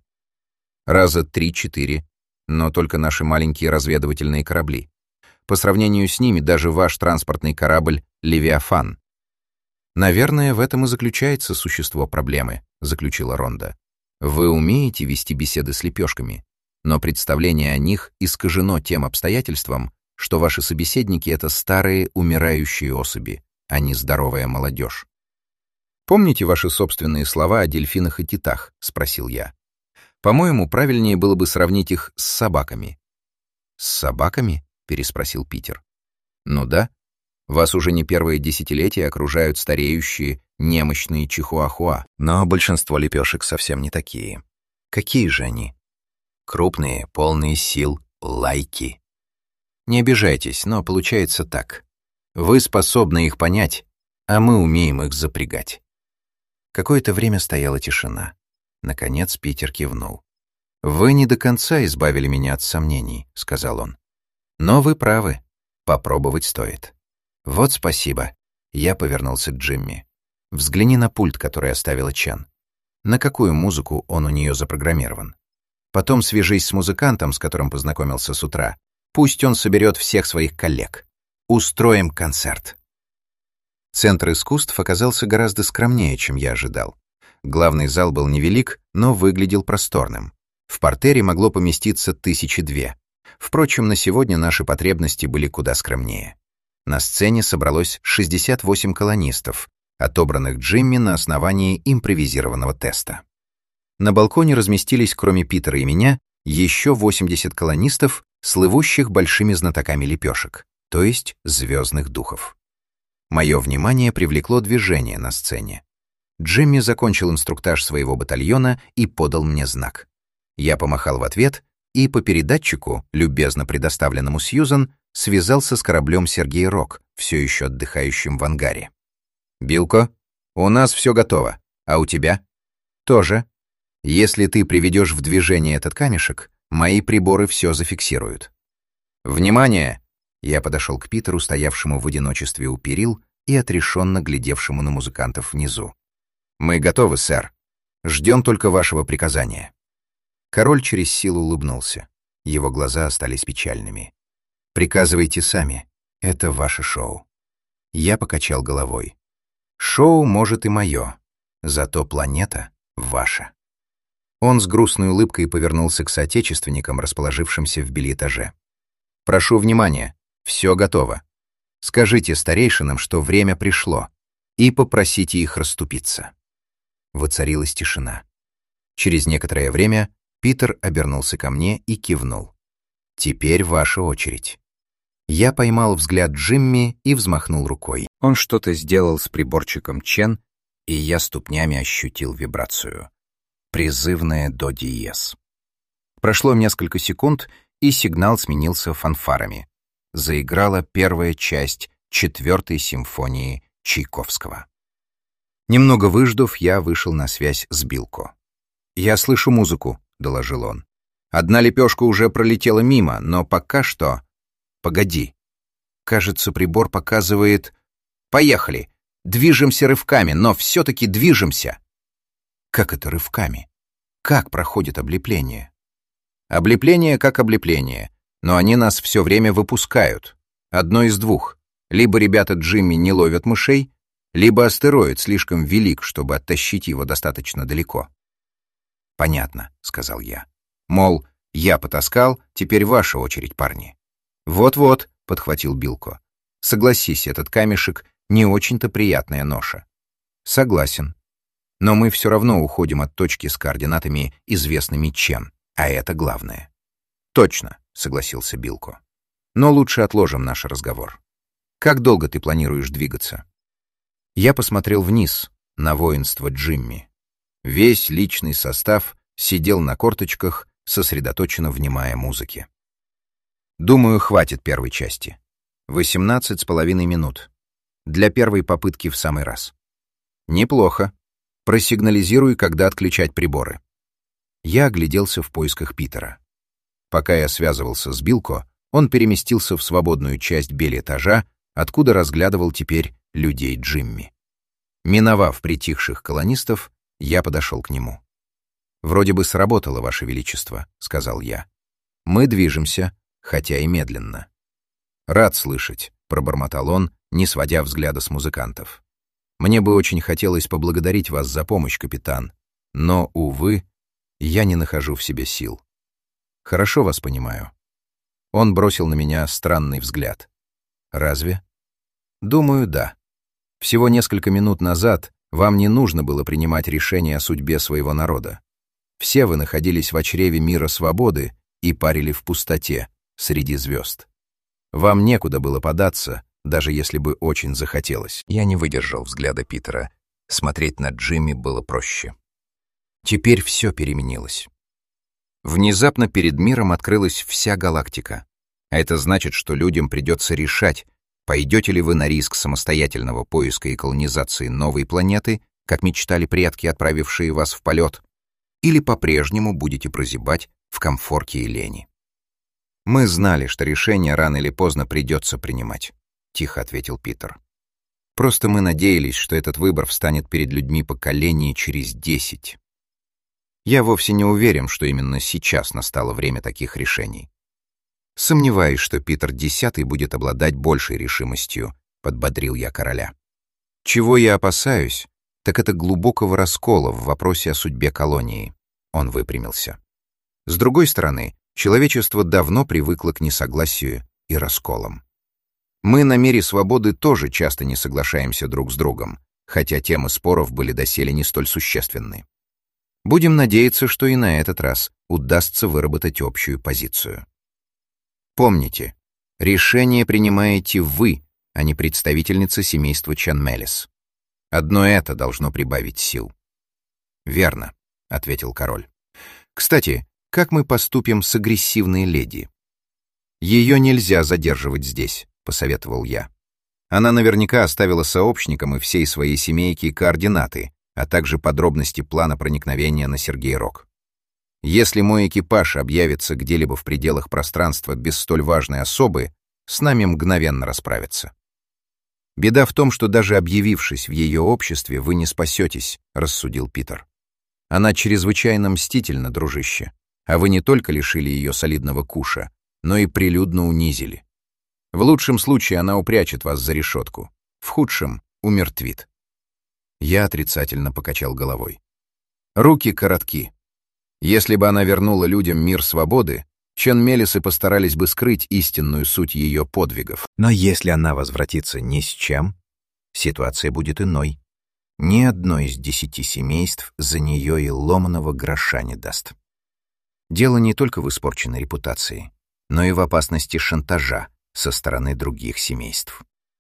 B: «Раза три-четыре, но только наши маленькие разведывательные корабли. По сравнению с ними даже ваш транспортный корабль «Левиафан». «Наверное, в этом и заключается существо проблемы», — заключила Ронда. «Вы умеете вести беседы с лепешками, но представление о них искажено тем обстоятельством, что ваши собеседники — это старые умирающие особи, а не здоровая молодежь». «Помните ваши собственные слова о дельфинах и китах?» — спросил я. «По-моему, правильнее было бы сравнить их с собаками». «С собаками?» — переспросил Питер. «Ну да. Вас уже не первое десятилетие окружают стареющие, немощные чихуахуа, но большинство лепешек совсем не такие. Какие же они? Крупные, полные сил, лайки. Не обижайтесь, но получается так. Вы способны их понять, а мы умеем их запрягать». Какое-то время стояла тишина. Наконец Питер кивнул. «Вы не до конца избавили меня от сомнений», — сказал он. «Но вы правы. Попробовать стоит». «Вот спасибо». Я повернулся к Джимми. «Взгляни на пульт, который оставила Чен. На какую музыку он у нее запрограммирован? Потом свяжись с музыкантом, с которым познакомился с утра. Пусть он соберет всех своих коллег. Устроим концерт». Центр искусств оказался гораздо скромнее, чем я ожидал. Главный зал был невелик, но выглядел просторным. В партере могло поместиться тысячи две. Впрочем, на сегодня наши потребности были куда скромнее. На сцене собралось шестьдесят восемь колонистов, отобранных Джимми на основании импровизированного теста. На балконе разместились, кроме Питера и меня, еще восемьдесят колонистов, слывущих большими знатоками лепешек, то есть звездных духов. Мое внимание привлекло движение на сцене. Джимми закончил инструктаж своего батальона и подал мне знак. Я помахал в ответ и по передатчику, любезно предоставленному Сьюзан, связался с кораблем Сергей Рок, все еще отдыхающим в ангаре. «Билко, у нас все готово. А у тебя?» «Тоже. Если ты приведешь в движение этот камешек, мои приборы все зафиксируют». «Внимание!» Я подошел к Питеру, стоявшему в одиночестве у перил и отрешенно глядевшему на музыкантов внизу. «Мы готовы, сэр. Ждем только вашего приказания». Король через силу улыбнулся. Его глаза остались печальными. «Приказывайте сами. Это ваше шоу». Я покачал головой. «Шоу, может, и мое. Зато планета ваша». Он с грустной улыбкой повернулся к соотечественникам, расположившимся в бельэтаже. «Прошу внимания. Все готово. Скажите старейшинам, что время пришло, и попросите их расступиться». Воцарилась тишина. Через некоторое время Питер обернулся ко мне и кивнул. «Теперь ваша очередь». Я поймал взгляд Джимми и взмахнул рукой. Он что-то сделал с приборчиком Чен, и я ступнями ощутил вибрацию. Призывное до диез. Прошло несколько секунд, и сигнал сменился фанфарами. Заиграла первая часть четвертой симфонии Чайковского. Немного выждав, я вышел на связь с Билко. «Я слышу музыку», — доложил он.
A: Одна лепешка уже пролетела мимо, но пока что... Погоди. Кажется, прибор показывает... Поехали! Движемся рывками, но все-таки движемся. Как это рывками? Как проходит облепление? Облепление как облепление, но они нас все время выпускают. Одно из двух. Либо ребята Джимми не ловят мышей, либо астероид слишком велик, чтобы оттащить его достаточно далеко. «Понятно», — сказал я. Мол, я потаскал, теперь ваша очередь, парни. «Вот-вот», — подхватил Билко. «Согласись, этот камешек не очень-то приятная ноша». «Согласен. Но мы все равно уходим от точки с координатами, известными чем, а это главное». «Точно», — согласился Билко. «Но лучше отложим наш разговор. Как долго ты планируешь двигаться?» Я посмотрел вниз, на воинство Джимми. Весь личный состав сидел на корточках, сосредоточенно внимая музыке. «Думаю, хватит первой части. Восемнадцать с половиной минут. Для первой попытки в самый раз». «Неплохо. Просигнализируй, когда отключать приборы». Я огляделся в поисках Питера. Пока я связывался с Билко, он переместился в свободную часть бельэтажа, откуда разглядывал теперь людей Джимми. Миновав притихших колонистов, я подошел к нему. «Вроде бы сработало, Ваше Величество», — сказал я. «Мы движемся, хотя и медленно». «Рад слышать», — пробормотал он, не сводя взгляда с музыкантов. «Мне бы очень хотелось поблагодарить вас за помощь, капитан, но, увы, я не нахожу в себе сил». «Хорошо вас понимаю». Он бросил на меня странный взгляд. «Разве?» «Думаю, да. Всего несколько минут назад вам не нужно было принимать решение о судьбе своего народа. Все вы находились в чреве мира свободы и парили в пустоте, среди звезд. Вам некуда было податься, даже если бы очень захотелось». Я не выдержал взгляда Питера. Смотреть на Джимми было проще. Теперь все переменилось. Внезапно перед миром открылась вся галактика. А это значит, что людям придется решать, пойдете ли вы на риск самостоятельного поиска и колонизации новой планеты, как мечтали предки, отправившие вас в полет, или по-прежнему будете прозябать в комфорте и лени. «Мы знали, что решение рано или поздно придется принимать», — тихо ответил Питер. «Просто мы надеялись, что этот выбор встанет перед людьми поколений через десять. Я вовсе не уверен, что именно сейчас настало время таких решений. Сомневаюсь, что Питер Десятый будет обладать большей решимостью», — подбодрил я короля. «Чего я опасаюсь, так это глубокого раскола в вопросе о судьбе колонии». Он выпрямился. С другой стороны, человечество давно привыкло к несогласию и расколам. Мы на мире свободы тоже часто не соглашаемся друг с другом, хотя темы споров были доселе не столь существенны. Будем надеяться, что и на этот раз удастся выработать общую позицию. Помните, решение принимаете вы, а не представительница семейства Чан-Мелис. Одно это должно прибавить сил. «Верно», — ответил король. «Кстати, как мы поступим с агрессивной леди?» «Ее нельзя задерживать здесь», — посоветовал я. «Она наверняка оставила сообщникам и всей своей семейке координаты, а также подробности плана проникновения на Сергей-Рог. Если мой экипаж объявится где-либо в пределах пространства без столь важной особы, с нами мгновенно расправятся. Беда в том, что даже объявившись в ее обществе, вы не спасетесь», — рассудил Питер. «Она чрезвычайно мстительна, дружище, а вы не только лишили ее солидного куша, но и прилюдно унизили. В лучшем случае она упрячет вас за решетку, в худшем — умертвит». Я отрицательно покачал головой. «Руки коротки. Если бы она вернула людям мир свободы, Чан-Мелисы постарались бы скрыть истинную суть ее подвигов. Но если она возвратится ни с чем, ситуация будет иной. Ни одно из десяти семейств за нее и ломаного гроша не даст. Дело не только в испорченной репутации, но и в опасности шантажа со стороны других семейств».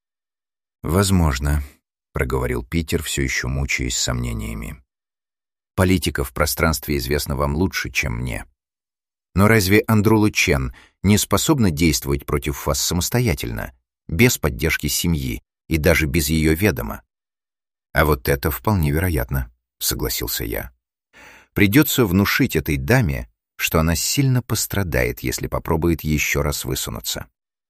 A: «Возможно», — проговорил Питер, все еще мучаясь сомнениями. «Политика в пространстве известна вам лучше, чем мне. Но разве Андрула Чен не способна действовать против вас самостоятельно, без поддержки семьи и даже без ее ведома?» «А вот это вполне вероятно», — согласился я. «Придется внушить этой даме,
B: что она сильно пострадает, если попробует еще раз высунуться.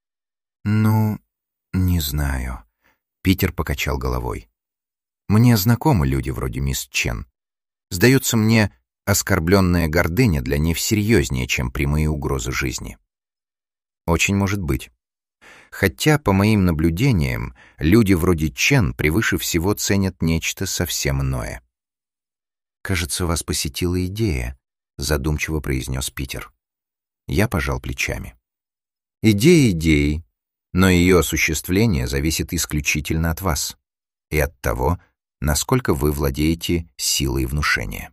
B: «Ну, не знаю», — Питер покачал головой. «Мне знакомы люди вроде мисс Чен. Сдается мне, оскорбленная гордыня для них серьезнее, чем прямые угрозы жизни». «Очень может быть. Хотя, по моим наблюдениям, люди вроде Чен превыше всего ценят нечто совсем иное». «Кажется, вас посетила идея», — задумчиво произнес Питер. Я пожал плечами. «Идея идеей, но ее осуществление зависит исключительно от вас и от того, насколько вы владеете силой внушения».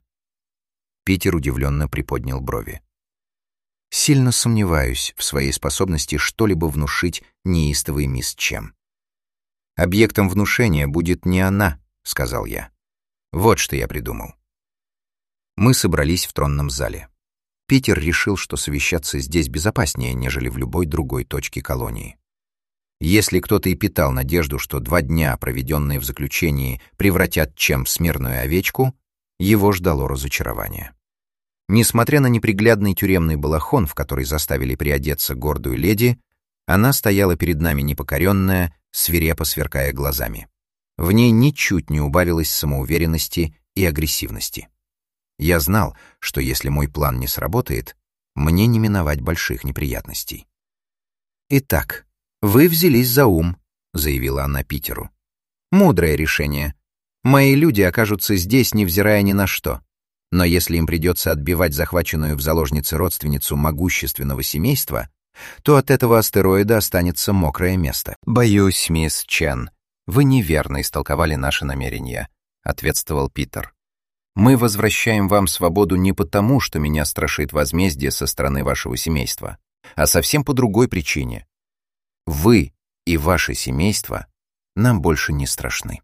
B: Питер удивленно приподнял брови. «Сильно сомневаюсь в своей способности что-либо внушить неистовой мисс Чем». «Объектом внушения будет не она», — сказал я. «Вот что я придумал». Мы собрались в тронном зале. Питер решил, что совещаться здесь безопаснее, нежели в любой другой точке колонии. Если кто-то и питал надежду, что два дня, проведенные в заключении, превратят Чем в смирную овечку, его ждало разочарование. Несмотря на неприглядный тюремный балахон, в который заставили приодеться гордую леди, она стояла перед нами непокоренная, свирепо сверкая глазами. В ней ничуть не убавилось самоуверенности и агрессивности. Я знал, что если мой план не сработает, мне не миновать больших неприятностей. «Итак, вы взялись за ум», — заявила она Питеру. «Мудрое решение. Мои люди окажутся здесь, невзирая ни на что. Но если им придется отбивать захваченную в заложницы родственницу могущественного семейства, то от этого астероида останется мокрое место». «Боюсь, мисс Чен, вы неверно истолковали наши намерения», — ответствовал Питер. «Мы возвращаем вам свободу не потому, что меня страшит возмездие со стороны вашего семейства, а совсем по другой причине. Вы и ваше семейство нам больше не страшны».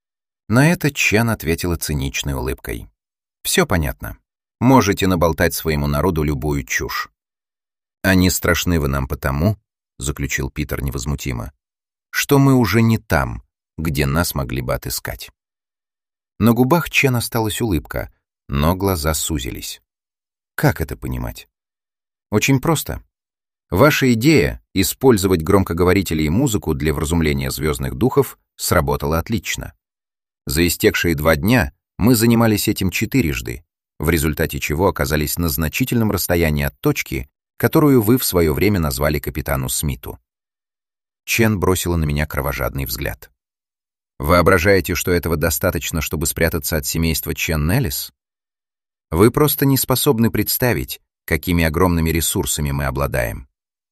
B: На это Чен ответила циничной улыбкой. «Все понятно. Можете наболтать своему народу любую чушь». «Они страшны вы нам потому, — заключил Питер невозмутимо, — что мы уже не там, где нас могли бы отыскать». На губах Чен осталась улыбка, но глаза сузились. Как это понимать? Очень просто. Ваша идея — использовать громкоговорители и музыку для вразумления звездных духов — сработала отлично. За истекшие два дня мы занимались этим четырежды, в результате чего оказались на значительном расстоянии от точки, которую вы в свое время назвали капитану Смиту. Чен бросила на меня кровожадный взгляд. Воображаете, что этого достаточно, чтобы спрятаться от семейства Чен Неллис? Вы просто не способны представить, какими огромными ресурсами мы обладаем.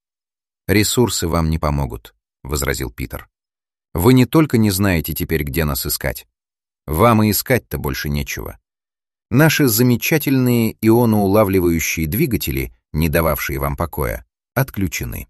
B: «Ресурсы вам не помогут», — возразил Питер. «Вы не только не знаете теперь, где нас искать. Вам и искать-то больше нечего. Наши замечательные ионоулавливающие двигатели, не дававшие вам покоя, отключены».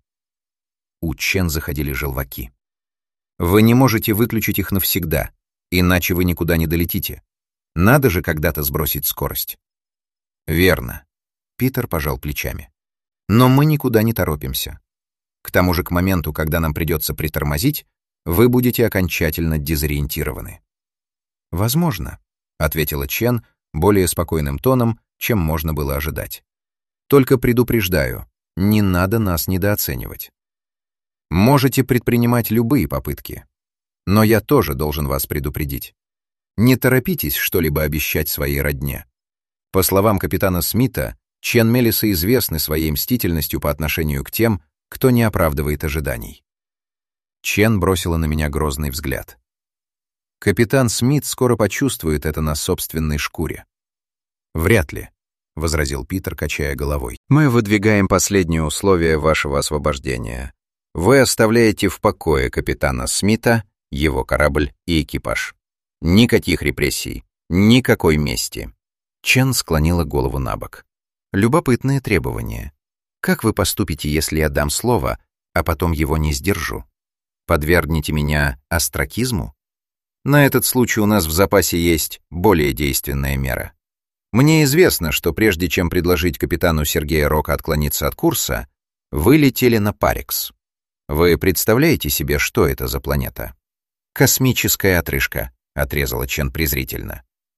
B: У Чен заходили желваки. «Вы не можете выключить их навсегда, иначе вы никуда не долетите. Надо же когда-то сбросить скорость». «Верно», — Питер пожал плечами. «Но мы никуда не торопимся. К тому же к моменту, когда нам придется притормозить, вы будете окончательно дезориентированы». «Возможно», — ответила Чен более спокойным тоном, чем можно было ожидать. «Только предупреждаю, не надо нас недооценивать. Можете предпринимать любые попытки, но я тоже должен вас предупредить. Не торопитесь что-либо обещать своей родне. По словам капитана Смита, Чен Мелисы известны своей мстительностью по отношению к тем, кто не оправдывает ожиданий». Чен бросила на меня грозный взгляд. «Капитан Смит скоро почувствует это на собственной шкуре». «Вряд ли», — возразил Питер, качая головой. «Мы выдвигаем последнее условие вашего освобождения. Вы оставляете в покое капитана Смита, его корабль и экипаж. Никаких репрессий, никакой мести». Чен склонила голову набок. «Любопытные требования. Как вы поступите, если я дам слово, а потом его не сдержу? Подвергнете меня остракизму? На этот случай у нас в запасе есть более действенная мера. Мне известно, что прежде чем предложить капитану Сергея Рока отклониться от курса, вы летели на Парекс. Вы представляете себе, что это за планета?» «Космическая отрыжка», — отрезала Чен презрительно.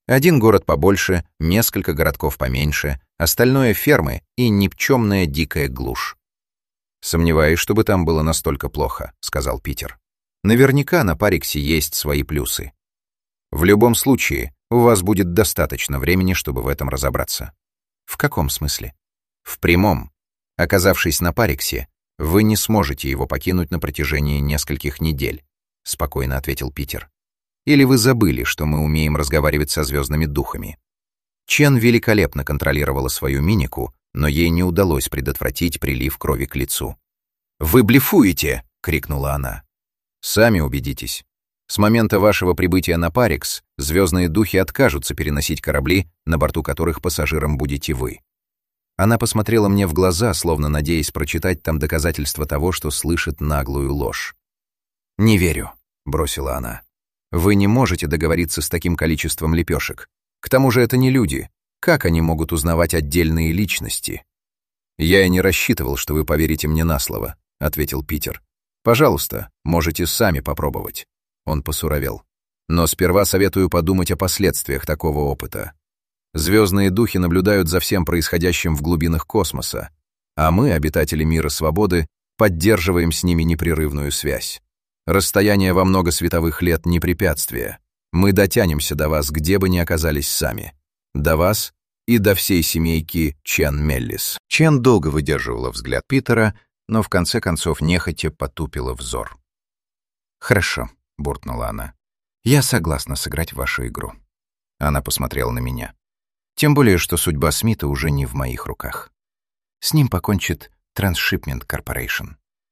B: Один город побольше, несколько городков поменьше, остальное — фермы и никчемная дикая глушь. «Сомневаюсь, чтобы там было настолько плохо», — сказал Питер. «Наверняка на Париксе есть свои плюсы. В любом случае, у вас будет достаточно времени, чтобы в этом разобраться». «В каком смысле?» «В прямом. Оказавшись на Париксе, вы не сможете его покинуть на протяжении нескольких недель», — спокойно ответил Питер. «Или вы забыли, что мы умеем разговаривать со звездными духами?» Чен великолепно контролировала свою мимику, но ей не удалось предотвратить прилив крови к лицу. «Вы блефуете!» — крикнула она. «Сами убедитесь. С момента вашего прибытия на Парикс звездные духи откажутся переносить корабли, на борту которых пассажиром будете вы». Она посмотрела мне в глаза, словно надеясь прочитать там доказательства того, что слышит наглую ложь. «Не верю», — бросила она. «Вы не можете договориться с таким количеством лепешек. К тому же это не люди. Как они могут узнавать отдельные личности?» «Я и не рассчитывал, что вы поверите мне на слово», — ответил Питер. «Пожалуйста, можете сами попробовать». Он посуровел. «Но сперва советую подумать о последствиях такого опыта. Звездные духи наблюдают за всем происходящим в глубинах космоса, а мы, обитатели мира свободы, поддерживаем с ними непрерывную связь. Расстояние во много световых лет не препятствие. Мы дотянемся до вас, где бы ни оказались сами. До вас и до всей семейки Чен Меллис». Чен долго выдерживала взгляд Питера, но в конце концов нехотя потупила взор. «Хорошо», — буркнула она. «Я согласна сыграть в вашу игру». Она посмотрела на меня. «Тем более, что судьба Смита уже не в моих руках. С ним покончит Transshipment Corporation».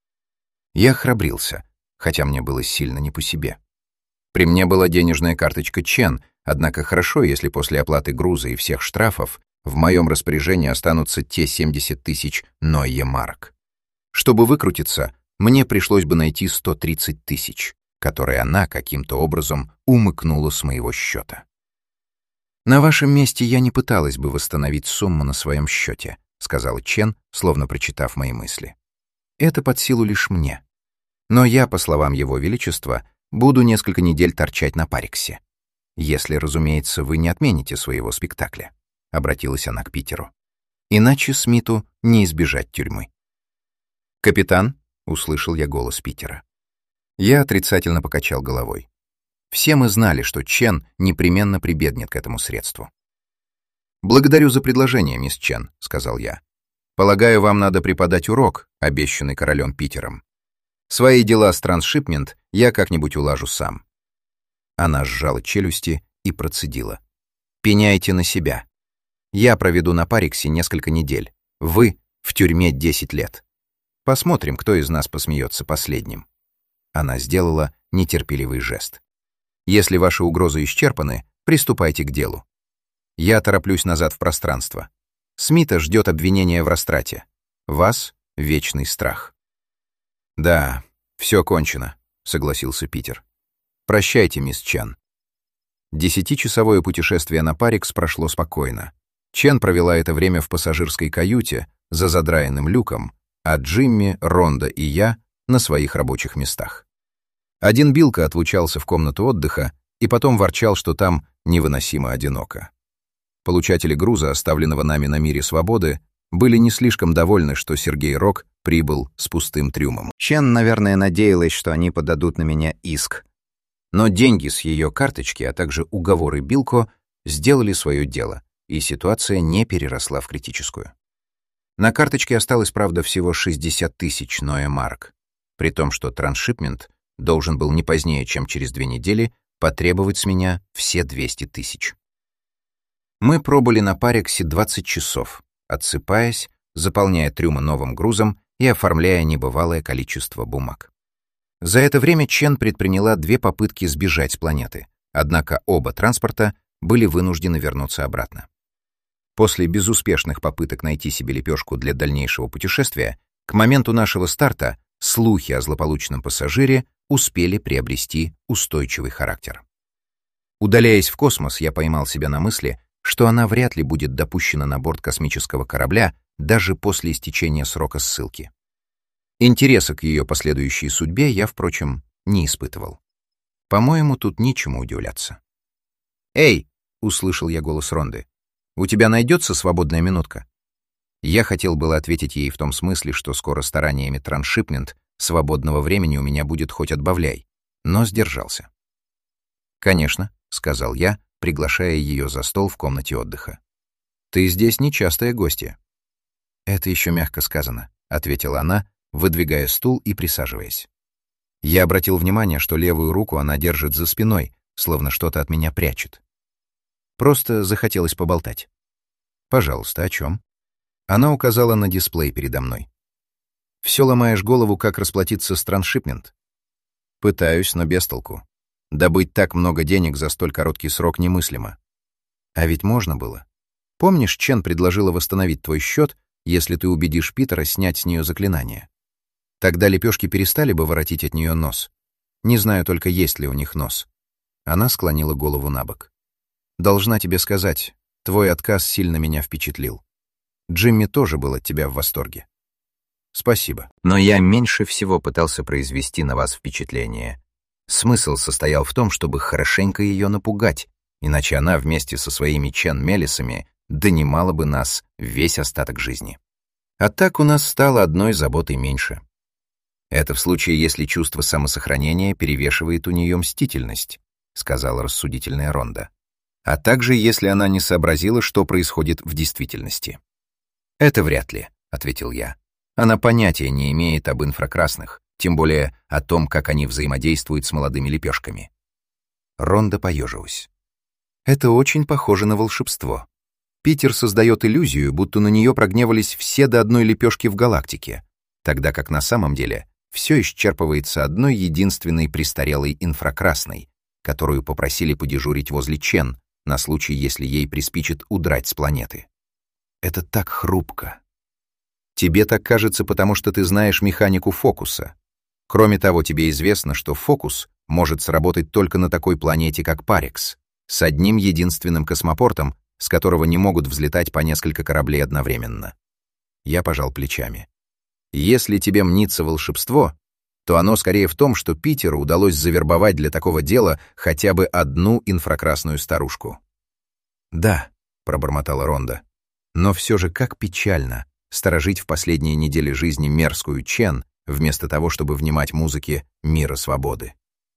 B: Я храбрился, хотя мне было сильно не по себе. При мне была денежная карточка Чен, однако хорошо, если после оплаты груза и всех штрафов в моем распоряжении останутся те семьдесят тысяч нойе марок. Чтобы выкрутиться, мне пришлось бы найти сто тридцать тысяч, которые она каким-то образом умыкнула с моего счета. «На вашем месте я не пыталась бы восстановить сумму на своем счете», — сказала Чен, словно прочитав мои мысли. «Это под силу лишь мне. Но я, по словам Его Величества, буду несколько недель торчать на Париксе. Если, разумеется, вы не отмените своего спектакля», — обратилась она к Питеру. «Иначе Смиту не избежать тюрьмы». «Капитан», — услышал я голос Питера. Я отрицательно покачал головой. Все мы знали, что Чен непременно прибегнет к этому средству. «Благодарю за предложение, мисс Чен», — сказал я. «Полагаю, вам надо преподать урок, обещанный королем Питером. Свои дела с Transshipment я как-нибудь улажу сам». Она сжала челюсти и процедила. «Пеняйте на себя. Я проведу на Париксе несколько недель. Вы в тюрьме десять лет. Посмотрим, кто из нас посмеется последним». Она сделала нетерпеливый жест. «Если ваши угрозы исчерпаны, приступайте к делу. Я тороплюсь назад в пространство. Смита ждет обвинение в растрате. Вас — вечный страх». «Да, все кончено», — согласился Питер. «Прощайте, мисс Чен». Десятичасовое путешествие на Парикс прошло спокойно. Чен провела это время в пассажирской каюте за задраенным люком, а Джимми, Ронда и я — на своих рабочих местах. Один Билка отлучался в комнату отдыха и потом ворчал, что там невыносимо одиноко. Получатели груза, оставленного нами на Мире Свободы, были не слишком довольны, что Сергей Рок прибыл с пустым трюмом. Чен, наверное, надеялась, что они подадут на меня иск. Но деньги с ее карточки, а также уговоры Билко сделали свое дело, и ситуация не переросла в критическую. На карточке осталось, правда, всего шестьдесят тысяч нойе марок, при том, что Transshipment должен был не позднее, чем через две недели, потребовать с меня все двести тысяч. Мы пробыли на Париксе двадцать часов, отсыпаясь, заполняя трюмы новым грузом и оформляя небывалое количество бумаг. За это время Чен предприняла две попытки сбежать с планеты, однако оба транспорта были вынуждены вернуться обратно. После безуспешных попыток найти себе лепешку для дальнейшего путешествия, к моменту нашего старта слухи о злополучном пассажире успели приобрести устойчивый характер. Удаляясь в космос, я поймал себя на мысли, что она вряд ли будет допущена на борт космического корабля даже после истечения срока ссылки. Интереса к ее последующей судьбе я, впрочем, не испытывал. По-моему, тут нечему удивляться. «Эй, — услышал я голос Ронды. «У тебя найдется свободная минутка?» Я хотел было ответить ей в том смысле, что скоро стараниями Трансшипмент свободного времени у меня будет хоть отбавляй, но сдержался. «Конечно», — сказал я, приглашая ее за стол в комнате отдыха. «Ты здесь нечастая гостья». «Это еще мягко сказано», — ответила она, выдвигая стул и присаживаясь. Я обратил внимание, что левую руку она держит за спиной, словно что-то от меня прячет. Просто захотелось поболтать. «Пожалуйста, о чем?» Она указала на дисплей передо мной. «Все ломаешь голову, как расплатиться с Трансшипмент?» «Пытаюсь, но без толку. Добыть так много денег за столь короткий срок немыслимо. А ведь можно было. Помнишь, Чен предложила восстановить твой счет, если ты убедишь Питера снять с нее заклинание? Тогда лепешки перестали бы воротить от нее нос. Не знаю только, есть ли у них нос». Она склонила голову на бок. «Должна тебе сказать, твой отказ сильно меня впечатлил. Джимми тоже был от тебя в восторге». «Спасибо. Но я меньше всего пытался произвести на вас впечатление. Смысл состоял в том, чтобы хорошенько ее напугать, иначе она вместе со своими Чен-Мелисами донимала бы нас весь остаток жизни. А так у нас стало одной заботой меньше. Это в случае, если чувство самосохранения перевешивает у нее мстительность», — сказала рассудительная Ронда. «А также, если она не сообразила, что происходит в действительности». «Это вряд ли», — ответил я. «Она понятия не имеет об инфракрасных, тем более о том, как они взаимодействуют с молодыми лепешками». Ронда поежилась. «Это очень похоже на волшебство. Питер создает иллюзию, будто на нее прогневались все до одной лепешки в галактике, тогда как на самом деле все исчерпывается одной единственной престарелой инфракрасной, которую попросили подежурить возле Чен на случай, если ей приспичит удрать с планеты. Это так хрупко. Тебе так кажется, потому что ты знаешь механику фокуса. Кроме того, тебе известно, что фокус может сработать только на такой планете, как Парекс, с одним единственным космопортом, с которого не могут взлетать по несколько кораблей одновременно». Я пожал плечами. «Если тебе мнится волшебство, то оно скорее в том, что Питеру удалось завербовать для такого дела хотя бы одну инфракрасную старушку». «Да», — пробормотала Ронда, — «но все же как печально сторожить в последние недели жизни мерзкую Чен, вместо того, чтобы внимать музыке мира свободы».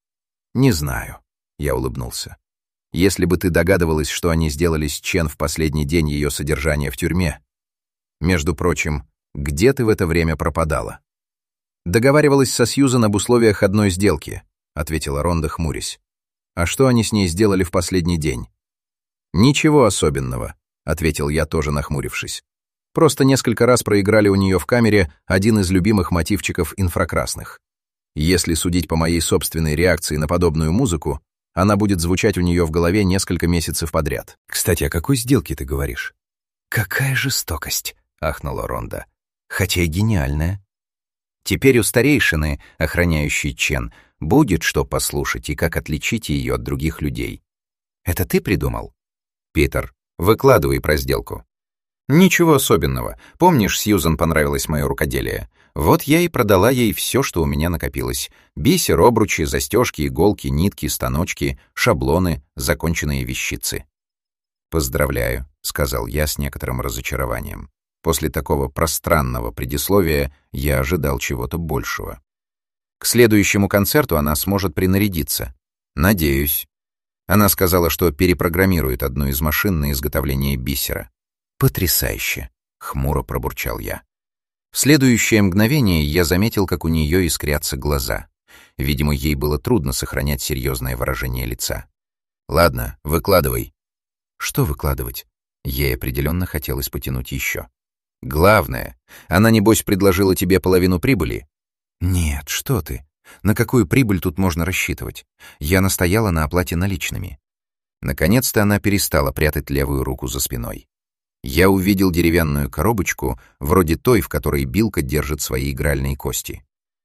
B: «Не знаю», — я улыбнулся. «Если бы ты догадывалась, что они сделали с Чен в последний день ее содержания в тюрьме. Между прочим, где ты в это время пропадала?» «Договаривалась со Сьюзан об условиях одной сделки», — ответила Ронда, хмурясь. «А что они с ней сделали в последний день?» «Ничего особенного», — ответил я, тоже нахмурившись. «Просто несколько раз проиграли у нее в камере один из любимых мотивчиков инфракрасных. Если судить по моей собственной реакции на подобную музыку, она будет звучать у нее в голове несколько месяцев подряд». «Кстати, о какой сделке ты говоришь?» «Какая жестокость!» — ахнула Ронда. «Хотя и гениальная. Теперь у старейшины, охраняющей Чен, будет что послушать и как отличить ее от других людей. Это ты придумал?» «Питер, выкладывай про сделку». «Ничего особенного. Помнишь, Сьюзан понравилось мое рукоделие? Вот я и продала ей все, что у меня накопилось. Бисер, обручи, застежки, иголки, нитки, станочки, шаблоны, законченные вещицы». «Поздравляю», — сказал я с некоторым разочарованием. После такого пространного предисловия я ожидал чего-то большего. «К следующему концерту она сможет принарядиться». «Надеюсь». Она сказала, что перепрограммирует одну из машин на изготовление бисера. «Потрясающе!» — хмуро пробурчал я. В следующее мгновение я заметил, как у нее искрятся глаза. Видимо, ей было трудно сохранять серьезное выражение лица. «Ладно, выкладывай». «Что выкладывать?» Ей определенно хотелось потянуть еще. «Главное, она, небось, предложила тебе половину прибыли?» «Нет, что ты. На какую прибыль тут можно рассчитывать? Я настояла на оплате наличными». Наконец-то она перестала прятать левую руку за спиной. Я увидел деревянную коробочку, вроде той, в которой Билка держит свои игральные кости.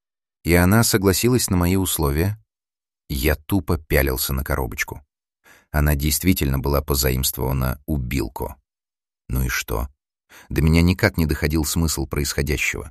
B: И она согласилась на мои условия. Я тупо пялился на коробочку. Она действительно была позаимствована у Билко. Ну и что? До меня никак не доходил смысл происходящего.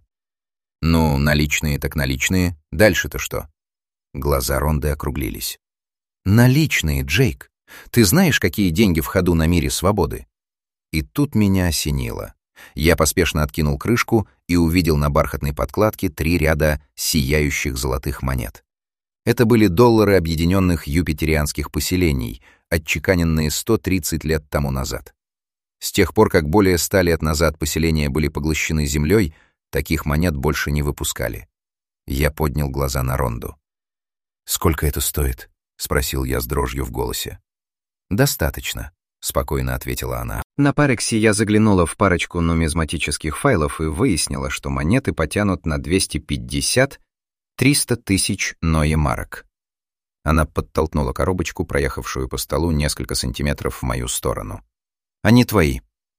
B: Ну, наличные так наличные, дальше-то что? Глаза Ронды округлились. «Наличные, Джейк.
A: Ты знаешь, какие деньги в ходу на мире свободы?» И тут меня осенило. Я поспешно откинул крышку и увидел на бархатной подкладке три ряда сияющих золотых монет. Это были доллары объединенных юпитерианских поселений, отчеканенные сто тридцать лет тому назад. С тех пор, как более ста лет назад поселения были поглощены землей, таких монет больше не выпускали. Я поднял глаза на Ронду. «Сколько это стоит?» — спросил я с дрожью в голосе. «Достаточно», — спокойно ответила она.
B: На Парексе я заглянула в парочку нумизматических файлов и выяснила, что монеты потянут на двести пятьдесят — триста тысяч ноемарок. Она подтолкнула коробочку, проехавшую по столу несколько сантиметров в мою сторону. «Они твои.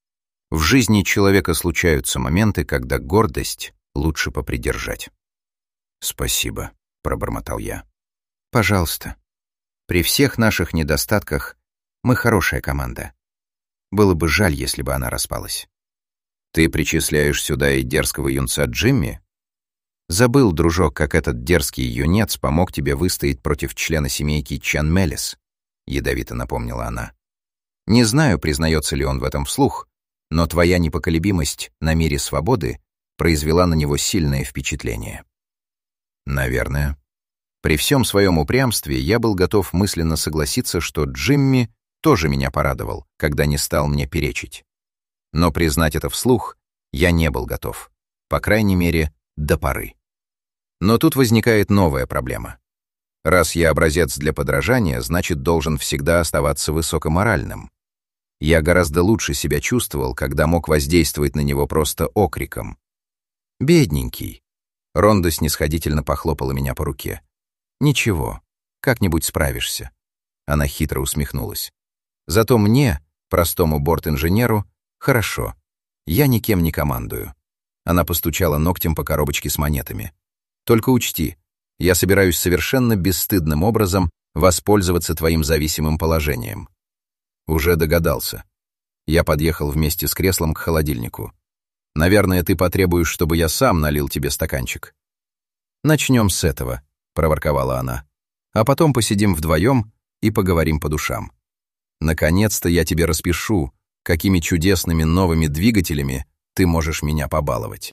B: В жизни человека случаются моменты, когда гордость лучше попридержать». «Спасибо», — пробормотал я. «Пожалуйста. При всех наших недостатках мы хорошая команда. Было бы жаль, если бы она распалась». «Ты причисляешь сюда и дерзкого юнца Джимми?» «Забыл, дружок, как этот дерзкий юнец помог тебе выстоять против члена семейки Чан Мелис», — ядовито напомнила она. «Не знаю, признается ли он в этом вслух, но твоя непоколебимость на мире свободы произвела на него сильное впечатление». «Наверное». При всем своем упрямстве я был готов мысленно согласиться, что Джимми тоже меня порадовал, когда не стал мне перечить. Но признать это вслух я не был готов. По крайней мере, до поры. Но тут возникает новая проблема. Раз я образец для подражания, значит, должен всегда оставаться высокоморальным. Я гораздо лучше себя чувствовал, когда мог воздействовать на него просто окриком. «Бедненький!» Ронда снисходительно похлопала меня по руке. «Ничего, как-нибудь справишься». Она хитро усмехнулась. «Зато мне, простому борт-инженеру, хорошо. Я никем не командую». Она постучала ногтем по коробочке с монетами. «Только учти, я собираюсь совершенно бесстыдным образом воспользоваться твоим зависимым положением». «Уже догадался». Я подъехал вместе с креслом к холодильнику. «Наверное, ты потребуешь, чтобы я сам налил тебе стаканчик». «Начнем с этого», — проворковала она. «А потом посидим вдвоем и поговорим по душам. Наконец-то я тебе распишу, какими чудесными новыми двигателями ты можешь меня побаловать».